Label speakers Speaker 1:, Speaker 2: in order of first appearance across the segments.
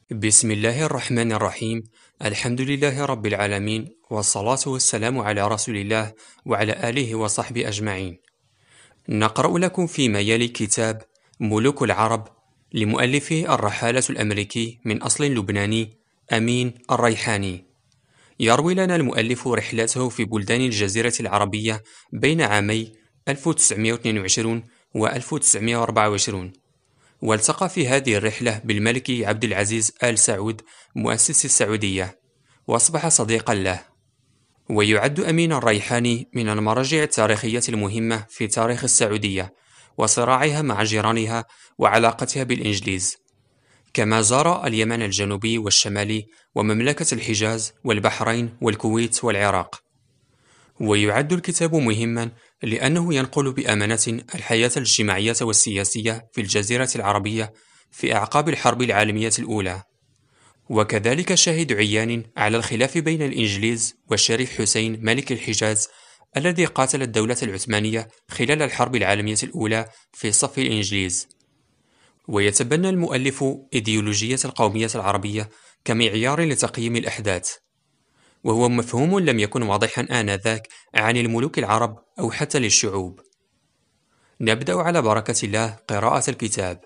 Speaker 1: بسم الله الرحمن الرحيم. الحمد لله رب العالمين، والصلاة والسلام على رسول الله وعلى آله وصحبه أجمعين. نقرأ لكم فيما يلي كتاب ملوك العرب لمؤلفه الرحالة الأمريكي من أصل لبناني أمين الريحاني. يروي لنا المؤلف رحلته في بلدان الجزيرة العربية بين عامي 1922 و 1924، والتقى في هذه الرحلة بالملك عبد العزيز آل سعود مؤسس السعودية، وأصبح صديقا له. ويعد أمين الريحاني من المراجع التاريخية المهمة في تاريخ السعودية وصراعها مع جيرانها وعلاقتها بالإنجليز، كما زار اليمن الجنوبي والشمالي ومملكة الحجاز والبحرين والكويت والعراق. ويعد الكتاب مهما لأنه ينقل بأمانة الحياة الاجتماعية والسياسية في الجزيرة العربية في أعقاب الحرب العالمية الأولى، وكذلك شاهد عيان على الخلاف بين الإنجليز والشريف حسين ملك الحجاز الذي قاتل الدولة العثمانية خلال الحرب العالمية الأولى في صف الإنجليز. ويتبنى المؤلف إيديولوجية القومية العربية كمعيار لتقييم الأحداث، وهو مفهوم لم يكن واضحا آنذاك عن الملوك العرب أو حتى للشعوب. نبدأ على بركة الله قراءة الكتاب.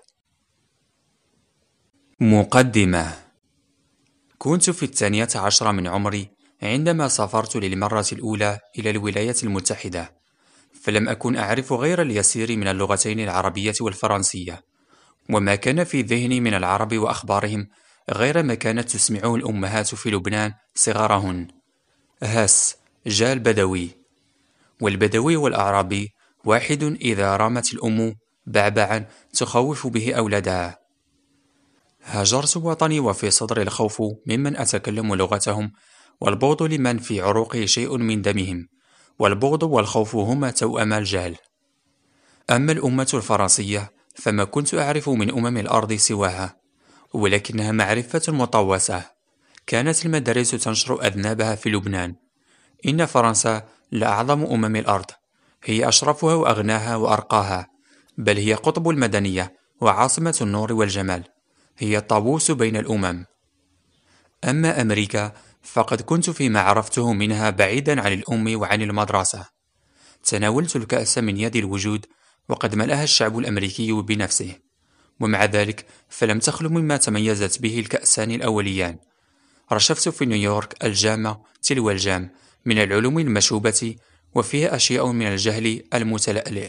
Speaker 1: مقدمة. كنت في 12 من عمري عندما سافرت للمرة الأولى إلى الولايات المتحدة، فلم أكن أعرف غير اليسير من اللغتين العربية والفرنسية، وما كان في ذهني من العرب وأخبارهم غير ما كانت تسمعه الأمهات في لبنان صغارهن: هس جاء البدوي. والبدوي والأعرابي واحد إذا رامت الأم بعبعا تخوف به أولادها. هاجرت وطني وفي صدري الخوف ممن أتكلم لغتهم، والبغض لمن في عروقي شيء من دمهم، والبغض والخوف هما توأما الجهل. أما الأمة الفرنسية فما كنت أعرف من الأرض سواها، ولكنها معرفة مطوسة. كانت المدارس تنشر أذنابها في لبنان. إن فرنسا لأعظم الأرض، هي أشرفها وأغناها وأرقاها، بل هي قطب المدنية وعاصمة النور والجمال، هي الطاووس بين الأمم. أما أمريكا فقد كنت فيما عرفته منها بعيدا عن الأم وعن المدرسة. تناولت الكأس من يد الوجود وقد ملأها الشعب الأمريكي بنفسه، ومع ذلك فلم تخلو مما تميزت به الكأسان الأوليان. رشفت في نيويورك الجامة تلو الجام من العلوم المشوبة، وفيها أشياء من الجهل المتلألئ.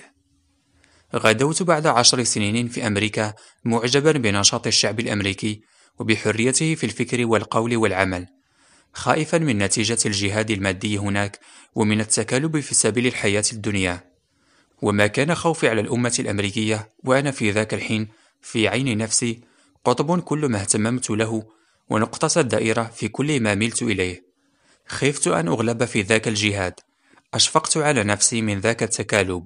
Speaker 1: غدوت بعد 10 سنين في أمريكا معجبا بنشاط الشعب الأمريكي وبحريته في الفكر والقول والعمل، خائفا من نتيجة الجهاد المادي هناك ومن التكالب في سبيل الحياة الدنيا. وما كان خوفي على الأمة الأمريكية وأنا في ذاك الحين في عين نفسي قطب كل ما اهتممت له، ونقطة الدائرة في كل ما ملت إليه. خفت أن أغلب في ذاك الجهاد، أشفقت على نفسي من ذاك التكالب.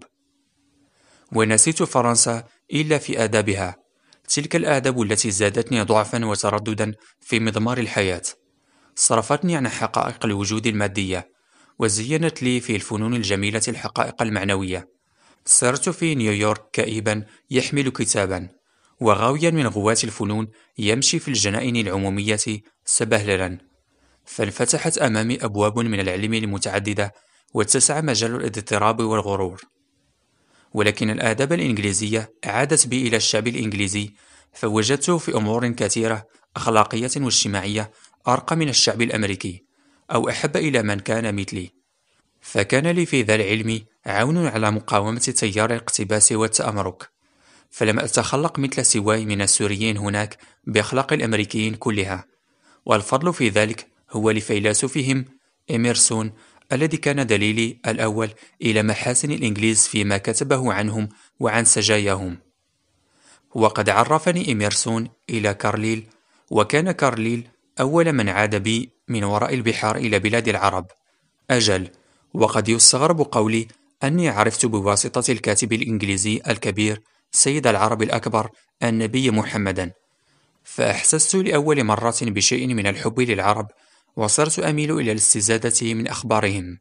Speaker 1: ونسيت فرنسا إلا في آدابها، تلك الآداب التي زادتني ضعفا وترددا في مضمار الحياة، صرفتني عن حقائق الوجود المادية، وزينت لي في الفنون الجميلة الحقائق المعنوية. صرت في نيويورك كئيبا يحمل كتابا، وغاويا من غواة الفنون يمشي في الجنائن العمومية سبهللا. فانفتحت أمامي أبواب من العلم المتعددة، واتسع مجال الاضطراب والغرور. ولكن الآداب الإنجليزية أعادت بي إلى الشعب الإنجليزي، فوجدته في أمور كثيرة أخلاقية واجتماعية أرقى من الشعب الأمريكي، أو أحب إلى من كان مثلي. فكان لي في ذا العلم عون على مقاومة تيار الاقتباس والتأمرك، فلم أتخلق مثل سواي من السوريين هناك بأخلاق الأمريكيين كلها. والفضل في ذلك هو لفيلسوفهم إميرسون، الذي كان دليلي الأول إلى محاسن الإنجليز فيما كتبه عنهم وعن سجاياهم. وقد عرفني إميرسون إلى كارليل، وكان كارليل أول من عاد بي من وراء البحار إلى بلاد العرب. أجل، وقد يستغرب قولي أني عرفت بواسطة الكاتب الإنجليزي الكبير سيد العرب الأكبر النبي محمدا، فأحسست لأول مرة بشيء من الحب للعرب، وصرت أميل إلى الاستزادة من أخبارهم.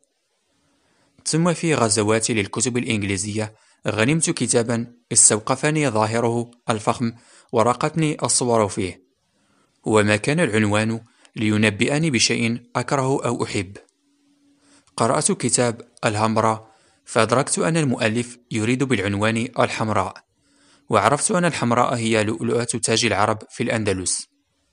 Speaker 1: ثم في غزواتي للكتب الإنجليزية غنمت كتابا استوقفني ظاهره الفخم ورقتني الصور فيه، وما كان العنوان لينبئني بشيء أكره أو أحب. قرأت كتاب الهمبرة، فأدركت أن المؤلف يريد بالعنوان الحمراء، وعرفت أن الحمراء هي لؤلؤة تاج العرب في الأندلس.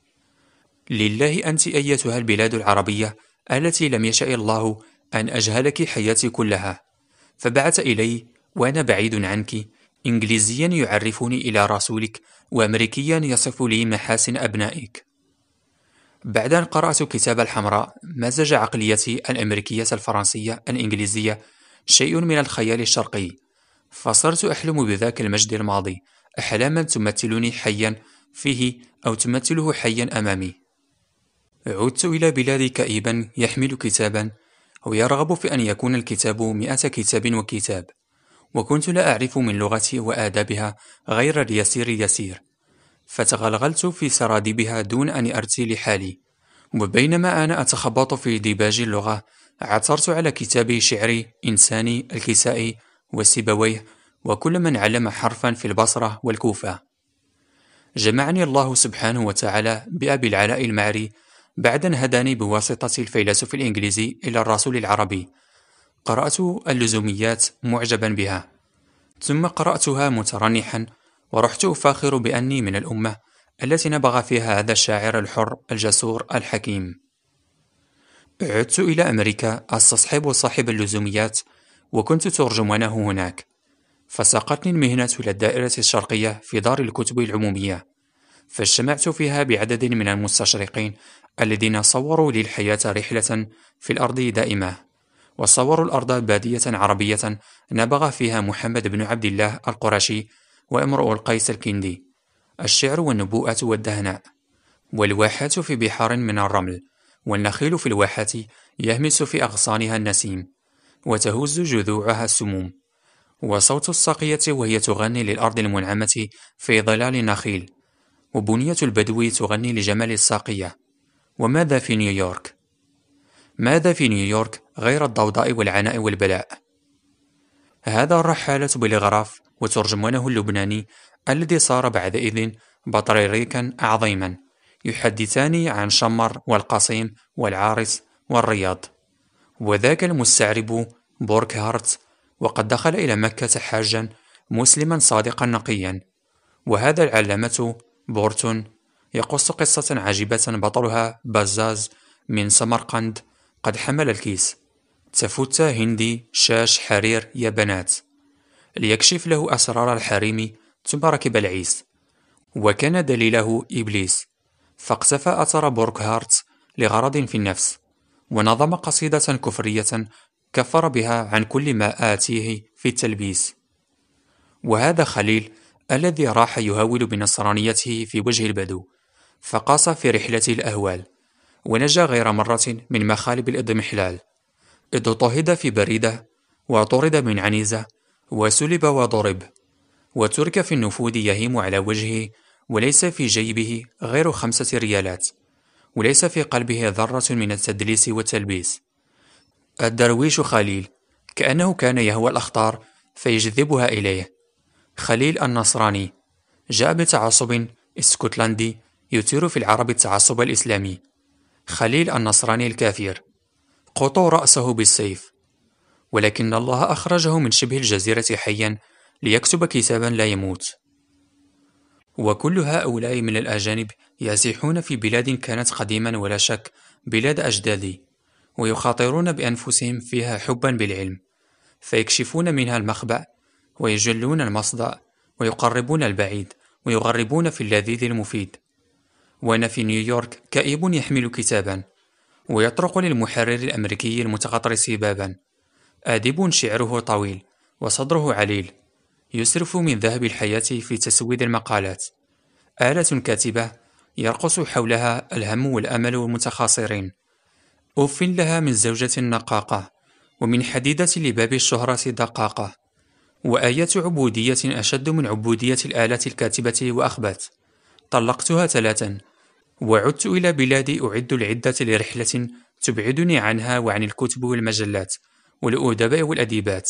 Speaker 1: لله أنت أيتها البلاد العربية التي لم يشأ الله أن أجهلك حياتي كلها، فبعث إلي وأنا بعيد عنك إنجليزيا يعرفني إلى رسولك، وأمريكيا يصف لي محاسن أبنائك. بعد أن قرأت كتاب الحمراء مزج عقليتي الأمريكية الفرنسية الإنجليزية شيء من الخيال الشرقي، فصرت أحلم بذاك المجد الماضي أحلاما تمثلني حيا فيه أو تمثله حيا أمامي. عدت إلى بلادي كئيبا يحمل كتابا، ويرغب في أن يكون الكتاب 100 كتاب وكتاب، وكنت لا أعرف من لغتي وآدابها غير اليسير يسير، فتغلغلت في سراديبها دون أن أرثي لحالي. وبينما أنا أتخبط في ديباج اللغة، عثرت على كتاب شعري إنساني الكسائي وسيبويه وكل من علم حرفا في البصرة والكوفة. جمعني الله سبحانه وتعالى بأبي العلاء المعري بعد أن هداني بواسطة الفيلسوف الإنجليزي إلى الرسول العربي. قرأت اللزوميات معجبا بها، ثم قرأتها مترنحا، ورحت أفاخر بأني من الأمة التي نبغ فيها هذا الشاعر الحر الجسور الحكيم. عدت إلى أمريكا أستصحب صاحب اللزوميات، وكنت ترجمانه هناك، فساقتني المهنة إلى الدائرة الشرقية في دار الكتب العمومية، فاجتمعت فيها بعدد من المستشرقين الذين صوروا لي الحياة رحلة في الأرض دائمة، وصوروا الأرض بادية عربية نبغ فيها محمد بن عبد الله القرشي وامرؤ القيس الكندي، الشعر والنبوءة والدهناء، والواحات في بحار من الرمل، والنخيل في الواحات يهمس في أغصانها النسيم، وتهز جذوعها السموم، وصوت الساقية وهي تغني للأرض المنعمة في ظلال النخيل، وبنية البدو تغني لجمال الساقية. وماذا في نيويورك؟ ماذا في نيويورك غير الضوضاء والعناء والبلاء؟ هذا الرحالة بالإغراف وترجمانه اللبناني الذي صار بعدئذ بطريريكا عظيما، يحدثان عن شمر والقصيم والعارس والرياض. وذاك المستعرب بوركهارت، وقد دخل إلى مكة حاجا مسلما صادقا نقيا. وهذا العلامة بورتون يقص قصة عجيبة بطلها بزاز من سمرقند قد حمل الكيس تفوت هندي شاش حرير يا بنات ليكشف له أسرار الحريم، ثم ركب العيس، وكان دليله إبليس، فاقتفى أثر بوركهارت لغرض في النفس، ونظم قصيدة كفرية كفر بها عن كل ما آتيه في التلبيس. وهذا خليل الذي راح يهول بنصرانيته في وجه البدو، فقاس في رحلته الأهوال، ونجا غير مرة من مخالب الإضمحلال، إذ اضطهد في بريدة، وطرد من عنيزة، وسلب وضرب، وترك في النفود يهيم على وجهه، وليس في جيبه غير 5 ريالات، وليس في قلبه ذرة من التدليس والتلبيس. الدرويش خليل كأنه كان يهوى الأخطار فيجذبها إليه. خليل النصراني جاء بتعصب اسكتلندي يثير في العرب التعصب الإسلامي. خليل النصراني الكافر قطوا رأسه بالسيف، ولكن الله أخرجه من شبه الجزيرة حيا ليكتب كتابا لا يموت. وكل هؤلاء من الأجانب يزيحون في بلاد كانت قديما ولا شك بلاد أجدادي، ويخاطرون بأنفسهم فيها حبا بالعلم، فيكشفون منها المخبأ، ويجلون المصدأ، ويقربون البعيد، ويغربون في اللذيذ المفيد. وأنا في نيويورك كئيب يحمل كتابا، ويطرق للمحرر الأمريكي المتغطرس بابا، أديب شعره طويل وصدره عليل، يسرف من ذهب الحياة في تسويد المقالات، آلة كاتبة يرقص حولها الهم والأمل المتخاصرين. أف لها من زوجة نقاقة، ومن حديدة لباب الشهرة دقاقة، وآية عبودية أشد من عبودية الآلة الكاتبة وأخبت. طلقتها 3، وعدت إلى بلادي أعد العدة لرحلة تبعدني عنها وعن الكتب والمجلات والأدباء والأديبات.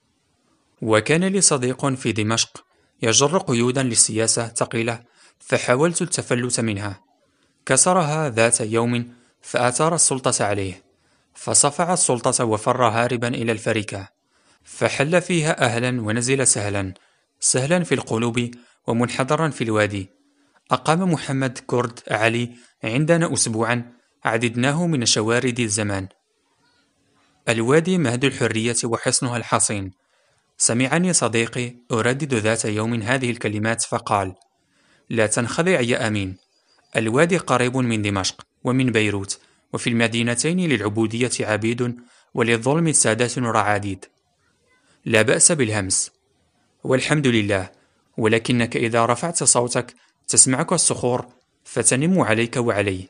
Speaker 1: وكان لي صديق في دمشق يجر قيودا للسياسة ثقيلة، فحاولت التفلت منها، كسرها ذات يوم فأثار السلطة عليه، فصفع السلطة وفر هاربا إلى الفركة، فحل فيها أهلا ونزل سهلا، سهلا في القلوب ومنحدرا في الوادي. أقام محمد كرد علي عندنا أسبوعا عددناه من شوارد الزمان. الوادي مهد الحرية وحصنها الحصين. سمعني صديقي أردد ذات يوم هذه الكلمات فقال: لا تنخدع يا أمين، الوادي قريب من دمشق ومن بيروت، وفي المدينتين للعبودية عبيد وللظلم سادات رعاديد. لا بأس بالهمس والحمد لله، ولكنك إذا رفعت صوتك تسمعك الصخور فتنم عليك وعلي.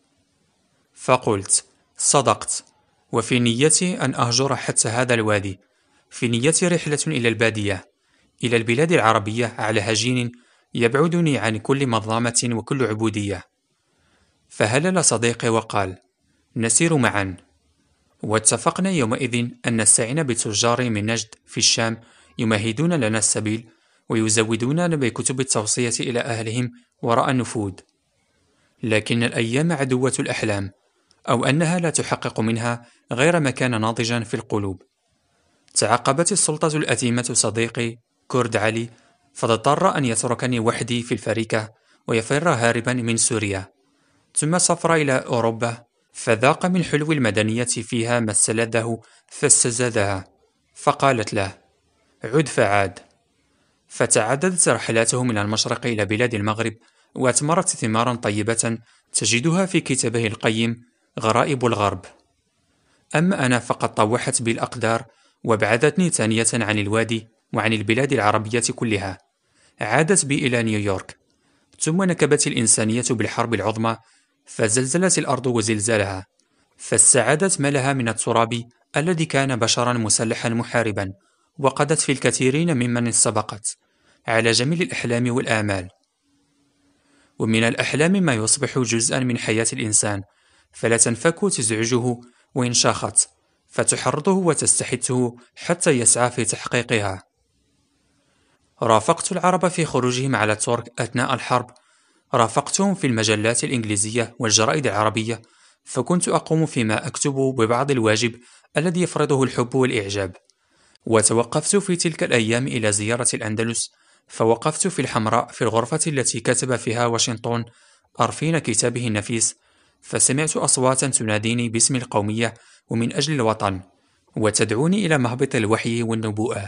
Speaker 1: فقلت: صدقت، وفي نيتي أن أهجر حتى هذا الوادي، في نيتي رحلة إلى البادية، إلى البلاد العربية على هجين يبعدني عن كل مظلمة وكل عبودية. فهلل صديقي وقال: نسير معا. واتفقنا يومئذ أن نستعين بتجار من نجد في الشام يمهدون لنا السبيل ويزودوننا بكتب التوصية إلى أهلهم وراء النفوذ. لكن الأيام عدوة الأحلام، أو أنها لا تحقق منها غير ما كان ناضجا في القلوب. تعقبت السلطة الأثيمة صديقي كرد علي، فاضطر أن يتركني وحدي في الفريكة ويفر هاربا من سوريا، ثم سافر إلى أوروبا، فذاق من حلو المدنية فيها ما استلذه فاستزادها، فقالت له: عد فعاد. فتعددت رحلاته من المشرق إلى بلاد المغرب، وأثمرت ثمارا طيبة تجدها في كتابه القيم غرائب الغرب. أما أنا فقد طوحت بي الأقدار وابعدتني ثانية عن الوادي وعن البلاد العربية كلها. عادت بي إلى نيويورك، ثم نكبت الإنسانية بالحرب العظمى، فزلزلت الأرض وزلزالها، فاستعادت ما لها من التراب الذي كان بشرا مسلحا محاربا، وقضت في الكثيرين ممن سبقت على جميل الأحلام والآمال. ومن الأحلام ما يصبح جزءا من حياة الإنسان، فلا تنفك تزعجه وإن شاخت، فتحرضه وتستحثه حتى يسعى في تحقيقها. رافقت العرب في خروجهم على الترك أثناء الحرب، رافقتهم في المجلات الإنجليزية والجرائد العربية، فكنت أقوم فيما أكتب ببعض الواجب الذي يفرضه الحب والإعجاب. وتوقفت في تلك الأيام إلى زيارة الأندلس، فوقفت في الحمراء في الغرفة التي كتب فيها واشنطن أرفين كتابه النفيس، فسمعت أصواتا تناديني باسم القومية ومن أجل الوطن، وتدعوني إلى مهبط الوحي والنبوءة.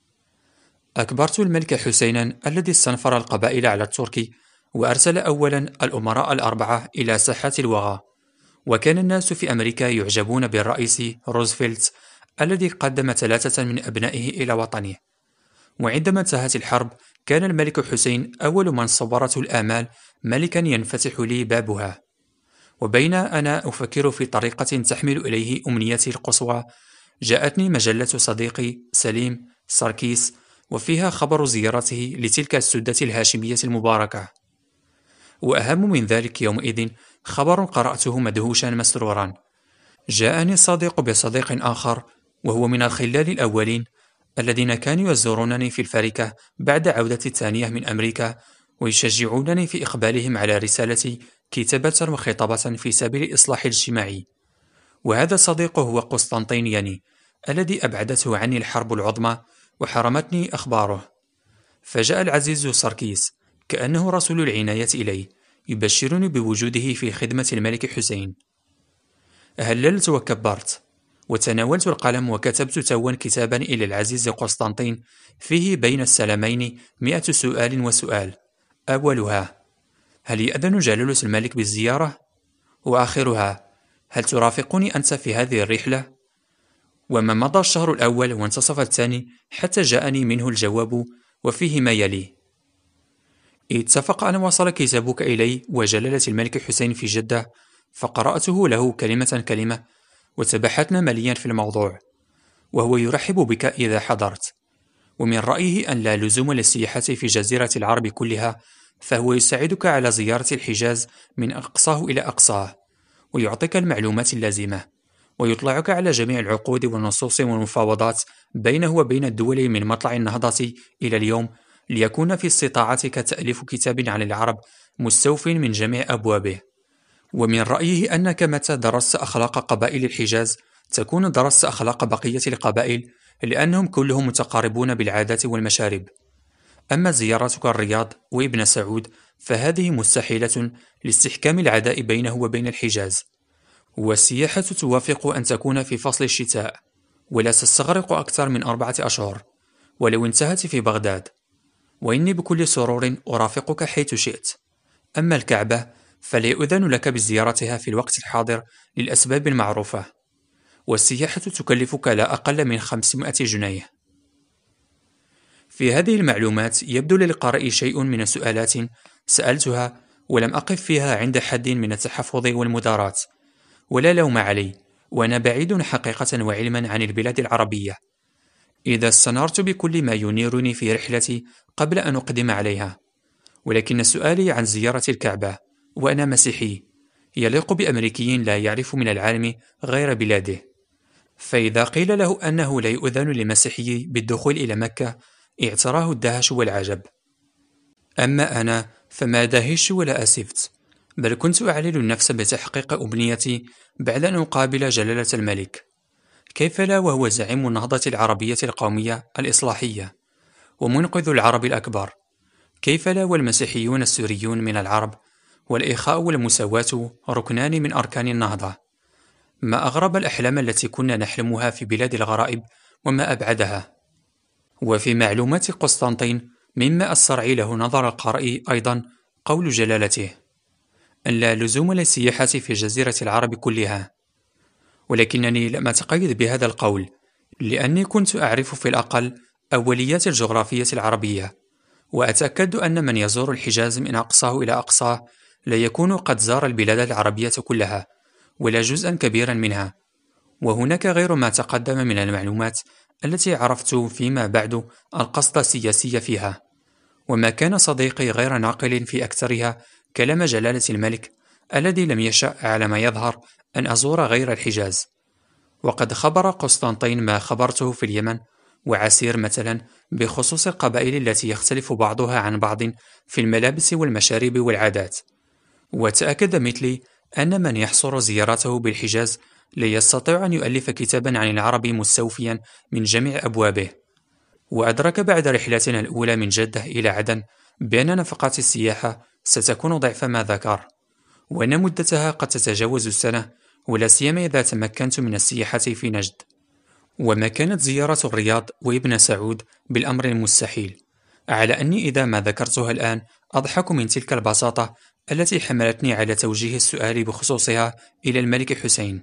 Speaker 1: أكبرت الملك حسينا الذي استنفر القبائل على الترك، وأرسل أولا الأمراء الأربعة إلى ساحة الوغى، وكان الناس في أمريكا يعجبون بالرئيس روزفلت الذي قدم 3 من أبنائه إلى وطنه. وعندما انتهت الحرب كان الملك حسين أول من صبرته الآمال ملكا ينفتح لي بابها. وبين أنا أفكر في طريقة تحمل إليه أمنيتي القصوى، جاءتني مجلة صديقي سليم ساركيس، وفيها خبر زيارته لتلك السدة الهاشمية المباركة. وأهم من ذلك يومئذ خبر قرأته مدهوشا مسرورا. جاءني الصديق بصديق آخر، وهو من الخلال الأولين الذين كانوا يزورونني في الفريكة بعد عودتي الثانية من أمريكا، ويشجعونني في إقبالهم على رسالتي كتابة وخطابة في سبيل الإصلاح الاجتماعي. وهذا الصديق هو قسطنطينياني الذي أبعدته عني الحرب العظمى وحرمتني أخباره. فجاء العزيز ساركيس كأنه رسول العناية إلي، يبشرني بوجوده في خدمة الملك حسين. هللت وكبرت، وتناولت القلم وكتبت توا كتابا إلى العزيز قسطنطين فيه بين السلامين 100 سؤال وسؤال. أولها: هل يأذن جلالة الملك بالزيارة؟ وآخرها: هل ترافقني أنت في هذه الرحلة؟ وما مضى الشهر الأول وانتصف الثاني حتى جاءني منه الجواب، وفيه ما يلي: اتفق أن وصل كتابك إلي وجلالة الملك حسين في جدة، فقرأته له كلمة كلمة، وتبحثنا مليا في الموضوع، وهو يرحب بك إذا حضرت، ومن رأيه أن لا لزوم للسياحة في جزيرة العرب كلها، فهو يساعدك على زيارة الحجاز من أقصاه إلى أقصاه، ويعطيك المعلومات اللازمة، ويطلعك على جميع العقود والنصوص والمفاوضات بينه وبين الدول من مطلع النهضة إلى اليوم، ليكون في استطاعتك تأليف كتاب عن العرب مستوف من جميع أبوابه، ومن رأيه أنك متى درست أخلاق قبائل الحجاز تكون درست أخلاق بقية القبائل، لأنهم كلهم متقاربون بالعادات والمشارب. أما زيارتك الرياض وابن سعود فهذه مستحيلة لاستحكام العداء بينه وبين الحجاز، والسياحة توافق أن تكون في فصل الشتاء ولا تستغرق أكثر من 4 أشهر، ولو انتهت في بغداد. وإني بكل سرور أرافقك حيث شئت. أما الكعبة فلا يؤذن لك بزيارتها في الوقت الحاضر للأسباب المعروفة، والسياحة تكلفك لا أقل من 500 جنيه. في هذه المعلومات يبدو للقارئ شيء من السؤالات سألتها ولم أقف فيها عند حد من التحفظ والمداراة، ولا لوم علي، وأنا بعيد حقيقة وعلما عن البلاد العربية. إذا استنرت بكل ما ينيرني في رحلتي قبل أن أقدم عليها، ولكن سؤالي عن زيارة الكعبة وأنا مسيحي يليق بأمريكي لا يعرف من العالم غير بلاده. فإذا قيل له أنه لا يؤذن للمسيحي بالدخول إلى مكة اعتراه الدهش والعجب. أما أنا فما دهشت ولا أسفت، بل كنت أعلل النفس بتحقيق أمنيتي بعد أن أقابل جلالة الملك. كيف لا وهو زعيم النهضة العربية القومية الإصلاحية ومنقذ العرب الأكبر؟ كيف لا والمسيحيون السوريون من العرب والإخاء والمساواة ركنان من أركان النهضة؟ ما أغرب الأحلام التي كنا نحلمها في بلاد الغرائب وما أبعدها. وفي معلومات قسطنطين مما أسترعي له نظر القارئ أيضا قول جلالته أن لا لزوم للسياحة في جزيرة العرب كلها، ولكنني لم أتقيد بهذا القول، لأني كنت أعرف في الأقل أوليات الجغرافية العربية، وأتأكد أن من يزور الحجاز من أقصاه إلى أقصاه لا يكون قد زار البلاد العربية كلها ولا جزءا كبيرا منها. وهناك غير ما تقدم من المعلومات التي عرفت فيما بعد القصد السياسي فيها، وما كان صديقي غير ناقل في أكثرها كلام جلالة الملك الذي لم يشأ على ما يظهر أن أزور غير الحجاز. وقد خبر قسطنطين ما خبرته في اليمن وعسير مثلا بخصوص القبائل التي يختلف بعضها عن بعض في الملابس والمشارب والعادات، وتأكد مثلي أن من يحصر زيارته بالحجاز لا يستطيع أن يؤلف كتابا عن العرب مستوفيا من جميع أبوابه. وأدرك بعد رحلتنا الأولى من جدة إلى عدن بأن نفقات السياحة ستكون ضعف ما ذكر، وأن مدتها قد تتجاوز السنة، ولا سيما إذا تمكنت من السياحة في نجد. وما كانت زيارة الرياض وابن سعود بالأمر المستحيل، على أني إذا ما ذكرتها الآن أضحك من تلك البساطة التي حملتني على توجيه السؤال بخصوصها إلى الملك حسين.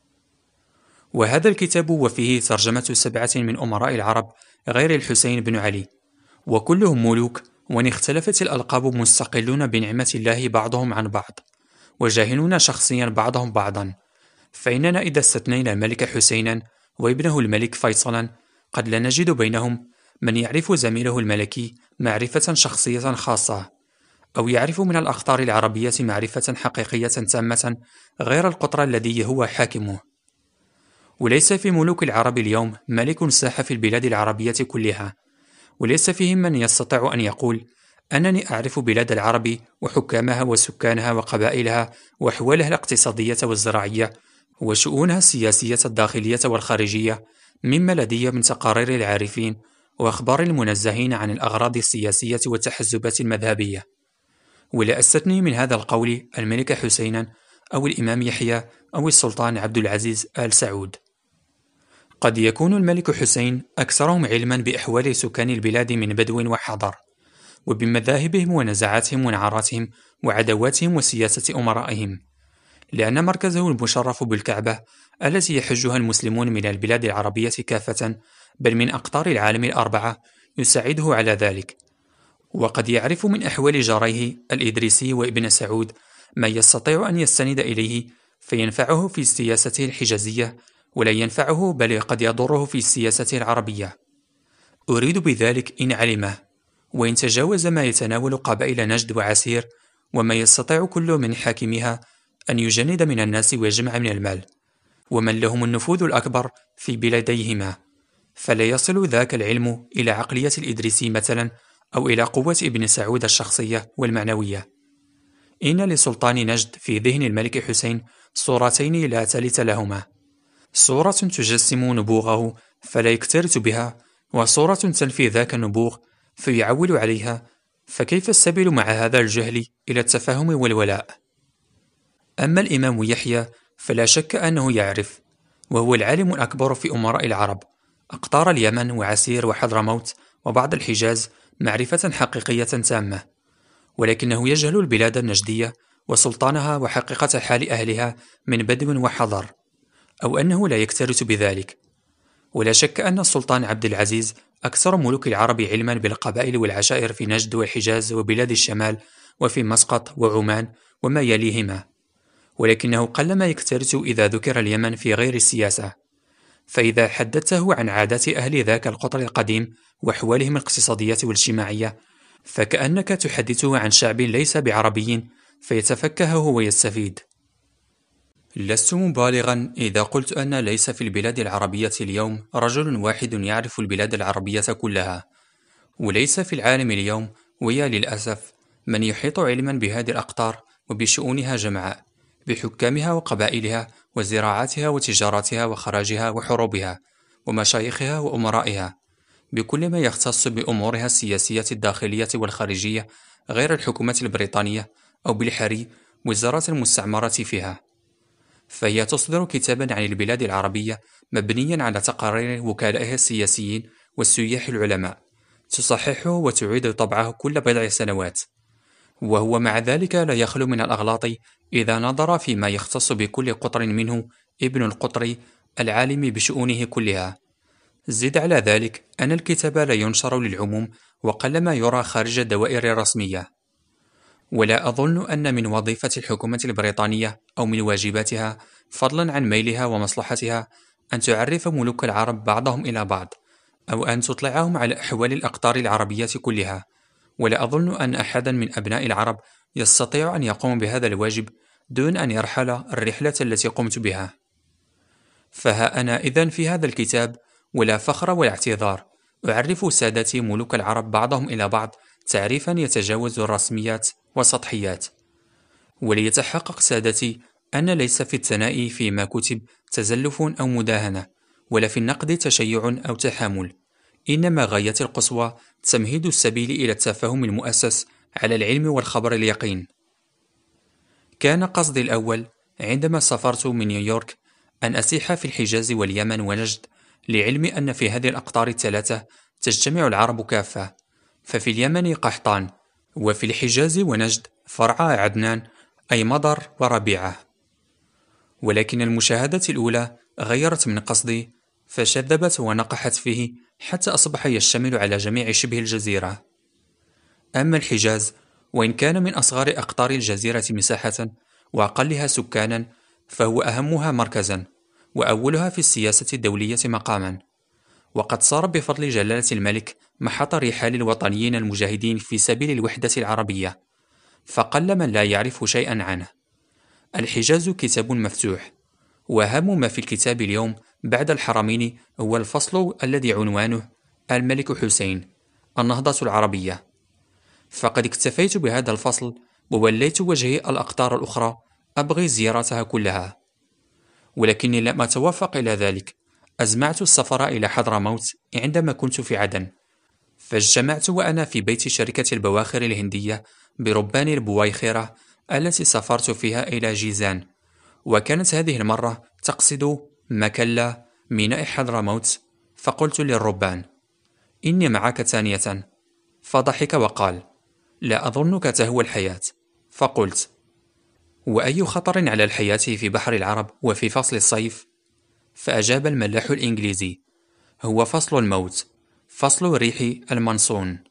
Speaker 1: وهذا الكتاب وفيه ترجمة 7 من أمراء العرب غير الحسين بن علي، وكلهم ملوك، وإن اختلفت الألقاب مستقلون بنعمة الله بعضهم عن بعض، وجاهلون شخصيا بعضهم بعضا. فإننا إذا استثنينا الملك حسينا وابنه الملك فيصلا قد لا نجد بينهم من يعرف زميله الملكي معرفة شخصية خاصة، أو يعرف من الأخطار العربية معرفة حقيقية تامة غير القطر الذي هو حاكمه. وليس في ملوك العرب اليوم ملك ساح في البلاد العربية كلها، وليس فيهم من يستطيع أن يقول أنني أعرف بلاد العرب وحكامها وسكانها وقبائلها وأحوالها الاقتصادية والزراعية وشؤونها السياسية الداخلية والخارجية مما لدي من تقارير العارفين وأخبار المنزهين عن الأغراض السياسية والتحزبات المذهبية. ولا أستثني من هذا القول الملك حسينا أو الإمام يحيى أو السلطان عبد العزيز آل سعود. قد يكون الملك حسين أكثرهم علما بأحوال سكان البلاد من بدو وحضر، وبمذاهبهم ونزعاتهم ونعراتهم وعدواتهم وسياسة أمرائهم، لأن مركزه المشرف بالكعبة التي يحجها المسلمون من البلاد العربية كافة بل من أقطار العالم الأربعة يساعده على ذلك. وقد يعرف من أحوال جاريه الإدريسي وابن سعود ما يستطيع أن يستند إليه فينفعه في سياسته الحجازية، ولا ينفعه بل قد يضره في السياسة العربية. أريد بذلك إن علمه، وإن تجاوز ما يتناول قبائل نجد وعسير، وما يستطيع كل من حاكمها أن يجند من الناس ويجمع من المال، ومن لهم النفوذ الأكبر في بلاديهما، فلا يصل ذاك العلم إلى عقلية الإدريسي مثلا، أو إلى قوة ابن سعود الشخصية والمعنوية. إن لسلطان نجد في ذهن الملك حسين صورتين لا ثالث لهما، صورة تجسم نبوغه فلا يكترث بها، وصورة تنفي ذاك النبوغ فيعول عليها. فكيف السبيل مع هذا الجهل إلى التفاهم والولاء؟ أما الإمام يحيى فلا شك أنه يعرف، وهو العالم الأكبر في أمراء العرب، أقطار اليمن وعسير وحضرموت وبعض الحجاز معرفة حقيقية تامة، ولكنه يجهل البلاد النجدية وسلطانها وحقيقة حال أهلها من بدو وحضر، أو أنه لا يكترث بذلك. ولا شك أن السلطان عبد العزيز أكثر ملوك العرب علما بالقبائل والعشائر في نجد والحجاز وبلاد الشمال وفي مسقط وعمان وما يليهما، ولكنه قلما يكترث إذا ذكر اليمن في غير السياسة. فإذا حدثته عن عادات أهل ذاك القطر القديم وأحوالهم الاقتصادية والاجتماعية، فكأنك تحدثه عن شعب ليس بعربي فيتفكه ويستفيد. لست مبالغا إذا قلت أن ليس في البلاد العربية اليوم رجل واحد يعرف البلاد العربية كلها، وليس في العالم اليوم ويا للأسف من يحيط علما بهذه الأقطار وبشؤونها جمعاء، بحكامها وقبائلها وزراعاتها وتجاراتها وخراجها وحروبها ومشايخها وأمرائها، بكل ما يختص بأمورها السياسية الداخلية والخارجية غير الحكومة البريطانية أو بالحري وزارات المستعمرة فيها. فهي تصدر كتابا عن البلاد العربية مبنيا على تقارير وكلائها السياسيين والسياح العلماء، تصححه وتعيد طبعه كل بضع سنوات، وهو مع ذلك لا يخلو من الأغلاط إذا نظر فيما يختص بكل قطر منه ابن القطر العالم بشؤونه كلها. زد على ذلك أن الكتاب لا ينشر للعموم وقلما يرى خارج الدوائر الرسمية. ولا أظن أن من وظيفة الحكومة البريطانية أو من واجباتها فضلا عن ميلها ومصلحتها أن تعرف ملوك العرب بعضهم إلى بعض، أو أن تطلعهم على أحوال الأقطار العربية كلها. ولا أظن أن أحدا من أبناء العرب يستطيع أن يقوم بهذا الواجب دون أن يرحل الرحلة التي قمت بها. فها أنا إذن في هذا الكتاب ولا فخر ولا اعتذار أعرف سادتي ملوك العرب بعضهم إلى بعض تعريفا يتجاوز الرسميات والسطحيات. وليتحقق سادتي أن ليس في الثناء فيما كتب تزلف أو مداهنة، ولا في النقد تشيع أو تحامل، إنما غاية القصوى تمهيد السبيل إلى التفاهم المؤسس على العلم والخبر اليقين. كان قصدي الأول عندما سافرت من نيويورك أن أسيح في الحجاز واليمن ونجد، لعلم أن في هذه الأقطار الثلاثة تجتمع العرب كافة، ففي اليمن قحطان، وفي الحجاز ونجد فرعا عدنان أي مضر وربيعة. ولكن المشاهدة الأولى غيرت من قصدي، فشذبت ونقحت فيه حتى أصبح يشتمل على جميع شبه الجزيرة. أما الحجاز وإن كان من أصغر أقطار الجزيرة مساحة وأقلها سكانا، فهو أهمها مركزا وأولها في السياسة الدولية مقاما، وقد صار بفضل جلالة الملك محط رحال الوطنيين المجاهدين في سبيل الوحدة العربية، فقل من لا يعرف شيئا عنه. الحجاز كتاب مفتوح، وأهم ما في الكتاب اليوم بعد الحرمين هو الفصل الذي عنوانه الملك حسين، النهضة العربية. فقد اكتفيت بهذا الفصل ووليت وجهي الأقطار الأخرى أبغي زيارتها كلها، ولكني لم أتوفق إلى ذلك. أزمعت السفر إلى حضرموت عندما كنت في عدن، فاجتمعت وأنا في بيت شركة البواخر الهندية بربان البويخرة التي سافرت فيها إلى جيزان، وكانت هذه المرة تقصد مكلا ميناء حضرموت. فقلت للربان: إني معك ثانية. فضحك وقال: لا أظنك تهوى الحياة. فقلت: وأي خطر على الحياة في بحر العرب وفي فصل الصيف؟ فأجاب الملاح الإنجليزي: هو فصل الموت، فصل الريح المنصون.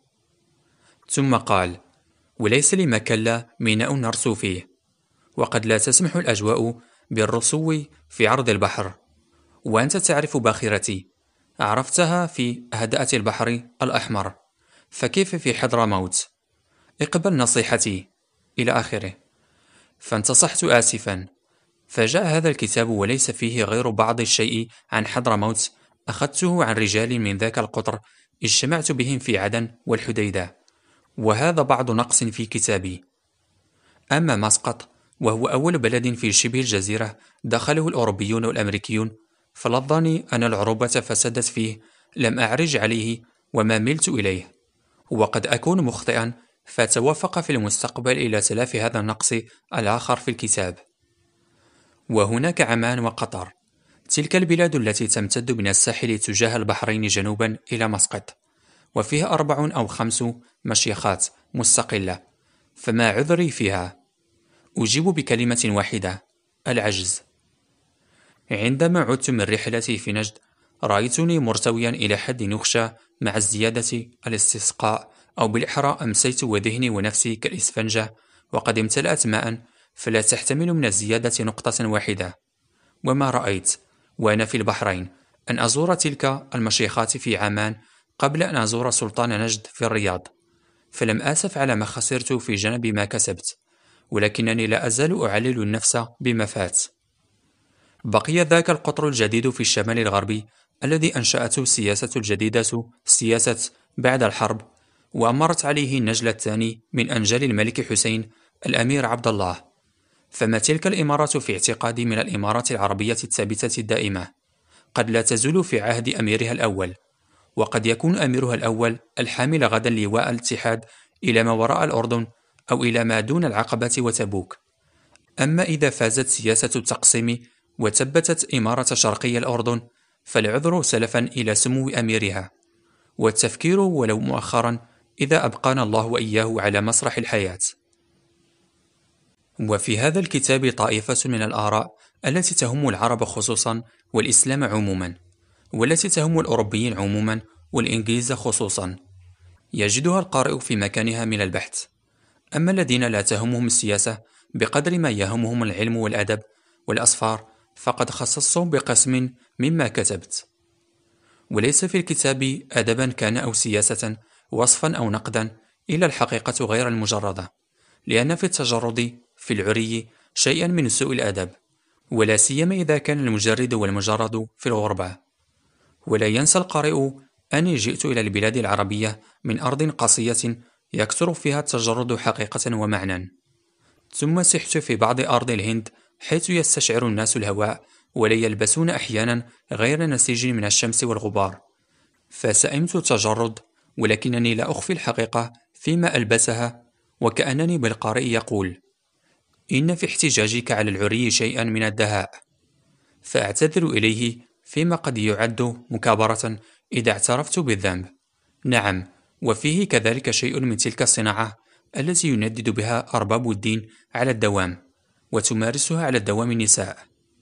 Speaker 1: ثم قال: وليس لمكلا ميناء نرسو فيه، وقد لا تسمح الأجواء بالرسو في عرض البحر، وأنت تعرف باخرتي، عرفتها في هدأة البحر الأحمر، فكيف في حضرموت؟ اقبل نصيحتي، إلى آخره. فانتصحت آسفا. فجاء هذا الكتاب وليس فيه غير بعض الشيء عن حضرموت أخذته عن رجال من ذاك القطر اجتمعت بهم في عدن والحديدة، وهذا بعض نقص في كتابي. أما مسقط وهو أول بلد في شبه الجزيرة دخله الأوروبيون والأمريكيون، فلا الظن أن العروبة فسدت فيه، لم أعرج عليه وما ملت إليه، وقد أكون مخطئا، فتوفق في المستقبل إلى تلافي هذا النقص الآخر في الكتاب. وهناك عمان وقطر، تلك البلاد التي تمتد من الساحل تجاه البحرين جنوبا إلى مسقط، وفيها 4 أو 5 مشيخات مستقلة، فما عذري فيها؟ أجيب بكلمة واحدة: العجز. عندما عدت من رحلتي في نجد، رأيتني مرتويا إلى حد نخشى مع الزيادة الاستسقاء، أو بالأحرى أمسيت وذهني ونفسي كالإسفنجة وقد امتلأت ماء، فلا تحتمل من الزيادة نقطة واحدة. وما رأيت وأنا في البحرين أن أزور تلك المشيخات في عمان قبل أن أزور سلطان نجد في الرياض، فلم آسف على ما خسرت في جانب ما كسبت، ولكنني لا أزال أعلل النفس بما فات. بقي ذاك القطر الجديد في الشمال الغربي الذي أنشأته السياسة الجديدة، سياسة بعد الحرب، وأمرت عليه النجل الثاني من أنجال الملك حسين الأمير عبد الله. فما تلك الإمارات في اعتقادي من الإمارات العربية الثابتة الدائمة، قد لا تزول في عهد أميرها الأول، وقد يكون أميرها الأول الحامل غدا لواء الاتحاد إلى ما وراء الأردن أو إلى ما دون العقبة وتبوك. أما إذا فازت سياسة التقسيم وثبتت إمارة شرقي الأردن، فالعذر سلفا إلى سمو أميرها، والتفكير ولو مؤخرا إذا أبقانا الله وإياه على مسرح الحياة. وفي هذا الكتاب طائفة من الآراء التي تهم العرب خصوصا والإسلام عموما، والتي تهم الأوروبيين عموما والإنجليز خصوصا، يجدها القارئ في مكانها من البحث. أما الذين لا تهمهم السياسة بقدر ما يهمهم العلم والأدب والأسفار، فقد خصصتهم بقسم مما كتبت. وليس في الكتاب أدبا كان أو سياسة، وصفا أو نقدا، إلا الحقيقة غير المجردة، لأن في التجرد في العري شيئا من سوء الأدب، ولا سيما إذا كان المجرد والمجرد في الغربة. ولا ينسى القارئ أني جئت إلى البلاد العربية من أرض قاسية يكثر فيها التجرد حقيقة ومعنى، ثم سحت في بعض أرض الهند حيث يستشعر الناس الهواء ولا يلبسون أحيانا غير نسيج من الشمس والغبار، فسئمت التجرد، ولكنني لا أخفي الحقيقة فيما ألبسها، وكأنني بالقارئ يقول: إن في احتجاجك على العري شيئا من الدهاء، فأعتذر إليه فيما قد يعد مكابرة إذا اعترفت بالذنب. نعم، وفيه كذلك شيء من تلك الصناعة التي يندد بها أرباب الدين على الدوام، وتمارسها على الدوام النساء.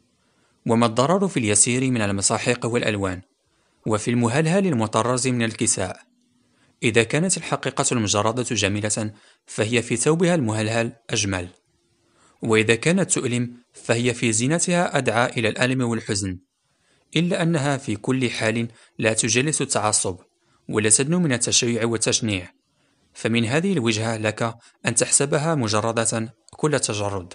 Speaker 1: وما الضرر في اليسير من المساحيق والألوان، وفي المهلهل المطرز من الكساء؟ إذا كانت الحقيقة المجردة جميلة، فهي في ثوبها المهلهل أجمل، وإذا كانت تؤلم، فهي في زينتها أدعى إلى الألم والحزن، إلا أنها في كل حال لا تجلس التعصب، ولا تدنو من التشيع والتشنيع، فمن هذه الوجهة لك أن تحسبها مجردة كل تجرد.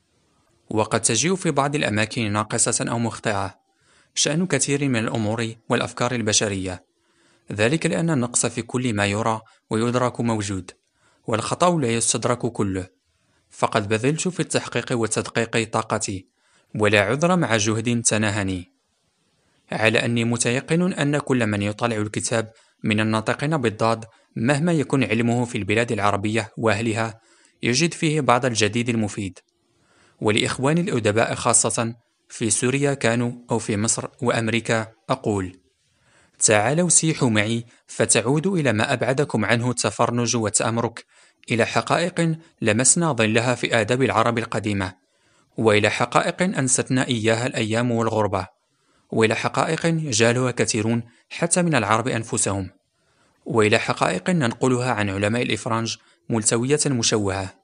Speaker 1: وقد تجيء في بعض الأماكن ناقصة أو مخطئة، شأن كثير من الأمور والأفكار البشرية، ذلك لأن النقص في كل ما يرى ويدرك موجود، والخطأ لا يستدرك كله. فقد بذلت في التحقيق والتدقيق طاقتي، ولا عذر مع جهد تناهني، على أني متيقن أن كل من يطالع الكتاب من الناطقين بالضاد مهما يكن علمه في البلاد العربية وأهلها يجد فيه بعض الجديد المفيد. ولإخواني الأدباء خاصة في سوريا كانوا أو في مصر وأمريكا أقول: تعالوا سيحوا معي فتعودوا إلى ما أبعدكم عنه التفرنج والتأمرك، إلى حقائق لمسنا ظلها في آداب العرب القديمة، وإلى حقائق أنستنا إياها الأيام والغربة، وإلى حقائق جالها كثيرون حتى من العرب أنفسهم، وإلى حقائق ننقلها عن علماء الإفرنج ملتوية مشوهة.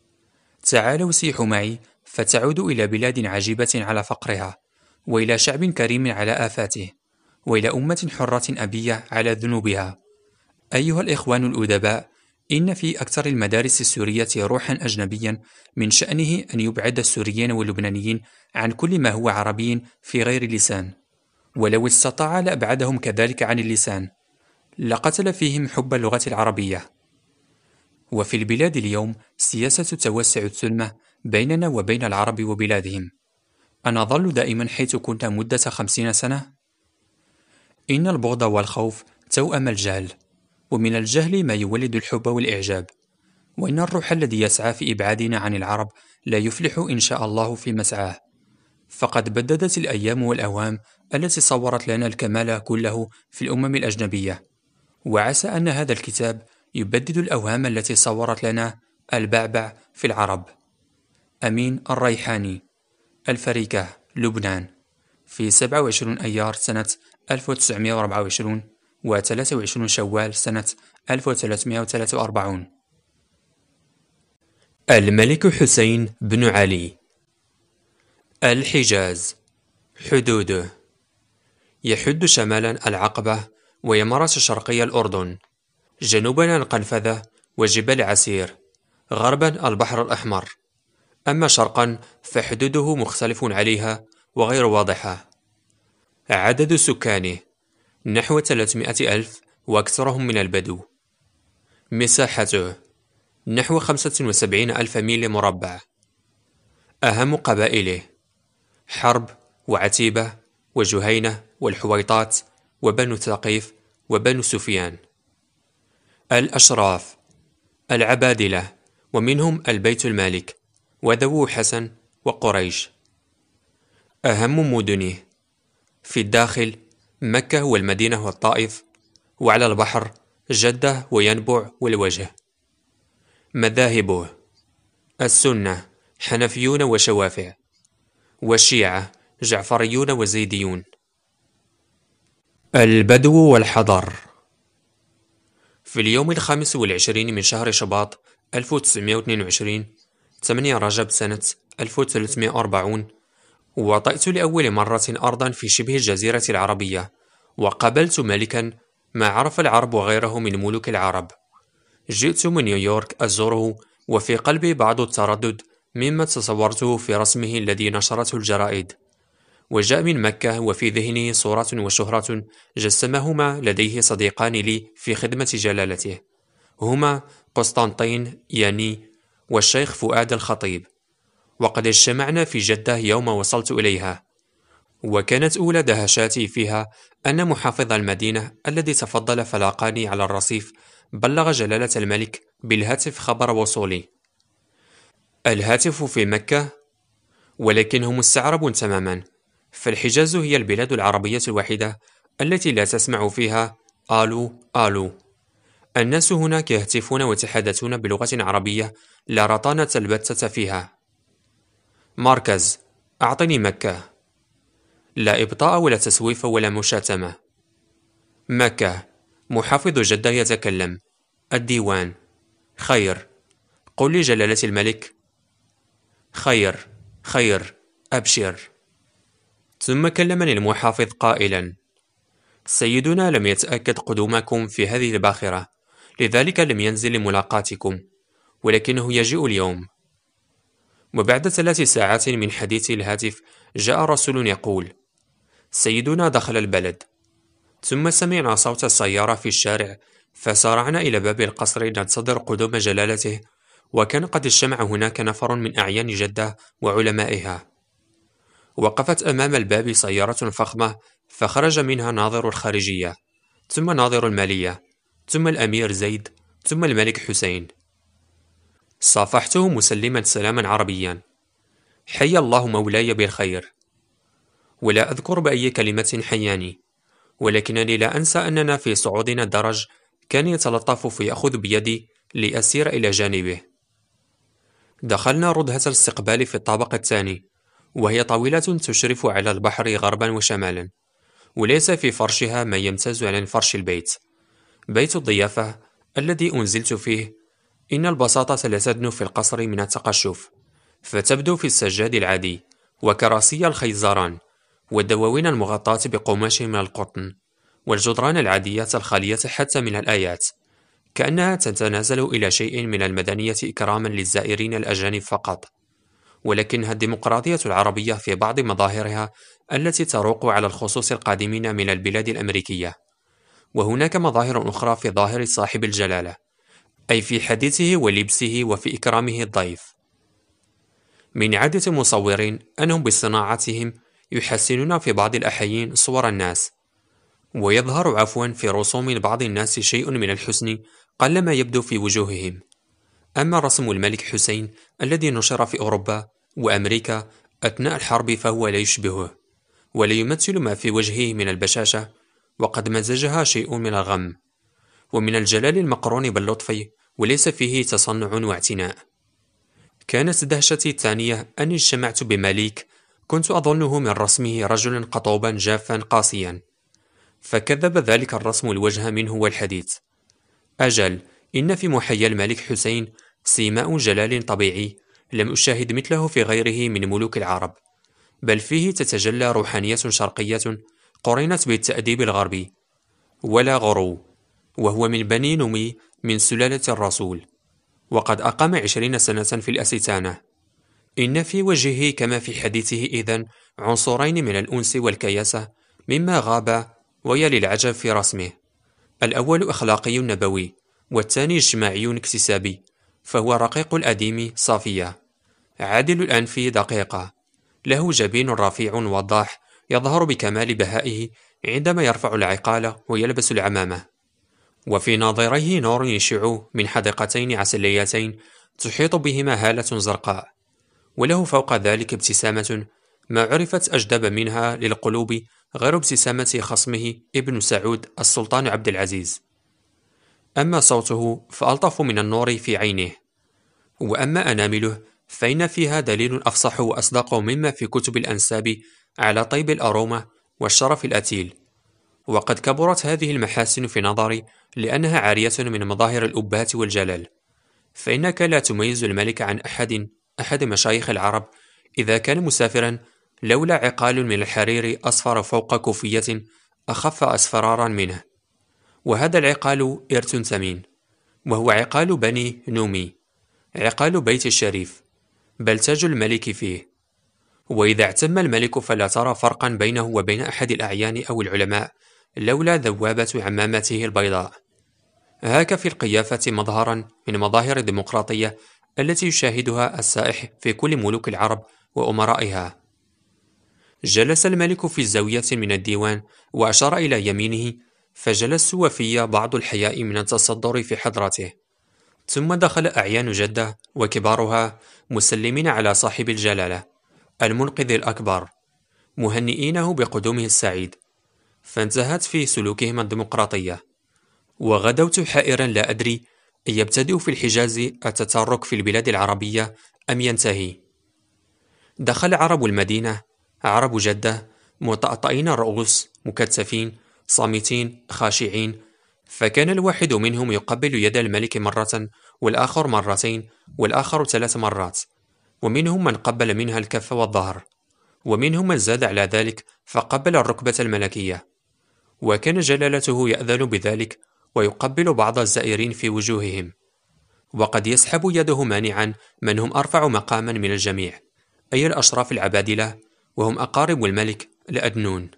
Speaker 1: تعالوا سيحوا معي فتعودوا إلى بلاد عجيبة على فقرها، وإلى شعب كريم على آفاته، وإلى أمة حرة أبية على ذنوبها. أيها الإخوان الأدباء، إن في أكثر المدارس السورية روحا أجنبيا من شأنه أن يبعد السوريين واللبنانيين عن كل ما هو عربي في غير اللسان، ولو استطاع لأبعدهم كذلك عن اللسان، لقتل فيهم حب اللغة العربية. وفي البلاد اليوم سياسة توسع الثلمة بيننا وبين العرب وبلادهم. أنظل دائما حيث كنت مدة 50 سنة؟ إن البغض والخوف توأم الجهل، ومن الجهل ما يولد الحب والإعجاب، وإن الروح الذي يسعى في إبعادنا عن العرب لا يفلح إن شاء الله في مسعاه. فقد بددت الأيام والأوهام التي صورت لنا الكمال كله في الأمم الأجنبية، وعسى أن هذا الكتاب يبدد الأوهام التي صورت لنا البعبع في العرب. أمين الريحاني، الفريكة، لبنان، في 27 أيار سنة 1924 و 23 شوال سنة 1343. الملك حسين بن علي. الحجاز. حدوده: يحد شمالا العقبة، ويمرس شرقي الأردن، جنوبا القنفذة وجبال عسير، غربا البحر الأحمر. أما شرقا فحدوده مختلف عليها وغير واضحة. عدد سكانه نحو 300 ألف، وأكثرهم من البدو. مساحته نحو 75 ألف ميل مربع. أهم قبائله: حرب وعتيبة وجهينة والحويطات وبنو ثقيف وبنو سفيان. الأشراف: العبادلة، ومنهم البيت المالك وذو حسن وقريش. أهم مدنه: في الداخل مكة والمدينة والطائف، وعلى البحر جدة وينبع والوجه. مذاهبه: السنة حنفيون وشوافع، والشيعة جعفريون وزيديون. البدو والحضر. في اليوم 25 من شهر شباط 1922 8 رجب سنة 1340 وطئت لأول مرة أرضا في شبه الجزيرة العربية، وقابلت ملكا ما عرف العرب وغيره من ملوك العرب. جئت من نيويورك أزوره، وفي قلبي بعض التردد مما تصورته في رسمه الذي نشرته الجرائد، وجاء من مكة وفي ذهني صورة وشهرة جسمهما لديه صديقان لي في خدمة جلالته، هما قسطنطين ياني والشيخ فؤاد الخطيب، وقد اجتمعنا في جدة يوم وصلت إليها. وكانت أولى دهشاتي فيها أن محافظ المدينة الذي تفضل فلاقاني على الرصيف بلغ جلالة الملك بالهاتف خبر وصولي. الهاتف في مكة، ولكنه مستعرب تماما، فالحجاز هي البلاد العربية الوحيدة التي لا تسمع فيها آلو آلو. الناس هناك يهتفون ويتحدثون بلغة عربية لا رطانة البتة فيها. مركز: أعطني مكة. لا إبطاء ولا تسويف ولا مشاتمة. مكة: محافظ جدة يتكلم. الديوان: خير. قل لي جلالة الملك. خير خير، أبشر. ثم كلمني المحافظ قائلا: سيدنا لم يتأكد قدومكم في هذه الباخرة، لذلك لم ينزل لملاقاتكم، ولكنه يجيء اليوم. وبعد 3 ساعات من حديث الهاتف جاء رسول يقول: سيدنا دخل البلد. ثم سمعنا صوت السيارة في الشارع، فسارعنا إلى باب القصر ننتظر قدوم جلالته، وكان قد اجتمع هناك نفر من أعيان جدة وعلمائها. وقفت أمام الباب سيارة فخمة، فخرج منها ناظر الخارجية، ثم ناظر المالية، ثم الأمير زيد، ثم الملك حسين. صافحته مسلما سلاما عربيا: حي الله مولاي بالخير. ولا أذكر بأي كلمة حياني، ولكنني لا أنسى أننا في صعودنا الدرج كان يتلطف فيأخذ بيدي لأسير إلى جانبه. دخلنا ردهة الاستقبال في الطابق الثاني، وهي طويلة تشرف على البحر غربا وشمالا، وليس في فرشها ما يمتاز عن فرش البيت، بيت الضيافة الذي أنزلت فيه. إن البساطة لا تدنو في القصر من التقشف، فتبدو في السجاد العادي وكراسي الخيزران والدواوين المغطاة بقماش من القطن، والجدران العادية الخالية حتى من الآيات، كأنها تتنازل إلى شيء من المدنية إكراما للزائرين الأجانب فقط. ولكنها الديمقراطية العربية في بعض مظاهرها التي تروق على الخصوص القادمين من البلاد الأمريكية. وهناك مظاهر أخرى في ظاهر صاحب الجلالة
Speaker 2: أي في حديثه ولبسه وفي إكرامه الضيف. من عادة المصورين أنهم بصناعتهم يحسنون في بعض الأحيان صور الناس، ويظهر في رسوم بعض الناس شيء من الحسن قلما يبدو في وجوههم. أما رسم الملك حسين الذي نشر في أوروبا وأمريكا أثناء الحرب فهو لا يشبهه، ولا يمثل ما في وجهه من البشاشة، وقد مزجها شيء من الغم ومن الجلال المقرون باللطف، وليس فيه تصنع واعتناء. كانت دهشتي الثانية أني اجتمعت بمليك كنت أظنه من رسمه رجلا قطوبا جافا قاسيا، فكذب ذلك الرسم الوجه منه والحديث. أجل، إن في محيا الملك حسين سيماء جلال طبيعي لم أشاهد مثله في غيره من ملوك العرب، بل فيه تتجلى روحانية شرقية قرنت بالتأديب الغربي. ولا غرو، وهو من بني نمي من سلالة الرسول، وقد أقام 20 سنة في الأستانة. إن في وجهه كما في حديثه إذن عنصرين من الأنس والكياسة مما غاب ويلي العجب في رسمه. الأول أخلاقي نبوي، والثاني اجتماعي اكتسابي، فهو رقيق الأديم صافية، عادل الأنف دقيقة، له جبين رفيع وضاح يظهر بكمال بهائه عندما يرفع العقال ويلبس العمامة، وفي ناظريه نور يشع من حدقتين عسليتين تحيط بهما هالة زرقاء، وله فوق ذلك ابتسامة ما عرفت أجدب منها للقلوب غير ابتسامة خصمه ابن سعود السلطان عبد العزيز. أما صوته فألطف من النور في عينه، وأما أنامله فإن فيها دليل أفصح وأصدق مما في كتب الأنساب على طيب الأرومة والشرف الأتيل. وقد كبرت هذه المحاسن في نظري لأنها عارية من مظاهر الأبهة والجلال، فإنك لا تميز الملك عن أحد مشايخ العرب إذا كان مسافرا لولا عقال من الحرير أصفر فوق كوفية أخف أصفرارا منه، وهذا العقال إرث ثمين، وهو عقال بني نومي، عقال بيت الشريف، بل تاج الملك فيه. وإذا اعتم الملك فلا ترى فرقا بينه وبين أحد الأعيان أو العلماء لولا ذوابة عمامته البيضاء. هاك في القيافة مظهرا من مظاهر الديمقراطية التي يشاهدها السائح في كل ملوك العرب وأمرائها. جلس الملك في الزاوية من الديوان وأشار إلى يمينه، فجلست وفي بعض الحياء من التصدر في حضرته. ثم دخل أعيان جدة وكبارها مسلمين على صاحب الجلالة المنقذ الأكبر، مهنئينه بقدومه السعيد، فانتهت في سلوكهم الديمقراطية. وغدوت حائرا لا أدري أن يبتدئ في الحجاز التترك في البلاد العربية أم ينتهي. دخل عرب المدينة، عرب جدة، مطأطئين الرؤوس، مكتفين، صامتين، خاشعين، فكان الواحد منهم يقبل يد الملك مرة، والآخر مرتين، والآخر 3 مرات، ومنهم من قبل منها الكف والظهر، ومنهم من زاد على ذلك فقبل الركبة الملكية. وكان جلالته يأذن بذلك ويقبل بعض الزائرين في وجوههم، وقد يسحب يده مانعا من هم أرفع مقاما من الجميع، أي الأشراف العبادلة، وهم أقارب الملك لأدنون.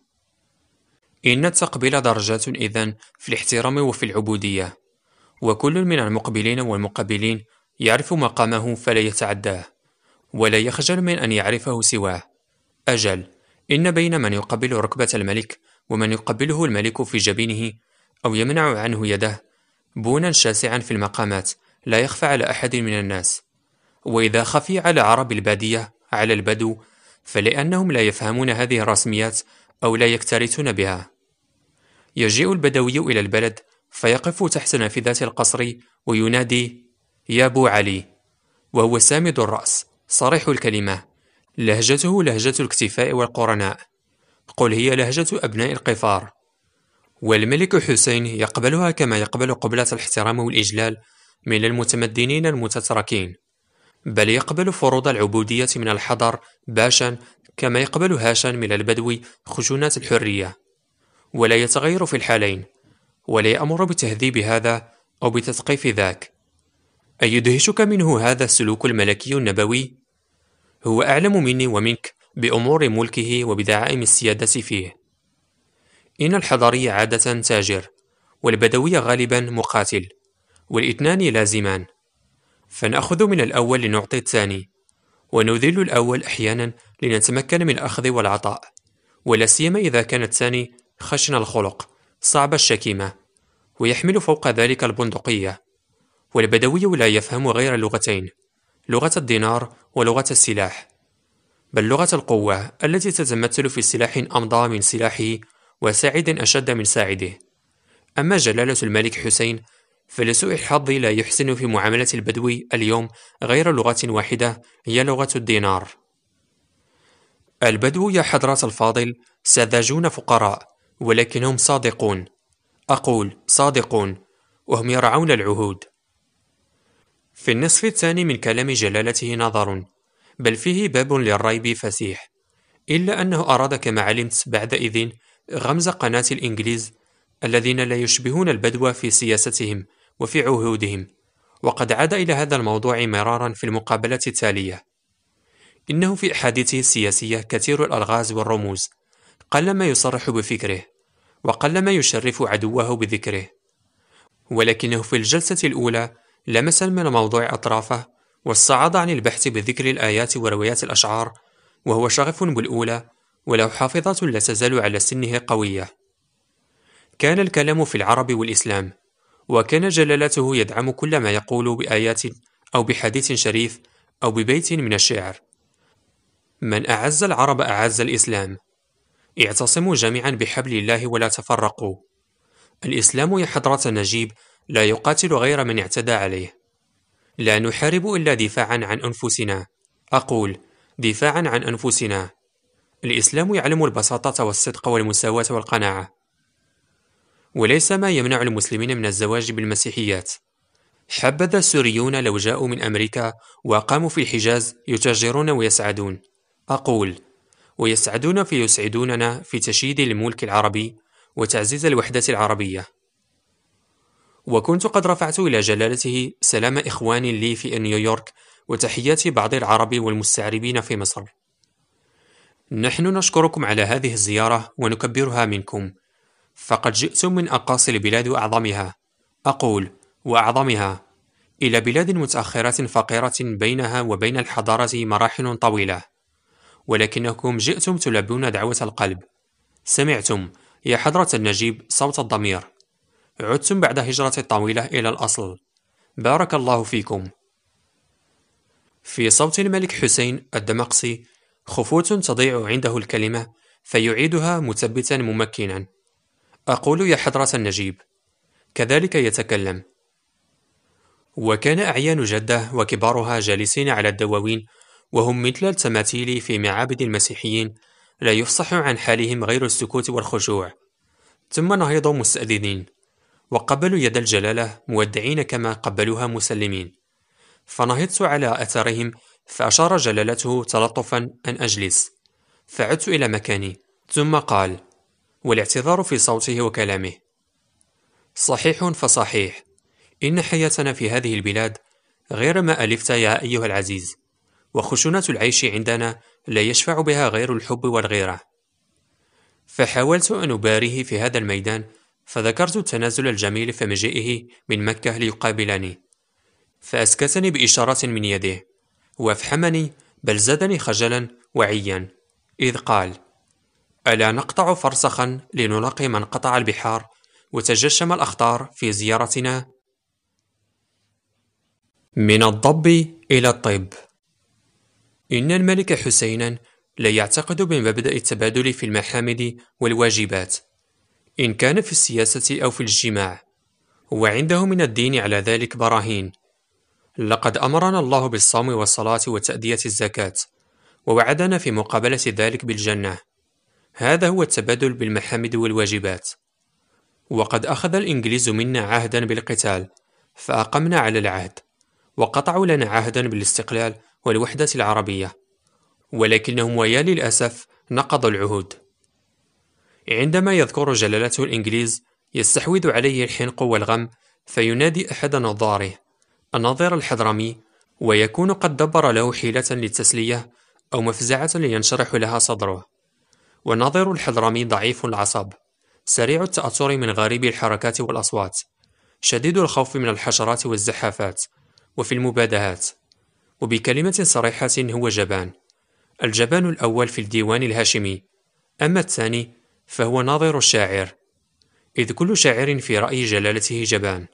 Speaker 2: إن التقبيل درجات إذن في الاحترام وفي العبودية، وكل من المقبلين والمقبلين يعرف مقامه فلا يتعداه، ولا يخجل من أن يعرفه سواه. أجل، إن بين من يقبل ركبة الملك ومن يقبله الملك في جبينه أو يمنع عنه يده بونا شاسعا في المقامات لا يخفى على أحد من الناس. وإذا خفي على عرب البادية على البدو فلأنهم لا يفهمون هذه الرسميات أو لا يكترثون بها. يجيء البدوي إلى البلد فيقف تحت نافذة القصر وينادي: يا أبو علي، وهو سامد الرأس صريح الكلمة، لهجته لهجة الاكتفاء والقرناء، قل هي لهجة أبناء القفار. والملك حسين يقبلها كما يقبل قبلة الاحترام والإجلال من المتمدنين المتتركين، بل يقبل فروض العبودية من الحضر باشا كما يقبل هاشا من البدو خشونات الحرية، ولا يتغير في الحالين، ولا يأمر بتهذيب هذا أو بتثقيف ذاك. أيدهشك منه هذا السلوك الملكي النبوي؟ هو أعلم مني ومنك بأمور ملكه وبدعائم السيادة فيه. إن الحضري عادة تاجر، والبدوي غالبا مقاتل، والاثنان لازمان، فنأخذ من الأول لنعطي الثاني، ونذل الأول أحيانا لنتمكن من الأخذ والعطاء، ولا سيما إذا كان الثاني خشن الخلق صعب الشكيمة ويحمل فوق ذلك البندقية. والبدوي لا يفهم غير لغتين، لغة الدينار ولغة السلاح، بل لغة القوة التي تتمثل في سلاح أمضى من سلاحه وساعد أشد من ساعده. أما جلالة الملك حسين فلسوء الحظ لا يحسن في معاملة البدوي اليوم غير لغة واحدة، هي لغة الدينار. البدو يا حضرة الفاضل ساذجون فقراء، ولكنهم صادقون، أقول صادقون، وهم يرعون العهود. في النصف الثاني من كلام جلالته نظر، بل فيه باب للريب فسيح، إلا أنه أراد كما علمت بعدئذ غمز قناة الإنجليز الذين لا يشبهون البدو في سياستهم وفي عهودهم، وقد عاد إلى هذا الموضوع مرارا في المقابلة التالية. إنه في أحاديثه السياسية كثير الألغاز والرموز، قلما يصرح بفكره وقلما يشرف عدوه بذكره، ولكنه في الجلسة الأولى لمس من الموضوع أطرافه واستعاض عن البحث بذكر الآيات وروايات الأشعار، وهو شغف بالأولى وله حافظة لا تزال على سنه قوية. كان الكلام في العرب والإسلام، وكان جلالته يدعم كل ما يقول بآيات أو بحديث شريف أو ببيت من الشعر. من أعز العرب أعز الإسلام، اعتصموا جميعا بحبل الله ولا تفرقوا. الإسلام يا حضرة نجيب لا يقاتل غير من اعتدى عليه، لا نحارب إلا دفاعا عن أنفسنا، أقول دفاعا عن أنفسنا. الإسلام يعلم البساطة والصدق والمساواة والقناعة، وليس ما يمنع المسلمين من الزواج بالمسيحيات. حبذا السوريون لو جاءوا من أمريكا وقاموا في الحجاز يتاجرون ويسعدون، أقول ويسعدون فيسعدوننا في تشييد الملك العربي وتعزيز الوحدة العربية. وكنت قد رفعت إلى جلالته سلام إخوان لي في نيويورك وتحيات بعض العرب والمستعربين في مصر. نحن نشكركم على هذه الزيارة ونكبرها منكم، فقد جئتم من أقاصي البلاد وأعظمها، أقول وأعظمها، إلى بلاد متأخرة فقيرة بينها وبين الحضارة مراحل طويلة، ولكنكم جئتم تلبون دعوة القلب. سمعتم يا حضرة النجيب صوت الضمير، عدتم بعد هجرة طويلة إلى الأصل، بارك الله فيكم. في صوت الملك حسين الدمقسي خفوت تضيع عنده الكلمة فيعيدها مثبتا ممكنا، أقول يا حضرة النجيب، كذلك يتكلم. وكان أعيان جدة وكبارها جالسين على الدواوين وهم مثل التماثيل في معابد المسيحيين، لا يفصح عن حالهم غير السكوت والخشوع. ثم نهضوا مستأذنين وقبلوا يد الجلالة مودعين كما قبلوها مسلمين، فنهضت على أثرهم فأشار جلالته تلطفا أن أجلس، فعدت إلى مكاني، ثم قال والاعتذار في صوته وكلامه: صحيح فصحيح، إن حياتنا في هذه البلاد غير ما ألفت يا أيها العزيز، وخشونة العيش عندنا لا يشفع بها غير الحب والغيرة. فحاولت أن أباريه في هذا الميدان، فذكرت التنازل الجميل في مجيئه من مكة ليقابلني، فأسكتني بإشارة من يده، وأفحمني بل زادني خجلا وعيا، إذ قال: ألا نقطع فرسخا لنلاقي من قطع البحار وتجشم الأخطار في زيارتنا؟ من الضب إلى الطب. إن الملك حسينا لا يعتقد بمبدأ التبادل في المحامد والواجبات، إن كان في السياسة أو في الاجتماع، وعنده من الدين على ذلك براهين. لقد أمرنا الله بالصوم والصلاة وتأدية الزكاة، ووعدنا في مقابلة ذلك بالجنة. هذا هو التبادل بالمحامد والواجبات. وقد أخذ الإنجليز منا عهدا بالقتال، فأقمنا على العهد، وقطعوا لنا عهدا بالاستقلال والوحدة العربية، ولكنهم ويا للأسف نقضوا العهود. عندما يذكر جلالته الإنجليز يستحوذ عليه الحنق والغم، فينادي أحد نظاره النظير الحضرمي، ويكون قد دبر له حيلة للتسلية أو مفزعة لينشرح لها صدره. والنظير الحضرمي ضعيف العصب، سريع التأثر من غريب الحركات والأصوات، شديد الخوف من الحشرات والزحافات، وفي المبادهات، وبكلمة صريحة هو جبان. الجبان الأول في الديوان الهاشمي، أما الثاني فهو ناظر الشاعر، إذ كل شاعر في رأي جلالته جبان.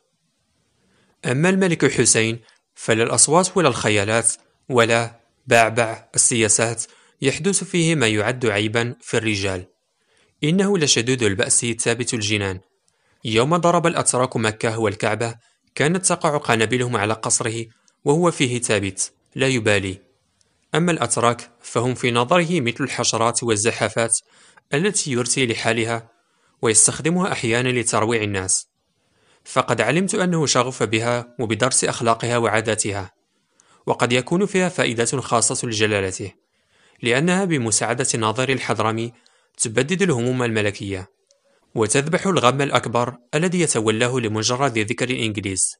Speaker 2: أما الملك حسين فلا الأصوات ولا الخيالات ولا بعبع السياسات يحدث فيه ما يعد عيبا في الرجال. إنه لشديد البأس ثابت الجنان. يوم ضرب الأتراك مكة والكعبة كانت تقع قنابلهم على قصره وهو فيه ثابت لا يبالي. أما الأتراك فهم في نظره مثل الحشرات والزحافات التي يرثي لحالها ويستخدمها أحيانا لترويع الناس. فقد علمت أنه شغف بها وبدرس أخلاقها وعاداتها، وقد يكون فيها فائدة خاصة لجلالته، لأنها بمساعدة ناظر الحضرمي تبدد الهموم الملكية وتذبح الغم الأكبر الذي يتولاه لمجرد ذكر الإنجليز.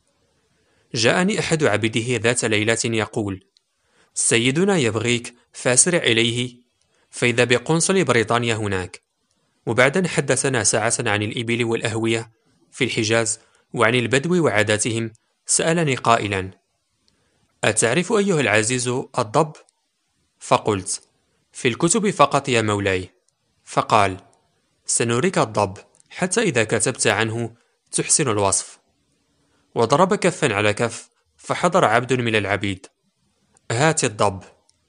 Speaker 2: جاءني أحد عبيده ذات ليلة يقول: سيدنا يبغيك فاسرع إليه، فإذا بقنصل بريطانيا هناك. وبعد حدثنا ساعة عن الإبل والأهوية في الحجاز وعن البدو وعاداتهم، سألني قائلا: أتعرف أيها العزيز الضب؟ فقلت: في الكتب فقط يا مولاي. فقال: سنريك الضب حتى إذا كتبت عنه تحسن الوصف. وضرب كفا على كف، فحضر عبد من العبيد: هات الضب.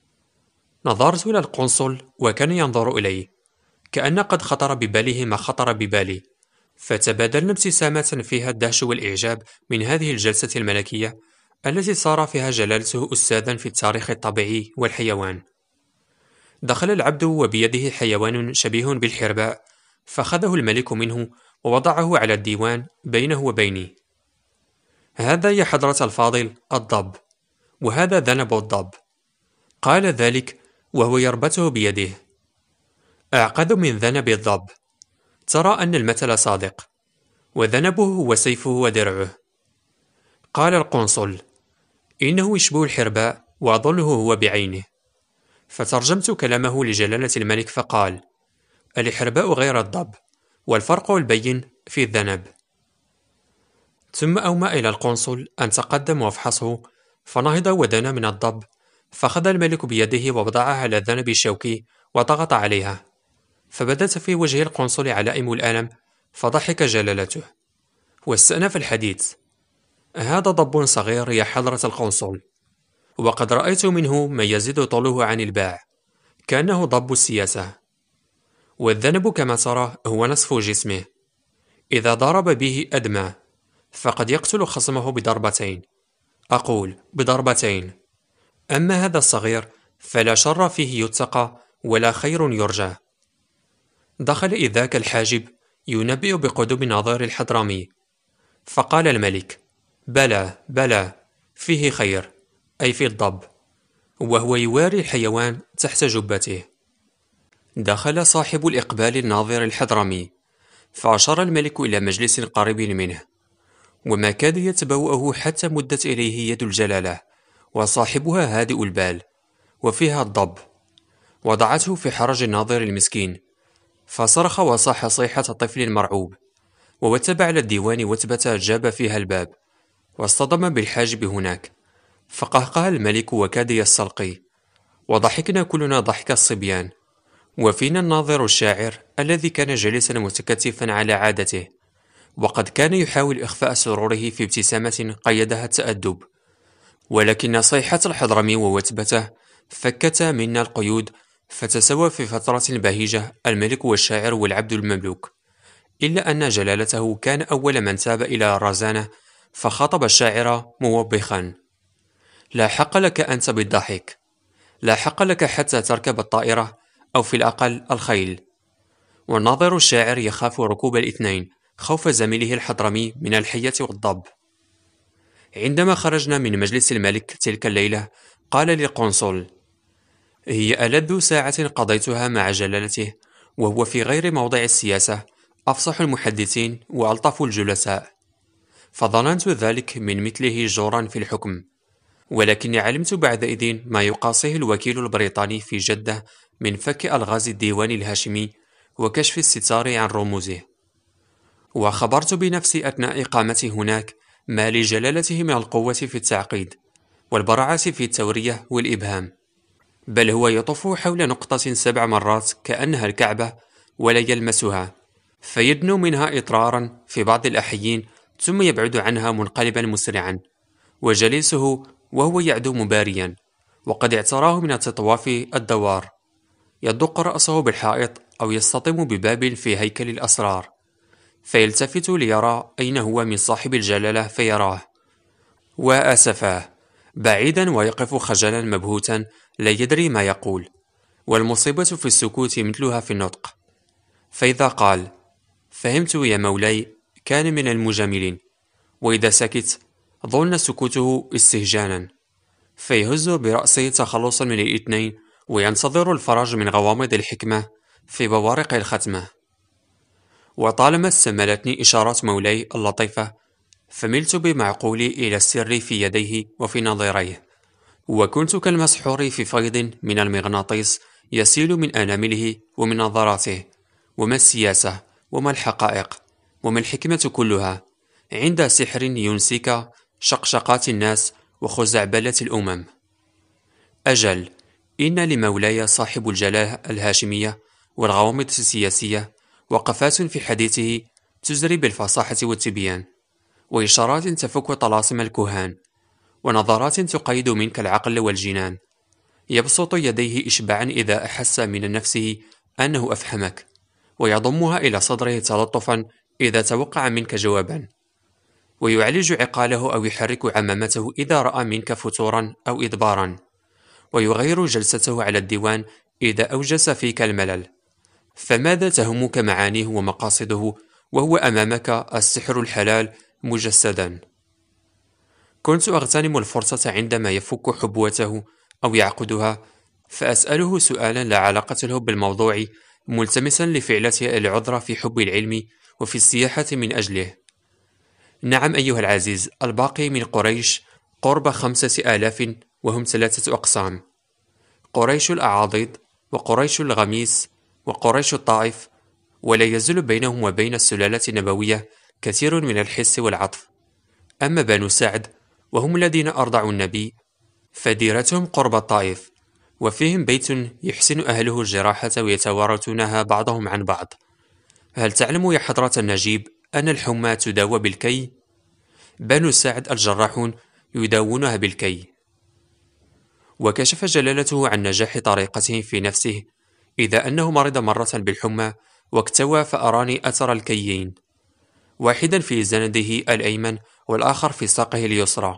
Speaker 2: نظرت إلى القنصل وكان ينظر إلي، كأن قد خطر بباله ما خطر ببالي، فتبادلنا ابتسامات فيها الدهش والإعجاب من هذه الجلسة الملكية التي صار فيها جلالته أستاذا في التاريخ الطبيعي والحيوان. دخل العبد وبيده حيوان شبيه بالحرباء، فأخذه الملك منه ووضعه على الديوان بينه وبيني. هذا يا حضرة الفاضل الضب، وهذا ذنب الضب. قال ذلك وهو يربطه بيده. أعقد من ذنب الضب. ترى أن المثل صادق، وذنبه هو سيفه ودرعه. قال القنصل: إنه يشبه الحرباء وأظنه هو بعينه. فترجمت كلامه لجلالة الملك فقال: الحرباء غير الضب، والفرق البين في الذنب. ثم أومأ إلى القنصل أن تقدم وافحصه، فنهض ودنا من الضب، فأخذ الملك بيده ووضعها على الذنب الشوكي وضغط عليها، فبدت في وجه القنصل علائم الألم، فضحك جلالته واستأنف الحديث: هذا ضب صغير يا حضرة القنصل، وقد رأيت منه ما يزيد طوله عن الباع، كأنه ضب السياسة. والذنب كما ترى هو نصف جسمه، إذا ضرب به أدمى، فقد يقتل خصمه بضربتين، أقول بضربتين. أما هذا الصغير فلا شر فيه يتقى ولا خير يرجى. دخل إذ ذاك الحاجب ينبئ بقدوم ناظر الحضرمي، فقال الملك: بلى بلى، فيه خير، أي في الضب، وهو يواري الحيوان تحت جبته. دخل صاحب الإقبال الناظر الحضرمي، فأشار الملك إلى مجلس قريب منه، وما كاد يتبوأه حتى مدت إليه يد الجلالة، وصاحبها هادئ البال، وفيها الضب. وضعته في حرج الناظر المسكين، فصرخ وصاح صيحة طفل مرعوب، ووتب على الديوان وتبة جاب فيها الباب، واصطدم بالحاجب هناك، فقهقه الملك وكاد يستلقي، وضحكنا كلنا ضحك الصبيان، وفينا الناظر الشاعر الذي كان جالسا متكتفا على عادته، وقد كان يحاول إخفاء سروره في ابتسامة قيدها التأدب. ولكن صيحة الحضرمي ووتبته فكتا منا القيود، فتسوى في فترة بهيجة الملك والشاعر والعبد المملوك، إلا أن جلالته كان أول من تاب إلى الرزانة، فخاطب الشاعر موبخا: لا حق لك أنت بالضحك، لا حق لك حتى تركب الطائرة أو في الأقل الخيل. والناظر الشاعر يخاف ركوب الاثنين خوف زميله الحضرمي من الحية والضب. عندما خرجنا من مجلس الملك تلك الليلة، قال للقنصل: هي ألذ ساعة قضيتها مع جلالته، وهو في غير موضع السياسة، أفصح المحدثين وألطف الجلساء. فظننت ذلك من مثله جورا في الحكم، ولكني علمت بعد إذن ما يقاصيه الوكيل البريطاني في جدة من فك ألغاز الديوان الهاشمي وكشف الستار عن رموزه. وخبرت بنفسي أثناء إقامتي هناك ما لجلالته من القوة في التعقيد والبراعة في التورية والإبهام، بل هو يطوف حول نقطة 7 مرات كأنها الكعبة ولا يلمسها، فيدنو منها إطرارا في بعض الأحيين ثم يبعد عنها منقلبا مسرعا، وجليسه وهو يعدو مباريا وقد اعتراه من التطواف الدوار، يدق رأسه بالحائط أو يصطدم بباب في هيكل الأسرار، فيلتفت ليرى أين هو من صاحب الجلالة فيراه، وأسفاه بعيدا ويقف خجلا مبهوتا لا يدري ما يقول، والمصيبة في السكوت مثلها في النطق، فإذا قال فهمت يا مولاي كان من المجاملين، وإذا سكت ظن سكوته استهجانا، فيهز برأسه تخلصا من الاثنين وينتظر الفرج من غوامض الحكمة في بوارق الختمة. وطالما استملتني إشارات مولاي اللطيفة فملت بمعقولي إلى السر في يديه وفي نظريه، وكنت كالمسحور في فيض من المغناطيس يسيل من أنامله ومن نظراته. وما السياسة وما الحقائق وما الحكمة كلها عند سحر ينسيك شقشقات الناس وخزعبلة الأمم. أجل، إن لمولاي صاحب الجلالة الهاشمية والغوامض السياسية وقفات في حديثه تزري بالفصاحة والتبيان، وإشارات تفك طلاسم الكهان، ونظرات تقيد منك العقل والجنان. يبسط يديه إشباعا إذا أحس من نفسه أنه أفهمك، ويضمها إلى صدره تلطفا إذا توقع منك جوابا، ويعالج عقاله أو يحرك عمامته إذا رأى منك فتورا أو إدبارا، ويغير جلسته على الديوان إذا أوجس فيك الملل. فماذا تهمك معانيه ومقاصده وهو أمامك السحر الحلال مجسدا؟ كنت أغتنم الفرصة عندما يفك حبوته أو يعقدها فأسأله سؤالا لا علاقة له بالموضوع، ملتمسا لفعلته العذر في حب العلم وفي السياحة من أجله. نعم أيها العزيز، الباقي من قريش قرب 5000 وهم 3 أقسام: قريش الأعاضيد وقريش الغميس وقريش الطائف، ولا يزال بينهم وبين السلالة النبوية كثير من الحس والعطف. أما بنو سعد وهم الذين أرضعوا النبي فديرتهم قرب الطائف، وفيهم بيت يحسن أهله الجراحة ويتوارثونها بعضهم عن بعض. هل تعلم يا حضرة النجيب أن الحمى تداوى بالكي؟ بنو سعد الجراحون يداوونها بالكي. وكشف جلالته عن نجاح طريقته في نفسه، إذا أنه مرض مرة بالحمى واكتوى فأراني أثر الكيين، واحدا في زنده الأيمن والآخر في ساقه اليسرى.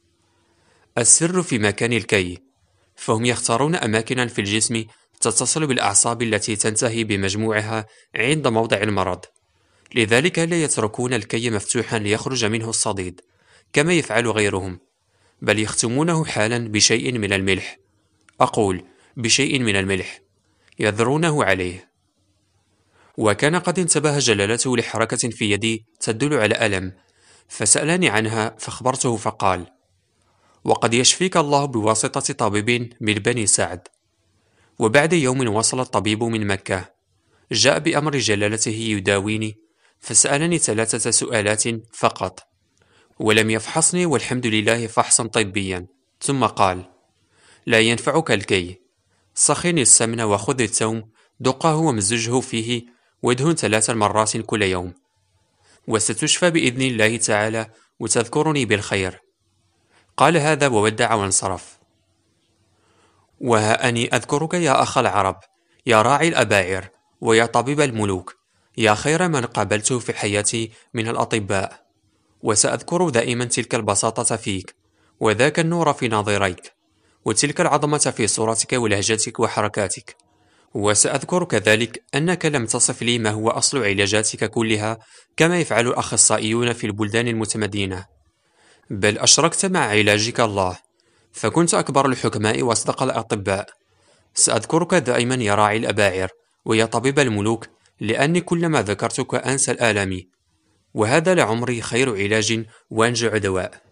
Speaker 2: السر في مكان الكي، فهم يختارون أماكنا في الجسم تتصل بالأعصاب التي تنتهي بمجموعها عند موضع المرض، لذلك لا يتركون الكي مفتوحا ليخرج منه الصديد كما يفعل غيرهم، بل يختمونه حالا بشيء من الملح، أقول بشيء من الملح، يذرونه عليه. وكان قد انتبه جلالته لحركة في يدي تدل على ألم، فسألني عنها فأخبرته فقال: وقد يشفيك الله بواسطة طبيب من بني سعد. وبعد يوم وصل الطبيب من مكة، جاء بأمر جلالته يداويني، فسألني 3 سؤالات فقط، ولم يفحصني والحمد لله فحصا طبيا، ثم قال: لا ينفعك الكي، سخن السمن وخذ الثوم، دقه ومزجه فيه وادهن 3 مرات كل يوم، وستشفى بإذن الله تعالى وتذكرني بالخير. قال هذا وودع وانصرف. وها أني أذكرك يا أخ العرب، يا راعي الأباعر، ويا طبيب الملوك، يا خير من قابلته في حياتي من الأطباء، وسأذكر دائما تلك البساطة فيك، وذاك النور في ناظريك، وتلك العظمة في صورتك ولهجتك وحركاتك، وسأذكر كذلك أنك لم تصف لي ما هو أصل علاجاتك كلها كما يفعل الأخصائيون في البلدان المتمدينة، بل أشركت مع علاجك الله، فكنت أكبر الحكماء وأصدق الأطباء. سأذكرك دائما يا راعي الأباعر ويا طبيب الملوك، لأني كلما ذكرتك أنسى الآلام، وهذا لعمري خير علاج وأنجع دواء.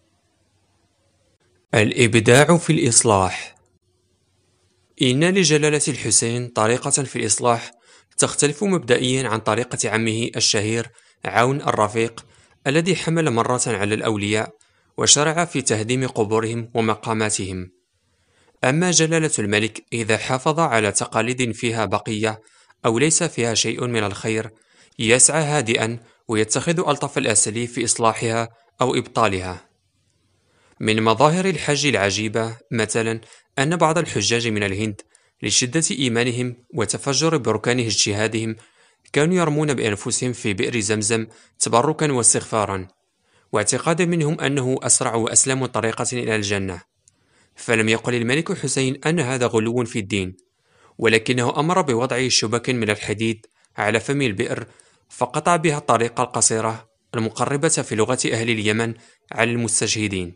Speaker 2: الإبداع في الإصلاح. إن لجلالة الحسين طريقة في الإصلاح تختلف مبدئيا عن طريقة عمه الشهير عون الرفيق الذي حمل مرة على الأولياء وشرع في تهديم قبورهم ومقاماتهم. أما جلالة الملك إذا حافظ على تقاليد فيها بقية أو ليس فيها شيء من الخير يسعى هادئا ويتخذ ألطف الأساليب في إصلاحها أو إبطالها. من مظاهر الحج العجيبة مثلا أن بعض الحجاج من الهند لشدة إيمانهم وتفجر بركان اجتهادهم كانوا يرمون بأنفسهم في بئر زمزم تبركا واستغفارا، واعتقادا منهم أنه أسرع وأسلم طريقة إلى الجنة. فلم يقل الملك حسين أن هذا غلو في الدين، ولكنه أمر بوضع شبك من الحديد على فم البئر فقطع بها الطريق القصيرة المقربة في لغة أهل اليمن على المستشهدين.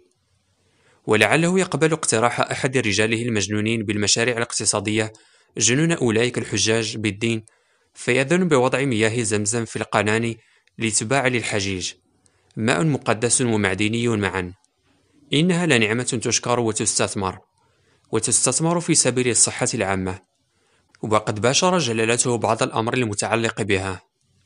Speaker 2: ولعله يقبل اقتراح أحد رجاله المجنونين بالمشاريع الاقتصادية جنون أولئك الحجاج بالدين، فيأذن بوضع مياه زمزم في القناني لتباع للحجيج، ماء مقدس ومعدني معا. إنها لنعمة تشكر وتستثمر في سبيل الصحة العامة. وقد باشر جلالته بعض الأمر المتعلق بها.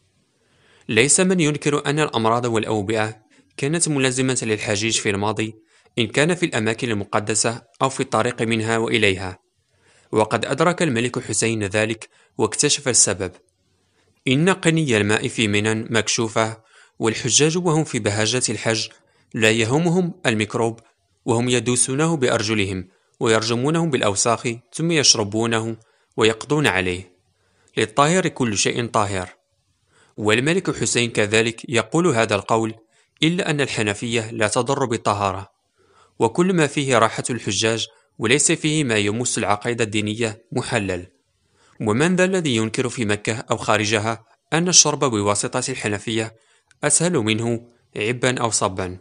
Speaker 2: ليس من ينكر أن الأمراض والأوبئة كانت ملازمة للحجيج في الماضي، إن كان في الأماكن المقدسة أو في الطريق منها وإليها، وقد أدرك الملك حسين ذلك واكتشف السبب. إن قني الماء في منى مكشوفة، والحجاج وهم في بهاجة الحج لا يهمهم الميكروب، وهم يدوسونه بأرجلهم ويرجمونه بالأوساخ ثم يشربونه ويقضون عليه. للطاهر كل شيء طاهر. والملك حسين كذلك يقول هذا القول، إلا أن الحنفية لا تضر بالطهارة، وكل ما فيه راحة الحجاج وليس فيه ما يمس العقيدة الدينية محلل. ومن ذا الذي ينكر في مكة أو خارجها أن الشرب بواسطة الحنفية أسهل منه عبا أو صبا؟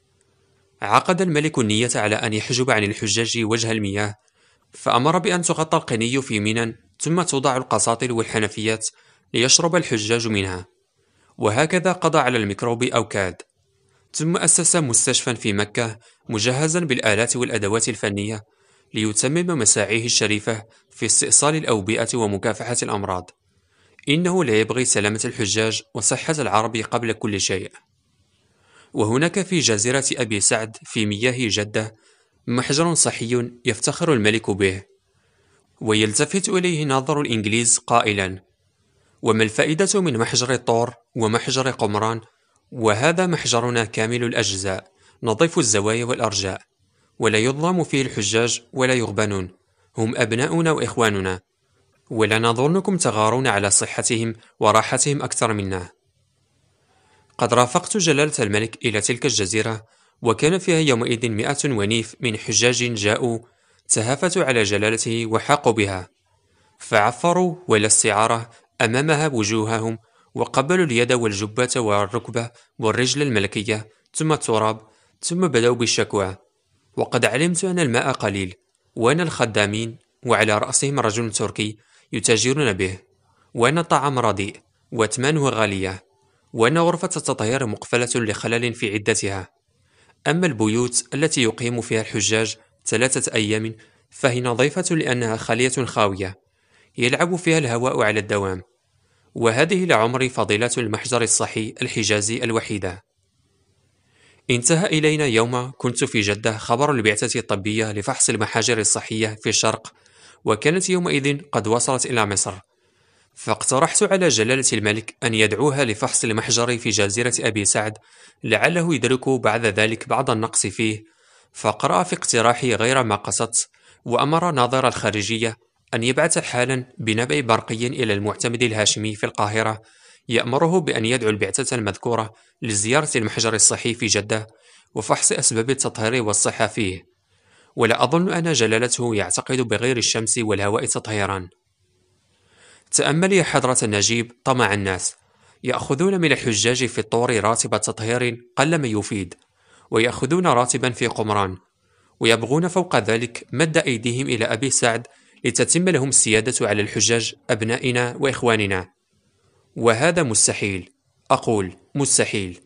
Speaker 2: عقد الملك النية على أن يحجب عن الحجاج وجه المياه، فأمر بأن تغطى القني في منى ثم توضع القساطل والحنفيات ليشرب الحجاج منها، وهكذا قضى على الميكروب أو كاد. ثم أسس مستشفى في مكة مجهزا بالآلات والأدوات الفنية ليتمم مساعيه الشريفة في استئصال الأوبئة ومكافحة الأمراض. إنه لا يبغي سلامة الحجاج وصحة العرب قبل كل شيء. وهناك في جزيرة أبي سعد في مياه جدة محجر صحي يفتخر الملك به، ويلتفت إليه ناظر الإنجليز قائلا: وما الفائدة من محجر الطور ومحجر قمران، وهذا محجرنا كامل الأجزاء نظيف الزوايا والأرجاء، ولا يظلم فيه الحجاج ولا يغبنون، هم أبناؤنا وإخواننا، ولا نظنكم تغارون على صحتهم وراحتهم أكثر منا. قد رافقت جلالة الملك إلى تلك الجزيرة، وكان فيها يومئذ 100 ونيف من حجاج جاءوا تهافتوا على جلالته وحاقوا بها، فعفروا ولا استعارة أمامها وجوههم، وقبلوا اليد والجبة والركبة والرجل الملكية ثم التراب، ثم بدأوا بالشكوى. وقد علمت أن الماء قليل، وأن الخدامين وعلى رأسهم رجل تركي يتاجرون به، وأن الطعام رديء وأثمانه غالية، وأن غرفة التطهير مقفلة لخلل في عدتها. أما البيوت التي يقيم فيها الحجاج 3 أيام فهي نظيفة لأنها خالية خاوية يلعب فيها الهواء على الدوام. وهذه لعمر فضيلة المحجر الصحي الحجازي الوحيدة. انتهى إلينا يوم كنت في جدة خبر البعثة الطبية لفحص المحاجر الصحية في الشرق، وكانت يومئذ قد وصلت إلى مصر، فاقترحت على جلالة الملك أن يدعوها لفحص المحجر في جزيرة أبي سعد، لعله يدرك بعد ذلك بعض النقص فيه، فقرأ في اقتراحي غير ما قصدت، وأمر ناظر الخارجية أن يبعث حالا بنبأ برقي إلى المعتمد الهاشمي في القاهرة يأمره بأن يدعو البعثة المذكورة لزيارة المحجر الصحي في جدة وفحص أسباب التطهير والصحة فيه. ولا أظن أن جلالته يعتقد بغير الشمس والهواء تطهيرا. تأمل يا حضرة النجيب طمع الناس، يأخذون من الحجاج في الطور راتب تطهير قل ما يفيد، ويأخذون راتبا في قمران، ويبغون فوق ذلك مد أيديهم إلى أبي سعد لتتم لهم السيادة على الحجاج أبنائنا وإخواننا. وهذا مستحيل، أقول مستحيل.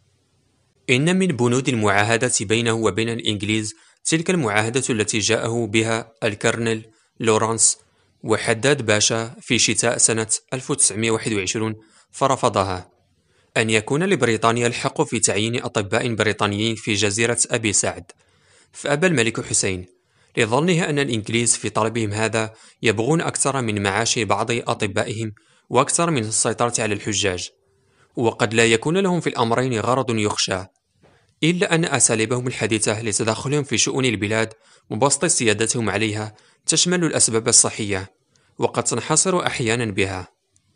Speaker 2: إن من بنود المعاهدة بينه وبين الإنجليز تلك المعاهدة التي جاءه بها الكرنل لورانس وحداد باشا في شتاء سنة 1921 فرفضها، أن يكون لبريطانيا الحق في تعيين أطباء بريطانيين في جزيرة أبي سعد، فأبى الملك حسين لظنه أن الإنجليز في طلبهم هذا يبغون أكثر من معاش بعض أطبائهم وأكثر من السيطرة على الحجاج، وقد لا يكون لهم في الأمرين غرض يخشى، إلا أن أساليبهم الحديثة لتدخلهم في شؤون البلاد وبسط سيادتهم عليها تشمل الأسباب الصحية، وقد تنحصر أحيانا بها.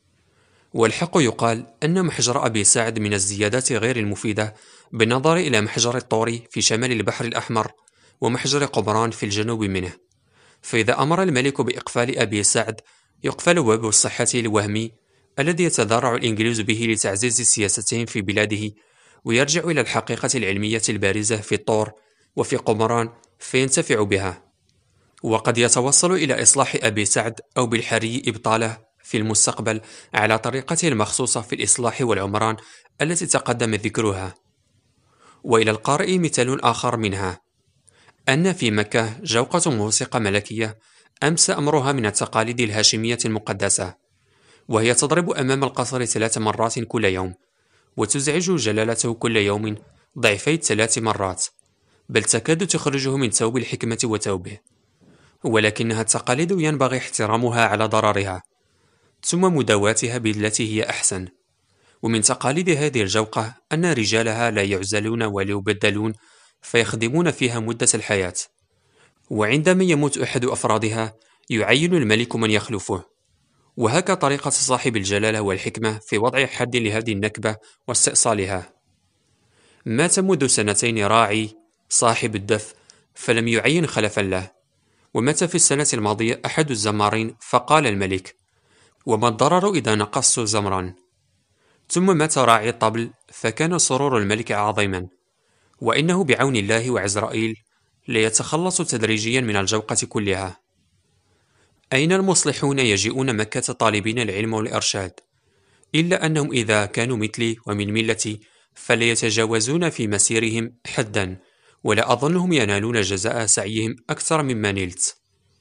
Speaker 2: والحق يقال أن محجر أبي سعد من الزيادات غير المفيدة بالنظر إلى محجر الطوري في شمال البحر الأحمر ومحجر قبران في الجنوب منه، فإذا أمر الملك بإقفال أبي سعد يقفل باب الصحة الوهمي الذي يتذرع الإنجليز به لتعزيز سياستهم في بلاده، ويرجع إلى الحقيقة العلمية البارزة في الطور وفي قمران فينتفع بها، وقد يتوصل إلى إصلاح أبي سعد أو بالحري إبطاله في المستقبل على طريقته المخصوصة في الإصلاح والعمران التي تقدم ذكرها. وإلى القارئ مثال آخر منها، أن في مكة جوقة موسيقى ملكية أمس أمرها من التقاليد الهاشمية المقدسة، وهي تضرب أمام القصر 3 مرات كل يوم، وتزعج جلالته كل يوم ضعفي 3 مرات، بل تكاد تخرجه من ثوب الحكمة وثوبه، ولكنها التقاليد ينبغي احترامها على ضررها ثم مداواتها بالتي هي أحسن. ومن تقاليد هذه الجوقة أن رجالها لا يعزلون ولا يبدلون فيخدمون فيها مدة الحياة، وعندما يموت أحد أفرادها يعين الملك من يخلفه، وهكا طريقة صاحب الجلالة والحكمة في وضع حد لهذه النكبة واستئصالها. مات منذ 2 راعي صاحب الدف فلم يعين خلفا له، ومات في السنة الماضية أحد الزمارين فقال الملك: وما الضرر إذا نقصت زمرا؟ ثم مات راعي الطبل فكان سرور الملك عظيما، وإنه بعون الله وعزرائيل ليتخلص تدريجيا من الجوقة كلها. أين المصلحون يجيئون مكة طالبين العلم والإرشاد، إلا أنهم إذا كانوا مثلي ومن ملتي فليتجاوزون في مسيرهم حدا، ولا أظنهم ينالون جزاء سعيهم أكثر مما نلت.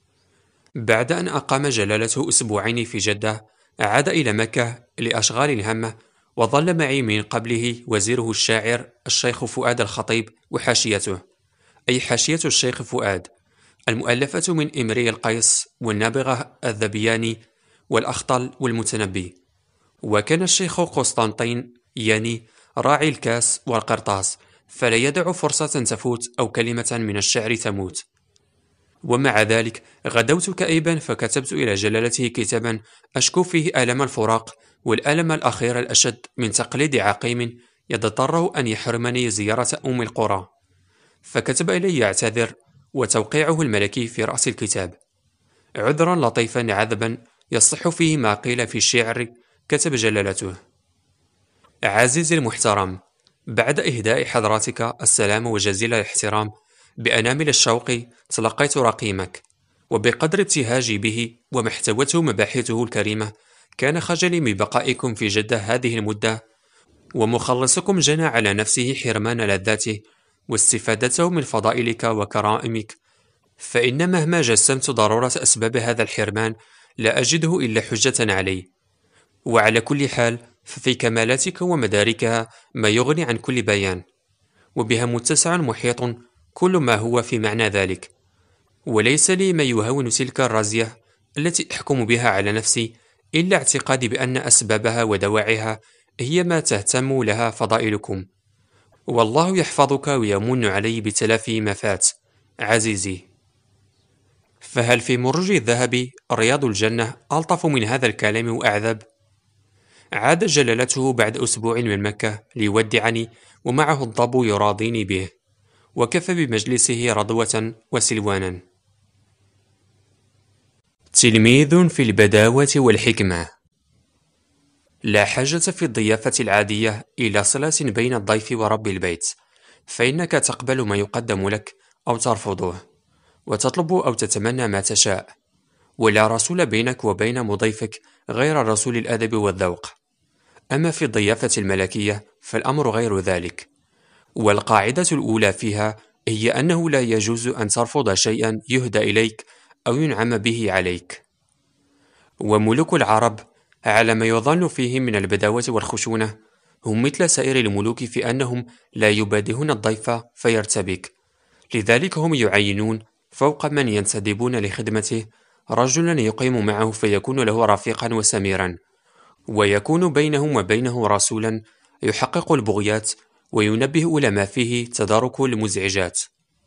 Speaker 2: بعد أن أقام جلالته 2 أسبوعين في جدة عاد إلى مكة لأشغال هامة، وظل معي من قبله وزيره الشاعر الشيخ فؤاد الخطيب وحاشيته، أي حاشية الشيخ فؤاد المؤلفة من إمري القيس والنابغة الذبياني والأخطل والمتنبي. وكان الشيخ قسطنطين يعني راعي الكاس والقرطاس، فلا يدع فرصة تفوت أو كلمة من الشعر تموت. ومع ذلك غدوت كئيبا فكتبت إلى جلالته كتابا أشكو فيه ألم الفراق والألم الأخير الأشد من تقليد عقيم يضطره أن يحرمني زيارة أم القرى، فكتب إلي يعتذر وتوقيعه الملكي في رأس الكتاب: عذرا لطيفا عذبا يصح فيه ما قيل في الشعر. كتب جلالته: عزيزي المحترم، بعد إهداء حضراتك السلام وجزيل الاحترام بأنامل الشوق تلقيت رقيمك، وبقدر ابتهاجي به وما احتوته مباحثه الكريمة كان خجلي من بقائكم في جدة هذه المدة، ومخلصكم جنى على نفسه حرمان لذاته واستفادته من فضائلك وكرائمك، فإن مهما جسمت ضرورة أسباب هذا الحرمان لا أجده إلا حجة عليه. وعلى كل حال ففي كمالاتك ومداركها ما يغني عن كل بيان، وبها متسع محيط كل ما هو في معنى ذلك، وليس لي ما يهون تلك الرزية التي أحكم بها على نفسي إلا اعتقادي بأن أسبابها ودواعيها هي ما تهتم لها فضائلكم، والله يحفظك ويمن علي بتلافي ما فات عزيزي. فهل في مرج الذهب رياض الجنة ألطف من هذا الكلام وأعذب؟ عاد جلالته بعد 2 أسبوع من مكة ليودعني، ومعه الضب يراضيني به، وكفى بمجلسه رضوة وسلوانا. تلميذ في البداوة والحكمة. لا حاجة في الضيافة العادية إلى صلة بين الضيف ورب البيت، فإنك تقبل ما يقدم لك أو ترفضه، وتطلب أو تتمنى ما تشاء، ولا رسول بينك وبين مضيفك غير رسول الأدب والذوق. أما في الضيافة الملكية فالأمر غير ذلك، والقاعدة الأولى فيها هي أنه لا يجوز أن ترفض شيئا يهدى إليك أو ينعم به عليك. وملوك العرب على ما يظن فيهم من البداوة والخشونة هم مثل سائر الملوك في أنهم لا يبادئون الضيف فيرتبك، لذلك هم يعينون فوق من ينتدبون لخدمته رجلا يقيم معه فيكون له رفيقا وسميرا، ويكون بينهم وبينه رسولا يحقق البغيات وينبه إلى ما فيه تدارك المزعجات.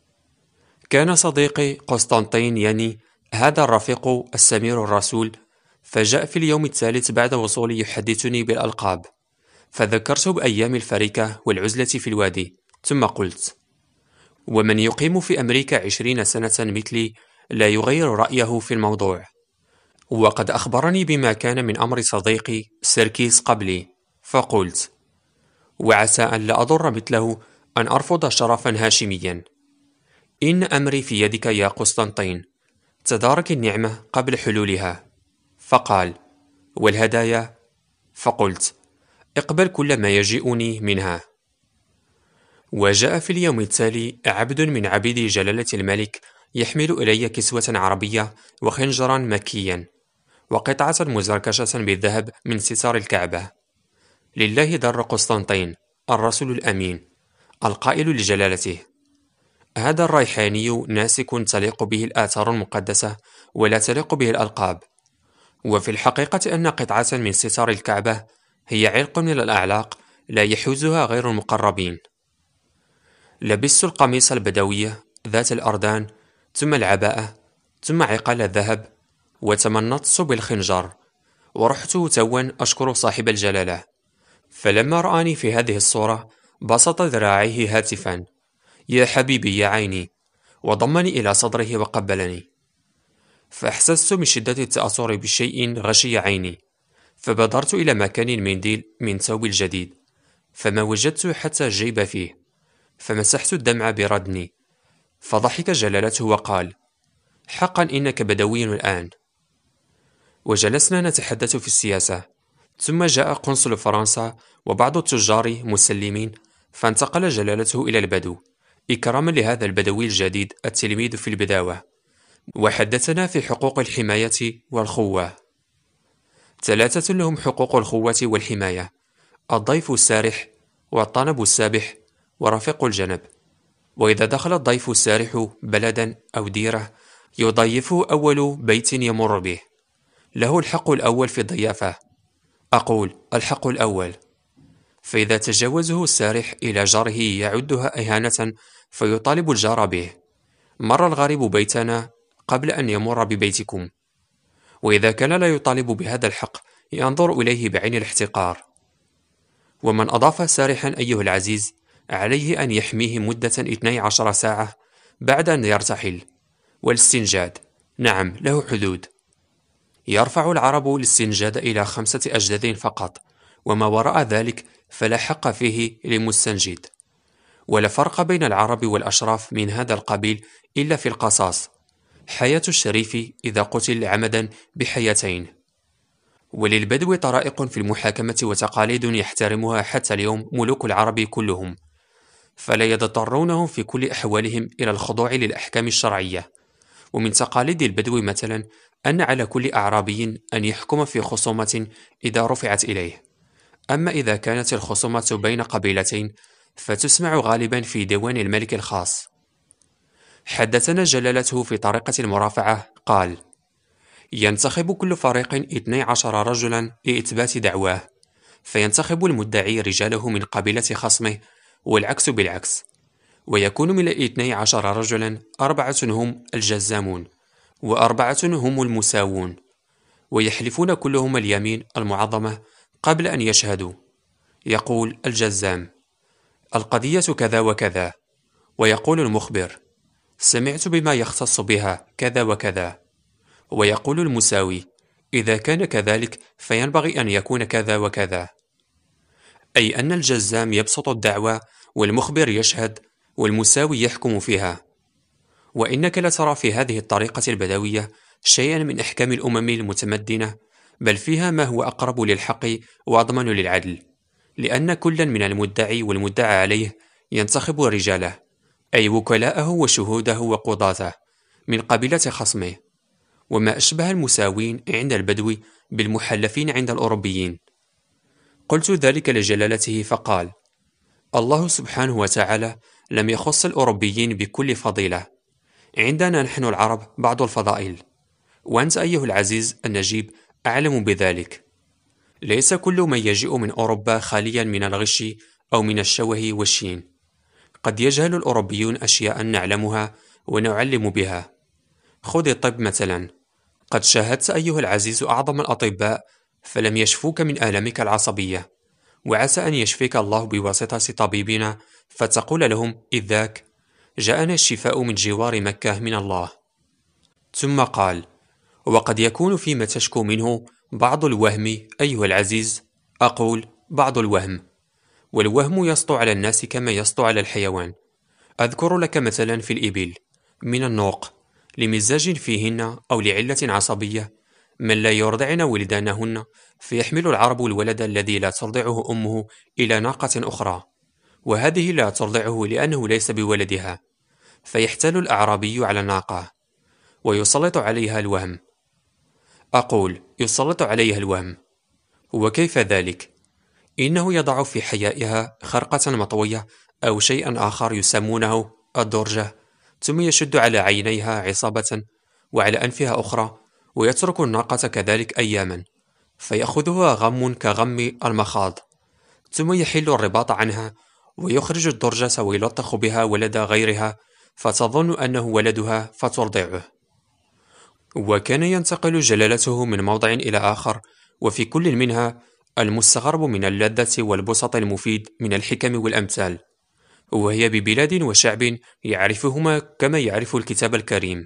Speaker 2: كان صديقي قسطنطين ياني هذا الرفيق السمير الرسول، فجاء في اليوم الثالث بعد وصولي يحدثني بالألقاب، فذكرته بأيام الفركة والعزلة في الوادي، ثم قلت: ومن يقيم في أمريكا 20 سنة مثلي لا يغير رأيه في الموضوع. وقد أخبرني بما كان من أمر صديقي سيركيس قبلي، فقلت: وعسى أن لا أضر مثله أن أرفض شرفا هاشميا. إن أمري في يدك يا قسطنطين، تدارك النعمة قبل حلولها. فقال: والهدايا؟ فقلت: اقبل كل ما يجيئني منها. وجاء في اليوم التالي عبد من عبيد جلالة الملك يحمل إلي كسوة عربية وخنجرا مكيا وقطعة مزركشة بالذهب من ستار الكعبة. لله در قسطنطين الرسول الأمين القائل لجلالته: هذا الريحاني ناسك تليق به الآثار المقدسة ولا تليق به الألقاب. وفي الحقيقة أن قطعة من ستار الكعبة هي علق من الأعلاق لا يحوزها غير المقربين. لبست القميص البدوية ذات الأردان، ثم العباءة، ثم عقال الذهب، وتمنطت بالخنجر، ورحت توا أشكر صاحب الجلالة. فلما رآني في هذه الصورة بسط ذراعيه هاتفا: يا حبيبي يا عيني، وضمني إلى صدره وقبلني. فأحسست من شدة التأثر بشيء غشي عيني، فبادرت إلى مكان المنديل من ثوبي الجديد، فما وجدت حتى الجيب فيه، فمسحت الدمع بردني. فضحك جلالته وقال: حقا إنك بدوي الآن. وجلسنا نتحدث في السياسة، ثم جاء قنصل فرنسا وبعض التجار مسلمين، فانتقل جلالته إلى البدو إكراما لهذا البدوي الجديد التلميذ في البداوة، وحدثنا في حقوق الحماية والخوة. 3 لهم حقوق الخوة والحماية: الضيف السارح، والطنب السابح، ورفيق الجنب. وإذا دخل الضيف السارح بلدا أو ديرة يضيفه أول بيت يمر به، له الحق الأول في الضيافة. أقول الحق الأول. فإذا تجاوزه السارح إلى جاره يعدها إهانة فيطالب الجار به: مر الغريب بيتنا قبل أن يمر ببيتكم. وإذا كان لا يطالب بهذا الحق ينظر إليه بعين الاحتقار. ومن أضاف سارحا أيها العزيز عليه أن يحميه مدة 12 ساعة بعد أن يرتحل. والاستنجاد نعم له حدود. يرفع العرب الاستنجاد إلى 5 أجداد فقط، وما وراء ذلك فلا حق فيه للمستنجد. ولا فرق بين العرب والأشراف من هذا القبيل إلا في القصاص: حياة الشريف إذا قتل عمدا بحياتين. وللبدو طرائق في المحاكمة وتقاليد يحترمها حتى اليوم ملوك العرب كلهم، فلا يضطرونهم في كل أحوالهم إلى الخضوع للأحكام الشرعية. ومن تقاليد البدو مثلا أن على كل أعرابي أن يحكم في خصومة إذا رفعت إليه، أما إذا كانت الخصومة بين قبيلتين فتسمع غالبا في ديوان الملك الخاص. حدثنا جلالته في طريقة المرافعة قال: ينتخب كل فريق 12 رجلا لإثبات دعواه، فينتخب المدعي رجاله من قبيلة خصمه، والعكس بالعكس. ويكون من 12 رجلا 4 هم الجزامون، و4 هم المساوون، ويحلفون كلهم اليمين المعظمة قبل أن يشهدوا. يقول الجزام: القضية كذا وكذا، ويقول المخبر: سمعت بما يختص بها كذا وكذا، ويقول المساوي: إذا كان كذلك فينبغي أن يكون كذا وكذا. أي أن الجزام يبسط الدعوى، والمخبر يشهد، والمساوي يحكم فيها. وإنك لترى في هذه الطريقة البدوية شيئا من إحكام الأمم المتمدنة، بل فيها ما هو أقرب للحق وأضمن للعدل، لأن كلا من المدعي والمدعى عليه ينتخب رجاله، أي وكلاءه وشهوده وقضاته، من قبيلة خصمه، وما أشبه المساوين عند البدو بالمحلفين عند الأوروبيين. قلت ذلك لجلالته فقال: الله سبحانه وتعالى لم يخص الأوروبيين بكل فضيلة، عندنا نحن العرب بعض الفضائل، وأنت أيها العزيز النجيب أعلم بذلك. ليس كل من يجيء من أوروبا خاليا من الغش أو من الشوه والشين. قد يجهل الأوروبيون أشياء نعلمها ونعلم بها. خذ الطب مثلا، قد شاهدت أيها العزيز أعظم الأطباء فلم يشفوك من آلامك العصبية، وعسى أن يشفيك الله بواسطة طبيبنا فتقول لهم إذ ذاك: جاءنا الشفاء من جوار مكة من الله. ثم قال: وقد يكون فيما تشكو منه بعض الوهم أيها العزيز. أقول بعض الوهم، والوهم يسطو على الناس كما يسطو على الحيوان. أذكر لك مثلا في الإبل من النوق لمزاج فيهن أو لعلة عصبية من لا يرضعن ولدانهن، فيحمل العرب الولد الذي لا ترضعه أمه إلى ناقة أخرى، وهذه لا ترضعه لأنه ليس بولدها، فيحتال الأعرابي على الناقة ويسلط عليها الوهم. أقول يسلط عليها الوهم، وكيف ذلك؟ إنه يضع في حيائها خرقة مطوية أو شيئا آخر يسمونه الدرجة، ثم يشد على عينيها عصابة وعلى أنفها أخرى، ويترك الناقة كذلك أياما، فيأخذها غم كغم المخاض، ثم يحل الرباط عنها ويخرج الدرجة ويلطخ بها ولد غيرها فتظن أنه ولدها فترضعه. وكان ينتقل جلالته من موضع إلى آخر، وفي كل منها المستغرب من اللذة والبسط المفيد من الحكم والأمثال، وهي ببلاد وشعب يعرفهما كما يعرف الكتاب الكريم.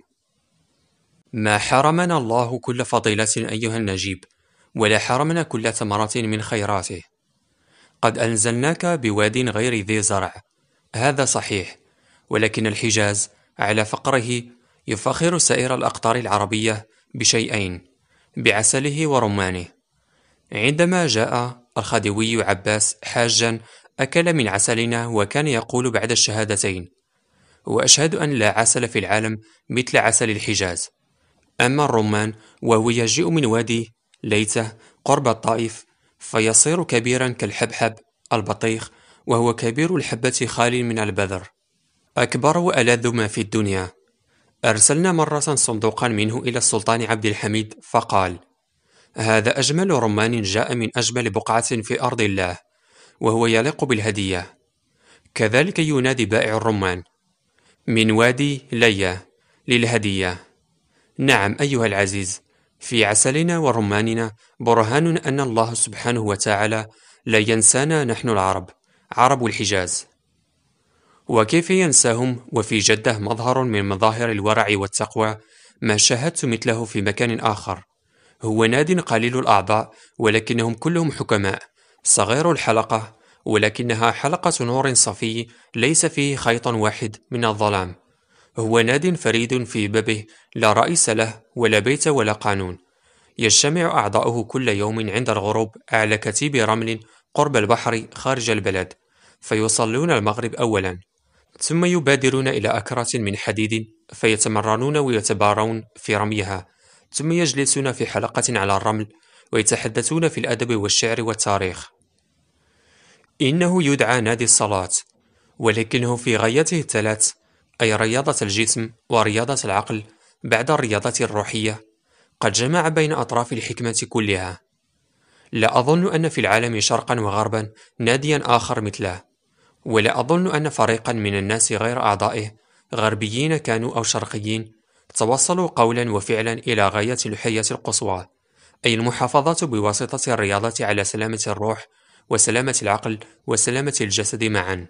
Speaker 2: ما حرمنا الله كل فضيلة أيها النجيب، ولا حرمنا كل ثمرة من خيراته. قد أنزلناك بواد غير ذي زرع، هذا صحيح، ولكن الحجاز على فقره يفخر سائر الأقطار العربية بشيئين: بعسله ورمانه. عندما جاء الخديوي عباس حاجا أكل من عسلنا وكان يقول بعد الشهادتين: وأشهد أن لا عسل في العالم مثل عسل الحجاز. أما الرمان وهو يجيء من وادي ليته قرب الطائف فيصير كبيرا كالحبحب البطيخ، وهو كبير الحبة خال من البذر، أكبر وألذ ما في الدنيا. أرسلنا مرة صندوقا منه إلى السلطان عبد الحميد فقال: هذا أجمل رمان جاء من أجمل بقعة في أرض الله، وهو يليق بالهدية. كذلك ينادي بائع الرمان: من وادي ليا للهدية. نعم أيها العزيز، في عسلنا ورماننا برهان أن الله سبحانه وتعالى لا ينسانا نحن العرب، عرب الحجاز. وكيف ينساهم وفي جدة مظهر من مظاهر الورع والتقوى ما شاهدت مثله في مكان آخر. هو ناد قليل الأعضاء ولكنهم كلهم حكماء، صغير الحلقة ولكنها حلقة نور صفي ليس فيه خيط واحد من الظلام. هو ناد فريد في بابه، لا رئيس له ولا بيت ولا قانون. يجتمع أعضاؤه كل يوم عند الغروب أعلى كتيب رمل قرب البحر خارج البلد، فيصلون المغرب أولا، ثم يبادرون إلى أكرة من حديد فيتمرنون ويتبارون في رميها، ثم يجلسون في حلقة على الرمل ويتحدثون في الأدب والشعر والتاريخ. إنه يدعى نادي الصلاة، ولكنه في غايته الثلاث، أي رياضة الجسم ورياضة العقل بعد الرياضة الروحية، قد جمع بين أطراف الحكمة كلها. لا أظن أن في العالم شرقا وغربا ناديا آخر مثله، ولا أظن أن فريقا من الناس غير أعضائه، غربيين كانوا أو شرقيين، توصلوا قولا وفعلا إلى غاية الحياة القصوى، أي المحافظة بواسطة الرياضة على سلامة الروح وسلامة العقل وسلامة الجسد معا.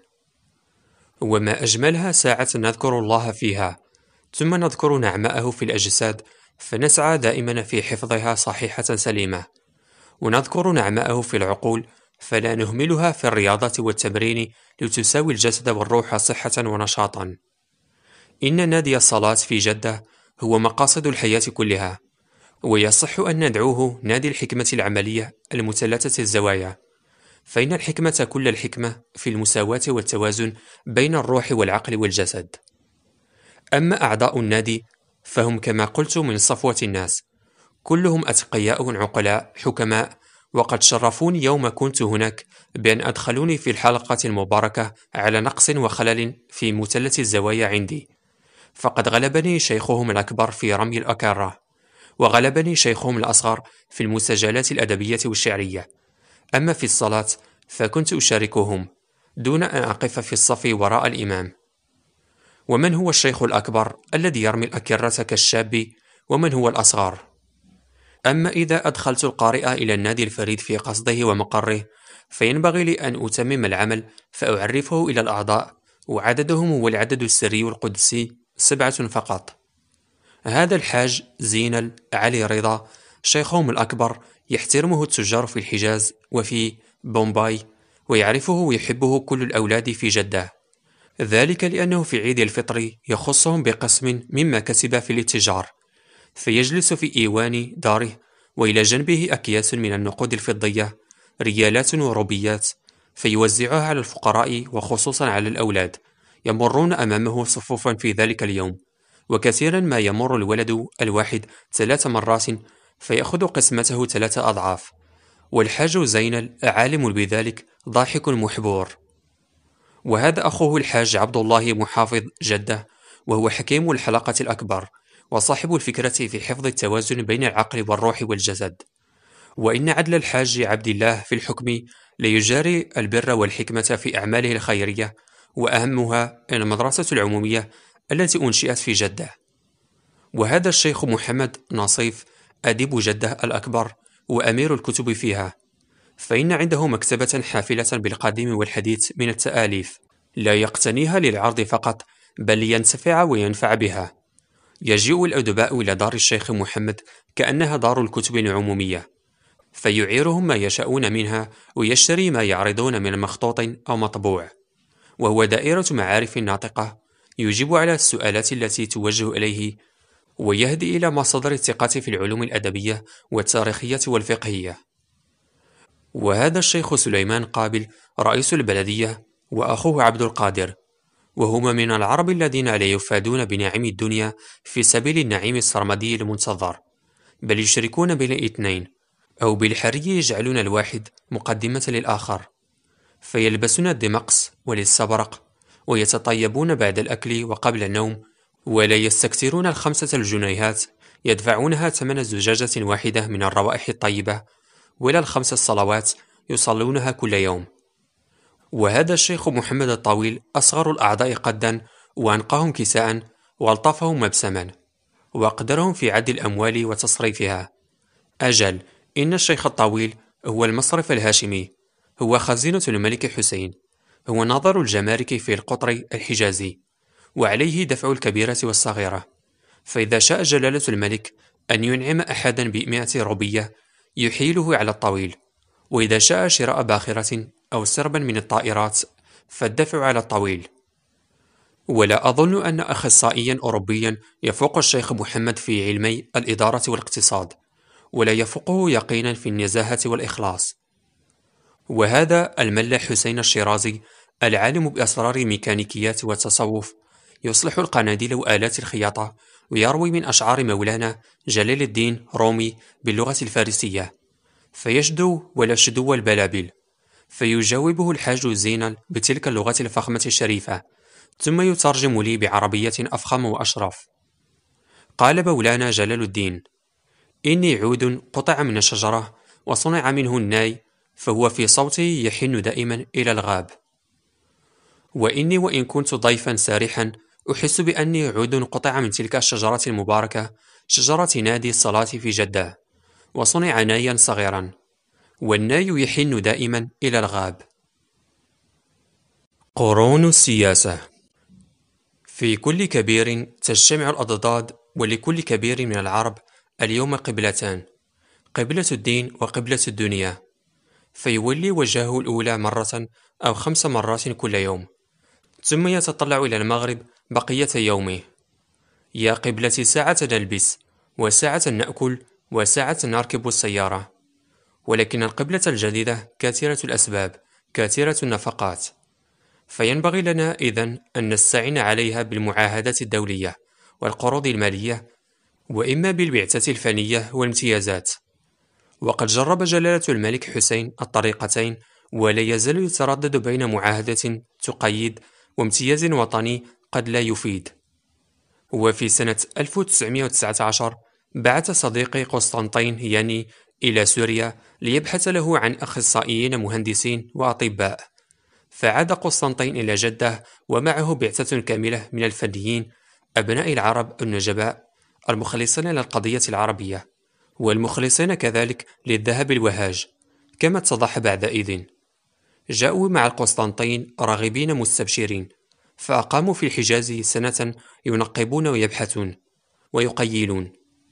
Speaker 2: وما أجملها ساعة نذكر الله فيها، ثم نذكر نعماءه في الأجساد، فنسعى دائما في حفظها صحيحة سليمة، ونذكر نعماءه في العقول، فلا نهملها في الرياضة والتمرين لتساوي الجسد والروح صحة ونشاطا. إن نادي الصلاة في جدة هو مقاصد الحياة كلها، ويصح أن ندعوه نادي الحكمة العملية المثلثة الزوايا، فإن الحكمة كل الحكمة في المساواة والتوازن بين الروح والعقل والجسد. أما أعضاء النادي فهم كما قلت من صفوة الناس، كلهم أتقياء عقلاء حكماء، وقد شرفوني يوم كنت هناك بأن أدخلوني في الحلقة المباركة على نقص وخلل في مثلث الزوايا عندي، فقد غلبني شيخهم الأكبر في رمي الأكرة، وغلبني شيخهم الأصغر في المسجلات الأدبية والشعرية. أما في الصلاة فكنت أشاركهم دون أن أقف في الصف وراء الإمام. ومن هو الشيخ الأكبر الذي يرمي الأكرة كالشاب، ومن هو الأصغر؟ أما إذا أدخلت القارئ إلى النادي الفريد في قصده ومقره، فينبغي لي أن أتمم العمل فأعرفه إلى الأعضاء، وعددهم هو العدد السري القدسي 7 فقط. هذا الحاج زين علي رضا شيخهم الأكبر يحترمه التجار في الحجاز وفي بومباي، ويعرفه ويحبه كل الأولاد في جدة، ذلك لأنه في عيد الفطر يخصهم بقسم مما كسب في الاتجار، فيجلس في إيوان داره، وإلى جنبه أكياس من النقود الفضية، ريالات وروبيات، فيوزعها على الفقراء وخصوصا على الأولاد، يمرون أمامه صفوفا في ذلك اليوم، وكثيرا ما يمر الولد الواحد 3 مرات فيأخذ قسمته 3 أضعاف. والحاج زينل عالم بذلك ضاحك محبور. وهذا أخوه الحاج عبد الله محافظ جدة، وهو حكيم الحلقة الأكبر وصاحب الفكرة في حفظ التوازن بين العقل والروح والجسد. وإن عدل الحاج عبد الله في الحكم ليجاري البر والحكمة في أعماله الخيرية، وأهمها المدرسة العمومية التي أنشئت في جدة. وهذا الشيخ محمد نصيف أديب جدة الأكبر وأمير الكتب فيها، فإن عنده مكتبة حافلة بالقديم والحديث من التآليف، لا يقتنيها للعرض فقط بل لينتفع وينفع بها. يجيء الأدباء إلى دار الشيخ محمد كأنها دار الكتب العمومية، فيعيرهم ما يشاءون منها ويشتري ما يعرضون من مخطوط أو مطبوع، وهو دائرة معارف ناطقة يجيب على السؤالات التي توجه إليه، ويهدي إلى مصادر الثقة في العلوم الأدبية والتاريخية والفقهية. وهذا الشيخ سليمان قابل رئيس البلدية وأخوه عبد القادر، وهما من العرب الذين لا يفادون بنعيم الدنيا في سبيل النعيم السرمدي المنتظر، بل يشركون بين الاثنين، أو بالحري يجعلون الواحد مقدمة للآخر، فيلبسون الدمقس والاستبرق، ويتطيبون بعد الأكل وقبل النوم، ولا يستكثرون 5 جنيهات يدفعونها ثمن زجاجة واحدة من الروائح الطيبة، ولا 5 صلوات يصلونها كل يوم. وهذا الشيخ محمد الطويل أصغر الأعضاء قدا، وأنقاهم كساء، وألطفهم مبسما، وأقدرهم في عد الأموال وتصريفها. أجل، إن الشيخ الطويل هو المصرف الهاشمي، هو خزينة الملك حسين، هو ناظر الجمارك في القطر الحجازي، وعليه دفع الكبيرة والصغيرة، فإذا شاء جلالة الملك أن ينعم أحدا ب100 روبية يحيله على الطويل، وإذا شاء شراء باخرة أو سربا من الطائرات فالدفع على الطويل. ولا أظن أن أخصائيا أوروبيا يفوق الشيخ محمد في علمي الإدارة والاقتصاد، ولا يفوقه يقينا في النزاهة والإخلاص. وهذا الملا حسين الشيرازي العالم بأسرار ميكانيكيات والتصوف يصلح القناديل وآلات الخياطة، ويروي من أشعار مولانا جلال الدين رومي باللغة الفارسية، فيشدو ولا شدو البلابل، فيجاوبه الحاج زينل بتلك اللغة الفخمة الشريفة، ثم يترجم لي بعربية أفخم وأشرف. قال مولانا جلال الدين: إني عود قطع من الشجرة وصنع منه الناي، فهو في صوتي يحن دائما إلى الغاب. وإني وإن كنت ضيفا سارحا أحس بأني عود قطع من تلك الشجرة المباركة، شجرة نادي الصلاة في جدة، وصنع نايا صغيرا، والناي يحن دائما إلى الغاب. قرون السياسة. في كل كبير تجتمع الأضداد، ولكل كبير من العرب اليوم قبلتان: قبلة الدين وقبلة الدنيا، فيولي وجهه الأولى مرة أو 5 مرات كل يوم، ثم يتطلع إلى المغرب بقية يومه: يا قبلتي ساعة نلبس، وساعة نأكل، وساعة نركب السيارة. ولكن القبلة الجديدة كثيرة الأسباب، كثيرة النفقات، فينبغي لنا إذن أن نستعين عليها بالمعاهدات الدولية والقروض المالية، وإما بالبعثة الفنية والامتيازات. وقد جرب جلالة الملك حسين الطريقتين، ولا يزال يتردد بين معاهدة تقيد وامتياز وطني قد لا يفيد. وفي سنة 1919 بعث صديقي قسطنطين ياني إلى سوريا ليبحث له عن أخصائيين مهندسين وأطباء، فعاد قسطنطين إلى جدة ومعه بعثة كاملة من الفنيين أبناء العرب النجباء المخلصين للقضية العربية، والمخلصين كذلك للذهب الوهاج، كما اتضح بعدئذ. جاءوا مع القسطنطين راغبين مستبشرين، فأقاموا في الحجاز سنة ينقبون ويبحثون ويقيلون،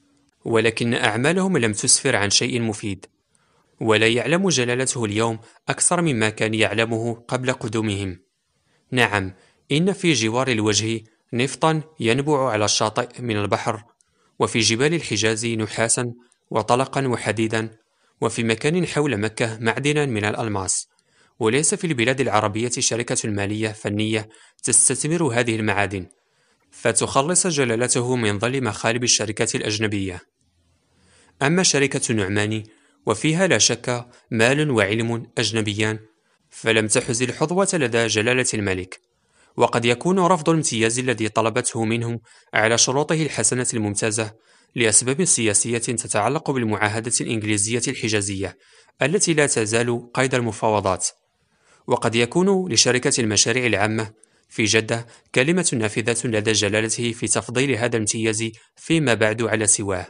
Speaker 2: ولكن أعمالهم لم تسفر عن شيء مفيد، ولا يعلم جلالته اليوم أكثر مما كان يعلمه قبل قدومهم. نعم، إن في جوار الوجه نفطا ينبع على الشاطئ من البحر، وفي جبال الحجاز نحاسا وطلقا وحديدا، وفي مكان حول مكة معدنا من الألماس، وليس في البلاد العربية شركة مالية فنية تستثمر هذه المعادن فتخلص جلالته من ظل مخالب الشركات الأجنبية. أما شركة نعماني وفيها لا شك مال وعلم أجنبيان، فلم تحز الحظوة لدى جلالة الملك، وقد يكون رفض الامتياز الذي طلبته منهم على شروطه الحسنة الممتازة لأسباب سياسية تتعلق بالمعاهدة الإنجليزية الحجازية التي لا تزال قيد المفاوضات. وقد يكون لشركة المشاريع العامة في جدة كلمة نافذة لدى جلالته في تفضيل هذا الامتياز فيما بعد على سواه.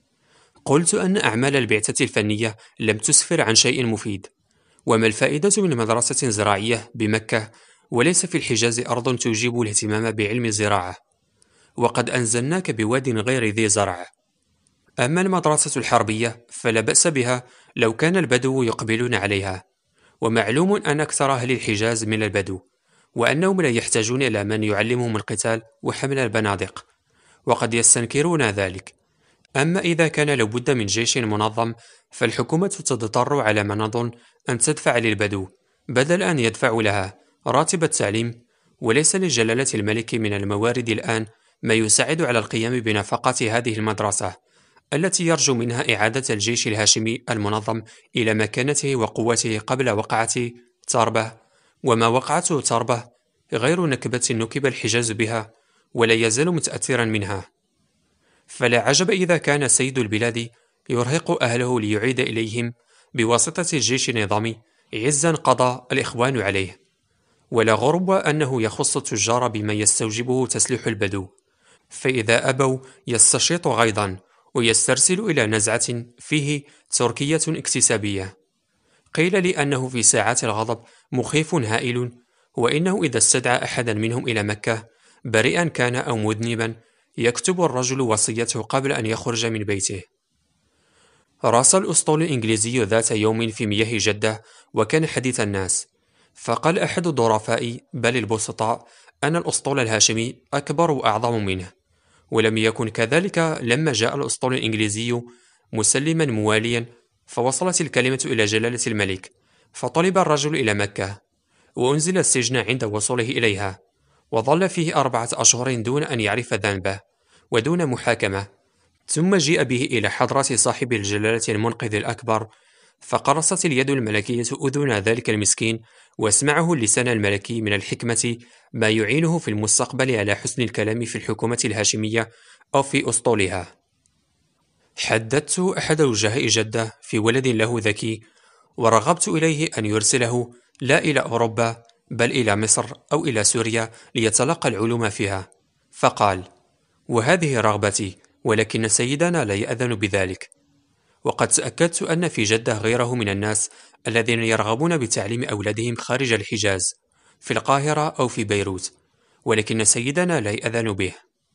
Speaker 2: قلت أن أعمال البعثة الفنية لم تسفر عن شيء مفيد، وما الفائدة من مدرسة زراعية بمكة وليس في الحجاز أرض توجب الاهتمام بعلم الزراعة، وقد أنزلناك بواد غير ذي زرع. أما المدرسة الحربية فلا بأس بها لو كان البدو يقبلون عليها، ومعلوم أن أكثر أهل الحجاز من البدو، وأنهم لا يحتاجون إلى من يعلمهم القتال وحمل البنادق، وقد يستنكرون ذلك. أما إذا كان لابد من جيش منظم فالحكومة تضطر على ما نظن أن تدفع للبدو بدل أن يدفعوا لها راتب التعليم، وليس لجلالة الملك من الموارد الآن ما يساعد على القيام بنفقة هذه المدرسة التي يرجو منها إعادة الجيش الهاشمي المنظم إلى مكانته وقوته قبل وقعة تربة. وما وقعته تربة غير نكبة نكب الحجاز بها ولا يزال متأثرا منها، فلا عجب إذا كان سيد البلاد يرهق أهله ليعيد إليهم بواسطة الجيش النظامي عزا قضى الإخوان عليه. ولا غرب أنه يخص التجار بما يستوجبه تسليح البدو، فإذا أبوا يستشيط غيظا ويسترسل إلى نزعة فيه تركية اكتسابية. قيل لي أنه في ساعات الغضب مخيف هائل، وإنه إذا استدعى أحدا منهم إلى مكة بريئا كان أو مذنبا يكتب الرجل وصيته قبل أن يخرج من بيته. راس الأسطول الإنجليزي ذات يوم في مياه جدة وكان حديث الناس، فقال أحد الظرفاء بل البسطاء أن الأسطول الهاشمي أكبر وأعظم منه، ولم يكن كذلك لما جاء الأسطول الإنجليزي مسلما مواليا. فوصلت الكلمة إلى جلالة الملك، فطلب الرجل إلى مكة، وأنزل السجن عند وصوله إليها، وظل فيه 4 أشهر دون أن يعرف ذنبه ودون محاكمة، ثم جيء به إلى حضرة صاحب الجلالة المنقذ الأكبر، فقرصت اليد الملكية أذن ذلك المسكين، واسمعه اللسان الملكي من الحكمة ما يعينه في المستقبل على حسن الكلام في الحكومة الهاشمية أو في أسطولها. حددت أحد وجهاء جدة في ولد له ذكي، ورغبت إليه أن يرسله لا إلى أوروبا بل إلى مصر أو إلى سوريا ليتلقى العلوم فيها، فقال: وهذه رغبتي، ولكن سيدنا لا يأذن بذلك. وقد تأكدت أن في جدة غيره من الناس الذين يرغبون بتعليم أولادهم خارج الحجاز في القاهرة أو في بيروت، ولكن سيدنا لا يأذن به.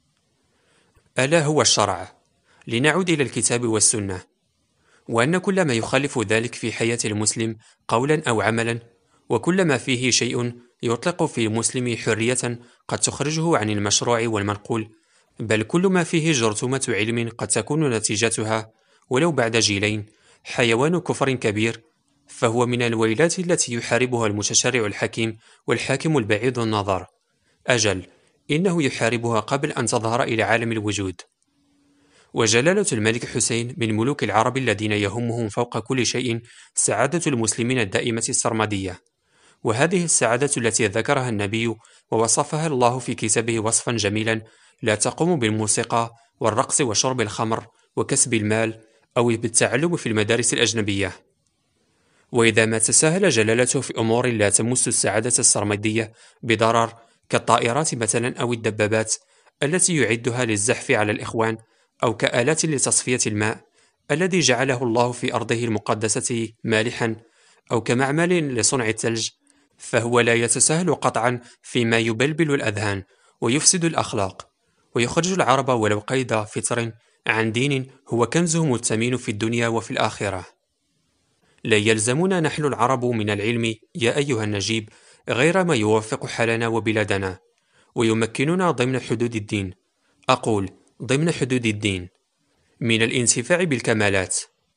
Speaker 2: ألا هو الشرع؟ لنعود إلى الكتاب والسنة، وأن كل ما يخالف ذلك في حياة المسلم قولا أو عملا، وكل ما فيه شيء يطلق في المسلم حرية قد تخرجه عن المشروع والمنقول، بل كل ما فيه جرثومة علم قد تكون نتيجتها ولو بعد جيلين حيوان كفر كبير، فهو من الويلات التي يحاربها المتشرع الحكيم والحاكم البعيد النظر. أجل، إنه يحاربها قبل أن تظهر إلى عالم الوجود. وجلالة الملك حسين من ملوك العرب الذين يهمهم فوق كل شيء سعادة المسلمين الدائمة السرمدية، وهذه السعادة التي ذكرها النبي ووصفها الله في كتابه وصفا جميلا لا تقوم بالموسيقى والرقص وشرب الخمر وكسب المال أو بالتعلم في المدارس الأجنبية. وإذا ما تساهل جلالته في أمور لا تمس السعادة السرمدية بضرر كالطائرات مثلا أو الدبابات التي يعدها للزحف على الإخوان، أو كآلات لتصفية الماء الذي جعله الله في أرضه المقدسة مالحا، أو كمعمل لصنع الثلج، فهو لا يتساهل قطعا فيما يبلبل الأذهان ويفسد الأخلاق ويخرج العرب ولو قيد فطر عن دين هو كنزهم الثمين في الدنيا وفي الآخرة. لا يلزمنا نحن العرب من العلم يا أيها النجيب غير ما يوافق حالنا وبلادنا ويمكننا ضمن حدود الدين، أقول ضمن حدود الدين، من الانتفاع بالكمالات.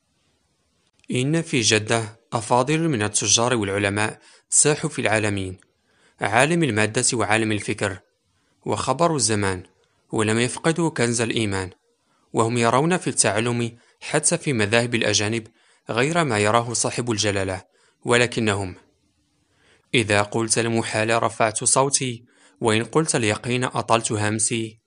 Speaker 2: إن في جدة أفاضل من التجار والعلماء ساحوا في العالمين، عالم المادة وعالم الفكر وخبر الزمان، ولم يفقدوا كنز الإيمان، وهم يرون في التعلم حتى في مذاهب الأجانب غير ما يراه صاحب الجلالة، ولكنهم إذا قلت المحال رفعت صوتي، وإن قلت اليقين أطلت همسي.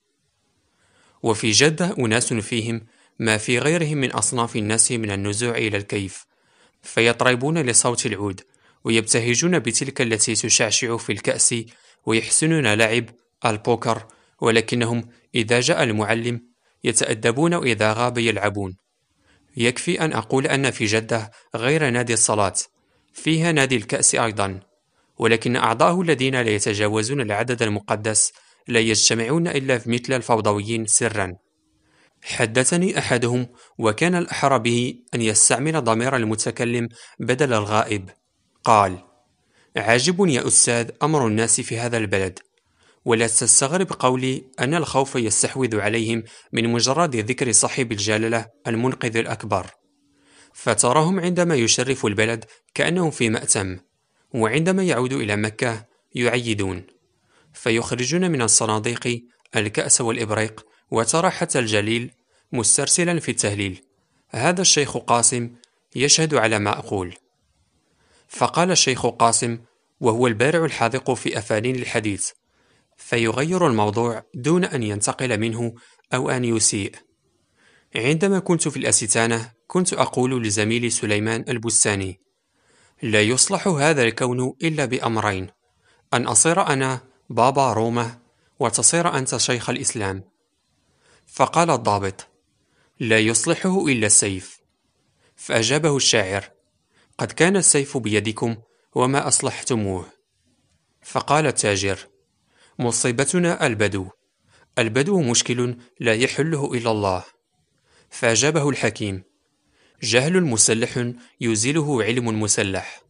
Speaker 2: وفي جدة أناس فيهم ما في غيرهم من أصناف الناس من النزوع إلى الكيف، فيطربون لصوت العود ويبتهجون بتلك التي تشعشع في الكأس، ويحسنون لعب البوكر، ولكنهم إذا جاء المعلم يتأدبون، وإذا غاب يلعبون. يكفي أن أقول أن في جدة غير نادي الصلاة فيها نادي الكأس أيضا، ولكن أعضاءه الذين لا يتجاوزون العدد المقدس لا يجتمعون إلا في مثل الفوضويين سرا. حدثني أحدهم وكان الأحرى به أن يستعمل ضمير المتكلم بدل الغائب، قال: عاجب يا أستاذ أمر الناس في هذا البلد، ولا تستغرب قولي أن الخوف يستحوذ عليهم من مجرد ذكر صاحب الجلالة المنقذ الأكبر، فتراهم عندما يشرف البلد كأنهم في مأتم، وعندما يعود إلى مكة يعيدون، فيخرجون من الصناديق الكأس والإبريق، وترى حتى الجليل مسترسلا في التهليل. هذا الشيخ قاسم يشهد على ما أقول. فقال الشيخ قاسم وهو البارع الحاذق في أفانين الحديث، فيغير الموضوع دون أن ينتقل منه أو أن يسيء: عندما كنت في الأستانة كنت أقول لزميلي سليمان البستاني: لا يصلح هذا الكون إلا بأمرين، أن أصير أنا بابا روما وتصير أنت شيخ الإسلام. فقال الضابط: لا يصلحه إلا السيف. فأجابه الشاعر: قد كان السيف بيدكم وما أصلحتموه. فقال التاجر: مصيبتنا البدو، البدو مشكل لا يحله إلا الله. فأجابه الحكيم: جهل مسلح يزيله علم مسلح.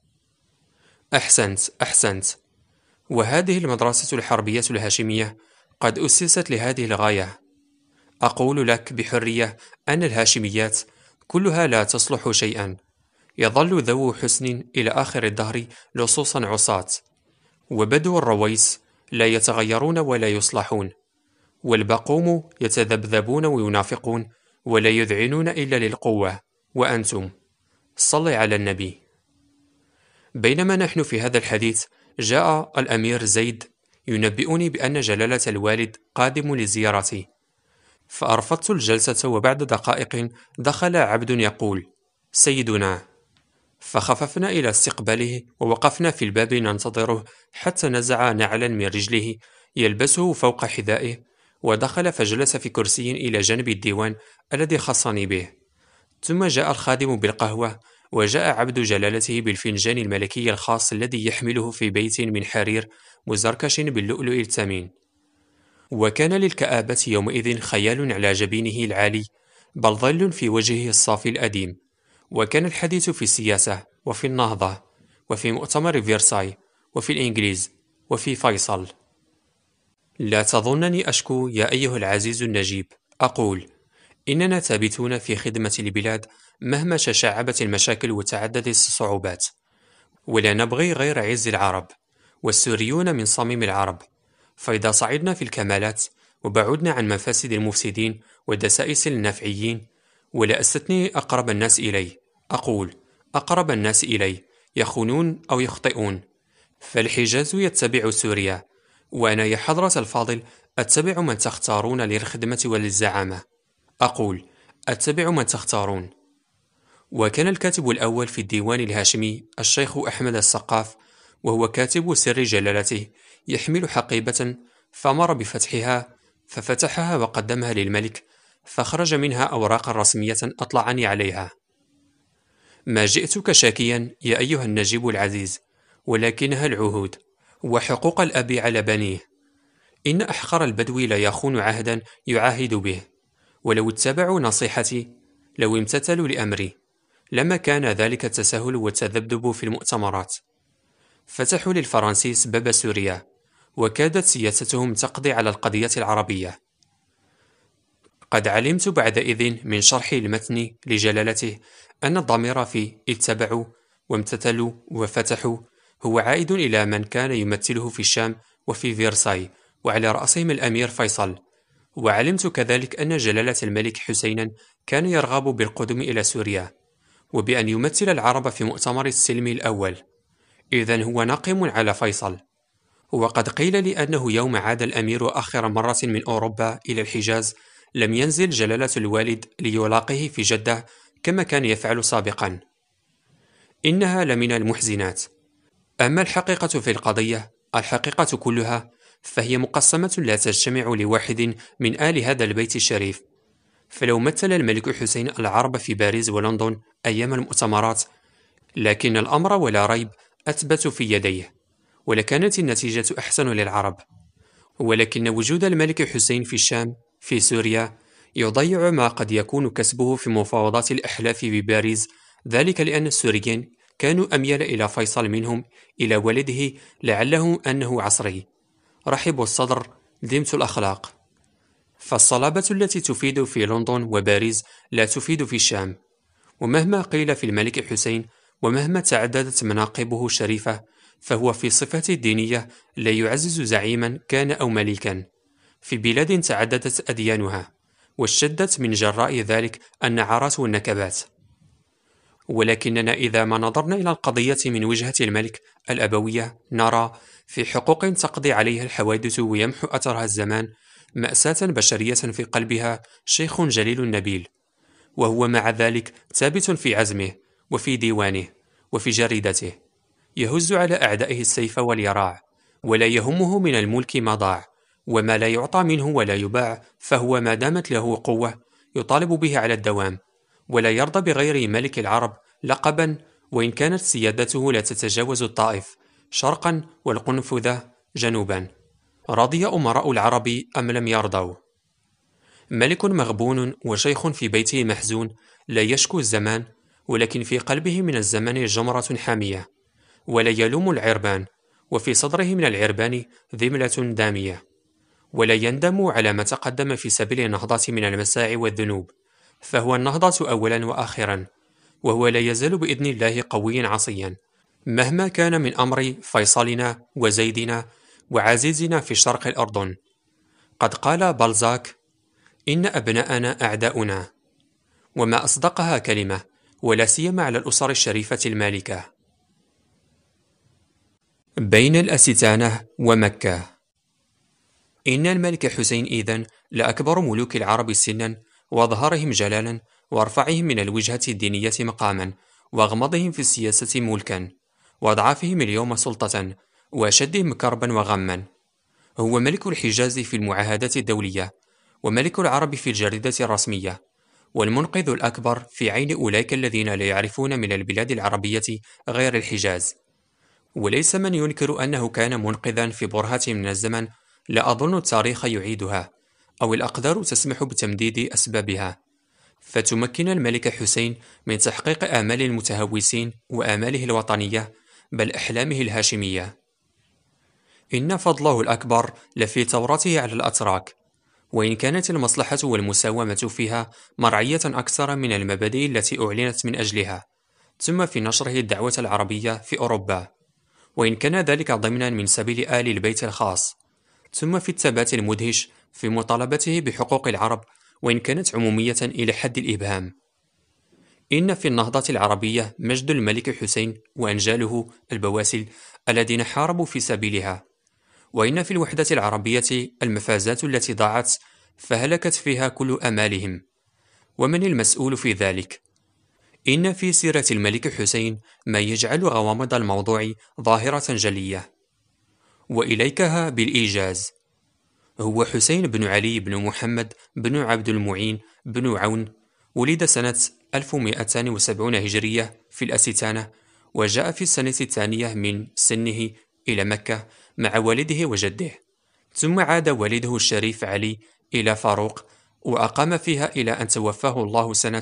Speaker 2: أحسنت أحسنت. وهذه المدرسة الحربية الهاشمية قد أسست لهذه الغاية. أقول لك بحرية أن الهاشميات كلها لا تصلح شيئا، يظل ذو حسن إلى آخر الدهر لصوصا عصاة، وبدو الرويس لا يتغيرون ولا يصلحون، والبقوم يتذبذبون وينافقون ولا يذعنون إلا للقوة، وأنتم صل على النبي. بينما نحن في هذا الحديث جاء الأمير زيد ينبئني بأن جلالة الوالد قادم لزيارتي، فأرفضت الجلسة، وبعد دقائق دخل عبد يقول: سيدنا. فخففنا إلى استقباله ووقفنا في الباب ننتظره حتى نزع نعلا من رجله يلبسه فوق حذائه، ودخل فجلس في كرسي إلى جانب الديوان الذي خصني به. ثم جاء الخادم بالقهوة، وجاء عبد جلالته بالفنجان الملكي الخاص الذي يحمله في بيت من حرير مزركش باللؤلؤ الثمين. وكان للكآبة يومئذ خيال على جبينه العالي، بل ظل في وجهه الصافي الأديم. وكان الحديث في السياسة وفي النهضة وفي مؤتمر فيرساي وفي الإنجليز وفي فيصل. لا تظنني أشكو يا أيها العزيز النجيب، أقول إننا ثابتون في خدمة البلاد مهما تشعبت المشاكل وتعددت الصعوبات، ولا نبغي غير عز العرب، والسوريون من صميم العرب، فإذا صعدنا في الكمالات وبعدنا عن مفاسد المفسدين ودسائس النافعيين. ولا أستثني أقرب الناس إلي، أقول أقرب الناس إلي يخونون أو يخطئون، فالحجاز يتبع سوريا، وأنا يا حضرة الفاضل أتبع من تختارون للخدمة وللزعامة. أقول أتبع من تختارون. وكان الكاتب الأول في الديوان الهاشمي الشيخ أحمد السقاف، وهو كاتب سر جلالته، يحمل حقيبة، فأمر بفتحها، ففتحها وقدمها للملك، فخرج منها أوراقا رسمية أطلعني عليها. ما جئتك شاكيا يا أيها النجيب العزيز، ولكنها العهود وحقوق الأب على بنيه. إن أحقر البدو لا يخون عهدا يعاهد به، ولو اتبعوا نصيحتي، لو امتثلوا لأمري، لما كان ذلك التساهل والتذبذب في المؤتمرات. فتحوا للفرنسيس باب سوريا، وكادت سياستهم تقضي على القضية العربية. قد علمت بعدئذ من شرح المتن لجلالته أن الضمير في اتبعوا وامتثلوا وفتحوا هو عائد إلى من كان يمثله في الشام وفي فيرساي، وعلى رأسهم الأمير فيصل. وعلمت كذلك أن جلالة الملك حسينا كان يرغب بالقدوم إلى سوريا، وبأن يمثل العرب في مؤتمر السلم الأول. إذن هو ناقم على فيصل. وقد قيل لي أنه يوم عاد الأمير آخر مرة من أوروبا إلى الحجاز لم ينزل جلالة الوالد ليلاقيه في جدة كما كان يفعل سابقا. إنها لمن المحزنات. أما الحقيقة في القضية، الحقيقة كلها، فهي مقسمة لا تجتمع لواحد من آل هذا البيت الشريف. فلو مثل الملك حسين العرب في باريس ولندن أيام المؤتمرات، لكن الأمر ولا ريب أثبت في يديه، ولكانت النتيجة أحسن للعرب. ولكن وجود الملك حسين في الشام في سوريا يضيع ما قد يكون كسبه في مفاوضات الأحلاف بباريس، ذلك لأن السوريين كانوا أميل إلى فيصل منهم إلى ولده، لعله أنه عصري، رحب الصدر، دمت الأخلاق. فالصلابة التي تفيد في لندن وباريس لا تفيد في الشام. ومهما قيل في الملك حسين، ومهما تعددت مناقبه الشريفة، فهو في صفته الدينية لا يعزز زعيما كان أو ملكا في بلاد تعددت أديانها واشتدت من جراء ذلك النعرات والنكبات. ولكننا إذا ما نظرنا إلى القضية من وجهة الملك الأبوية، نرى في حقوق تقضي عليها الحوادث ويمحو أثرها الزمان مأساة بشرية في قلبها شيخ جليل نبيل، وهو مع ذلك ثابت في عزمه وفي ديوانه وفي جريدته، يهز على أعدائه السيف واليراع، ولا يهمه من الملك ما ضاع، وما لا يعطى منه ولا يباع، فهو ما دامت له قوة يطالب به على الدوام، ولا يرضى بغير ملك العرب لقبا، وإن كانت سيادته لا تتجاوز الطائف شرقا والقنفذة جنوبا. رضي أمراء العرب أم لم يرضوا؟ ملك مغبون وشيخ في بيته محزون لا يشكو الزمان، ولكن في قلبه من الزمان جمرة حامية، ولا يلوم العربان، وفي صدره من العربان ذملة دامية، ولا يندم على ما تقدم في سبيل النهضة من المساعي والذنوب، فهو النهضة أولا وآخرا، وهو لا يزال بإذن الله قويا عصيا، مهما كان من أمر فيصلنا وزيدنا وعزيزنا في شرق الأردن. قد قال بلزاك: إن أبناءنا أعداؤنا. وما أصدقها كلمة، ولا سيما على الأسر الشريفة المالكة. بين الأستانة ومكة. إن الملك حسين إذن لأكبر ملوك العرب سنا، وأظهرهم جلالا، وأرفعهم من الوجهة الدينية مقاما، وأغمضهم في السياسة ملكا، وأضعافهم اليوم سلطة، وأشدهم كربا وغما. هو ملك الحجاز في المعاهدات الدولية، وملك العرب في الجريدة الرسمية، والمنقذ الأكبر في عين أولئك الذين لا يعرفون من البلاد العربية غير الحجاز. وليس من ينكر أنه كان منقذا في برهة من الزمن لا أظن التاريخ يعيدها، أو الأقدار تسمح بتمديد أسبابها، فتمكن الملك حسين من تحقيق آمال المتهوسين وآماله الوطنية، بل أحلامه الهاشمية. إن فضله الأكبر لفي ثورته على الأتراك، وإن كانت المصلحة والمساومة فيها مرعية أكثر من المبادئ التي أعلنت من أجلها، ثم في نشره الدعوة العربية في أوروبا، وإن كان ذلك ضمنا من سبيل آل البيت الخاص، ثم في الثبات المدهش في مطالبته بحقوق العرب، وإن كانت عمومية إلى حد الإبهام. إن في النهضة العربية مجد الملك حسين وأنجاله البواسل الذين حاربوا في سبيلها، وإن في الوحدة العربية المفازات التي ضاعت فهلكت فيها كل أمالهم. ومن المسؤول في ذلك؟ إن في سيرة الملك حسين ما يجعل غوامض الموضوع ظاهرة جلية. وإليكها بالإيجاز. هو حسين بن علي بن محمد بن عبد المعين بن عون، ولد سنة 1270 هجرية في الأستانة، وجاء في السنة الثانية من سنه إلى مكة مع والده وجده، ثم عاد والده الشريف علي إلى فاروق، وأقام فيها إلى أن توفاه الله سنة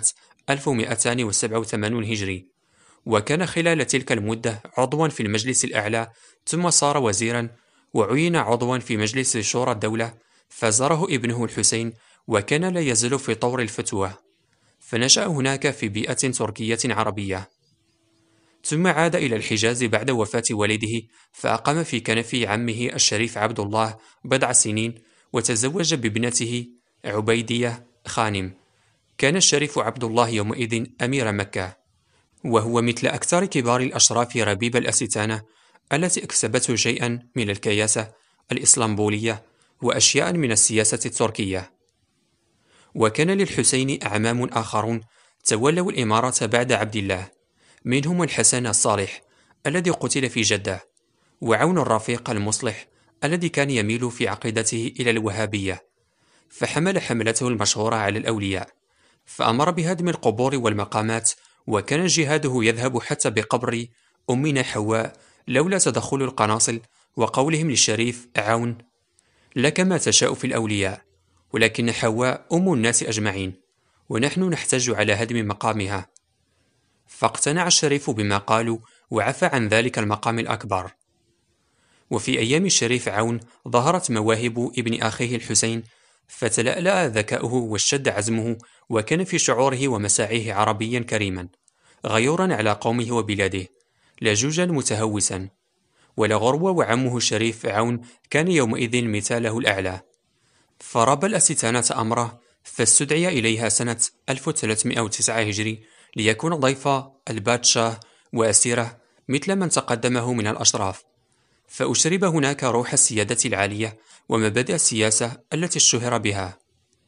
Speaker 2: 1287 هجري، وكان خلال تلك المدة عضوا في المجلس الأعلى، ثم صار وزيرا، وعين عضوا في مجلس شورى الدولة، فزاره ابنه الحسين، وكان لا يزال في طور الفتوة، فنشأ هناك في بيئة تركية عربية. ثم عاد إلى الحجاز بعد وفاة والده، فأقام في كنف عمه الشريف عبد الله بضع سنين، وتزوج بابنته عبيدية خانم. كان الشريف عبد الله يومئذ أمير مكة، وهو مثل أكثر كبار الأشراف ربيب الأستانة التي اكسبته شيئا من الكياسة الإسلامبولية وأشياء من السياسة التركية. وكان للحسين أعمام آخرون تولوا الإمارة بعد عبد الله، منهم الحسن الصالح الذي قتل في جدة، وعون الرفيق المصلح الذي كان يميل في عقيدته إلى الوهابية، فحمل حملته المشهورة على الأولياء، فأمر بهدم القبور والمقامات، وكان جهاده يذهب حتى بقبر أمنا حواء لولا تدخل القناصل وقولهم للشريف عون: لك ما تشاء في الأولياء، ولكن حواء أم الناس أجمعين، ونحن نحتاج على هدم مقامها. فاقتنع الشريف بما قالوا وعفى عن ذلك المقام الأكبر. وفي أيام الشريف عون ظهرت مواهب ابن أخيه الحسين، فتلألأ ذكاؤه واشتد عزمه، وكان في شعوره ومساعيه عربيا كريما، غيورا على قومه وبلاده، لجوجا متهوسا. ولغروة وعمه الشريف عون كان يومئذ مثاله الأعلى. فرب الأستانة أمره، فاستدعي إليها سنة 1309 هجري ليكون ضيف البادشاه وأسيره مثل من تقدمه من الأشراف، فأشرب هناك روح السيادة العالية ومبادئ السياسة التي اشتهر بها.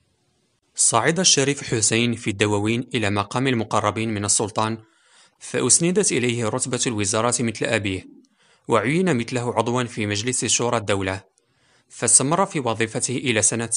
Speaker 2: صعد الشريف حسين في الدواوين إلى مقام المقربين من السلطان، فأسندت إليه رتبة الوزارة مثل أبيه، وعين مثله عضوا في مجلس شورى الدولة، فاستمر في وظيفته إلى سنة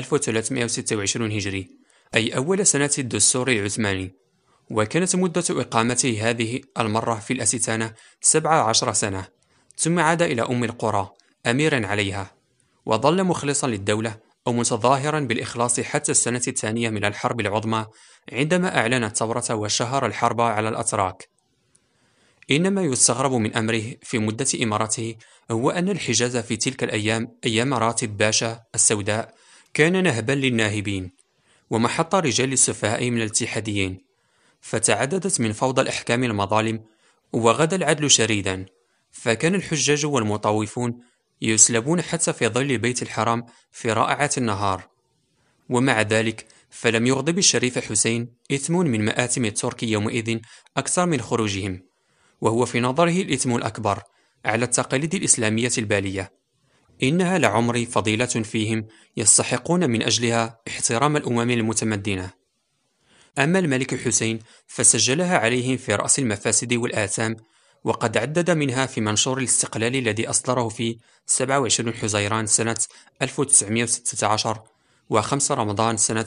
Speaker 2: 1326 هجري، أي أول سنة الدستور العثماني، وكانت مدة إقامته هذه المرة في الأستانة 17 سنة، ثم عاد إلى أم القرى أميرا عليها، وظل مخلصا للدولة أو متظاهرا بالإخلاص حتى السنة الثانية من الحرب العظمى، عندما أعلن الثورة وشهر الحرب على الأتراك. إنما يستغرب من أمره في مدة إمارته هو أن الحجاز في تلك الأيام أيام راتب باشا السوداء كان نهبا للناهبين، ومحط رجال السفهاء من الاتحاديين، فتعددت من فوضى الأحكام المظالم، وغدا العدل شريدا، فكان الحجاج والمطوفون يسلبون حتى في ظل بيت الحرام في رائعة النهار. ومع ذلك فلم يغضب الشريف حسين إثم من مآتم الترك يومئذ أكثر من خروجهم، وهو في نظره الإثم الأكبر على التقاليد الإسلامية البالية. إنها لعمر فضيلة فيهم يستحقون من أجلها احترام الأمم المتمدنة. أما الملك حسين فسجلها عليهم في رأس المفاسد والآثام، وقد عدد منها في منشور الاستقلال الذي أصدره في 27 حزيران سنة 1916 و5 رمضان سنة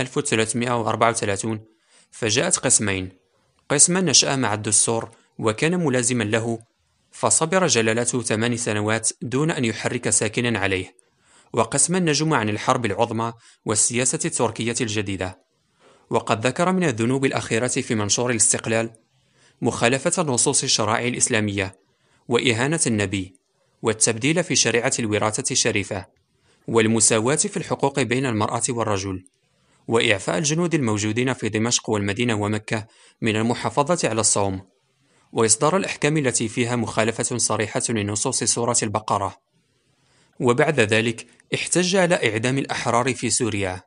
Speaker 2: 1334، فجاءت قسمين: قسما نشأ مع الدستور وكان ملازما له، فصبر جلالته 8 سنوات دون أن يحرك ساكنا عليه، وقسما نجم عن الحرب العظمى والسياسة التركية الجديدة. وقد ذكر من الذنوب الأخيرة في منشور الاستقلال مخالفة النصوص الشرائع الإسلامية، وإهانة النبي، والتبديل في شريعة الوراثة الشريفة، والمساواة في الحقوق بين المرأة والرجل، وإعفاء الجنود الموجودين في دمشق والمدينة ومكة من المحافظة على الصوم، وإصدار الأحكام التي فيها مخالفة صريحة لنصوص سورة البقرة. وبعد ذلك احتج على إعدام الأحرار في سوريا.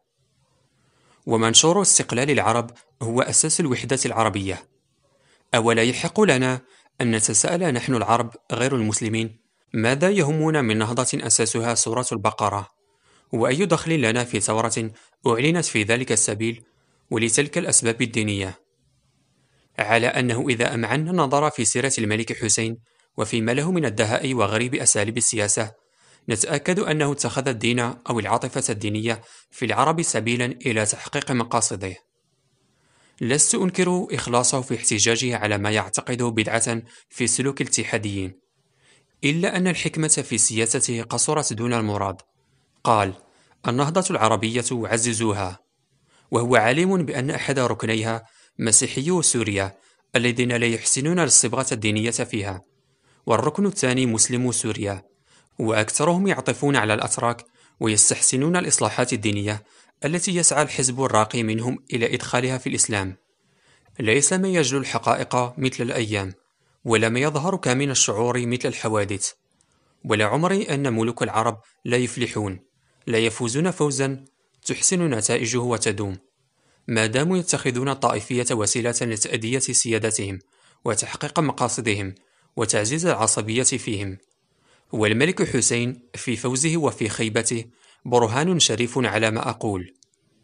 Speaker 2: ومنشور استقلال العرب هو أساس الوحدة العربية. أولا يحق لنا أن نتساءل نحن العرب غير المسلمين ماذا يهمنا من نهضة أساسها سورة البقرة؟ وأي دخل لنا في ثورة أعلنت في ذلك السبيل ولتلك الأسباب الدينية؟ على أنه إذا أمعنا النظر في سيرة الملك حسين وفيما له من الدهاء وغريب أساليب السياسة، نتأكد أنه اتخذ الدين أو العاطفة الدينية في العرب سبيلا إلى تحقيق مقاصده. لست أنكر إخلاصه في احتجاجه على ما يعتقده بدعة في سلوك الاتحاديين، إلا أن الحكمة في سياسته قصرت دون المراد. قال: النهضة العربية عززوها، وهو عالم بأن أحد ركنيها مسيحيو سوريا الذين لا يحسنون الصبغة الدينية فيها، والركن الثاني مسلمو سوريا، وأكثرهم يعطفون على الأتراك ويستحسنون الإصلاحات الدينية التي يسعى الحزب الراقي منهم إلى إدخالها في الإسلام. ليس ما يجلو الحقائق مثل الأيام، ولا ما يظهر كمن الشعور مثل الحوادث. ولا عمري أن ملوك العرب لا يفلحون، لا يفوزون فوزا تحسن نتائجه وتدوم، ما داموا يتخذون الطائفية وسيلة لتأدية سيادتهم وتحقيق مقاصدهم وتعزيز العصبية فيهم. والملك حسين في فوزه وفي خيبته برهان شريف على ما أقول.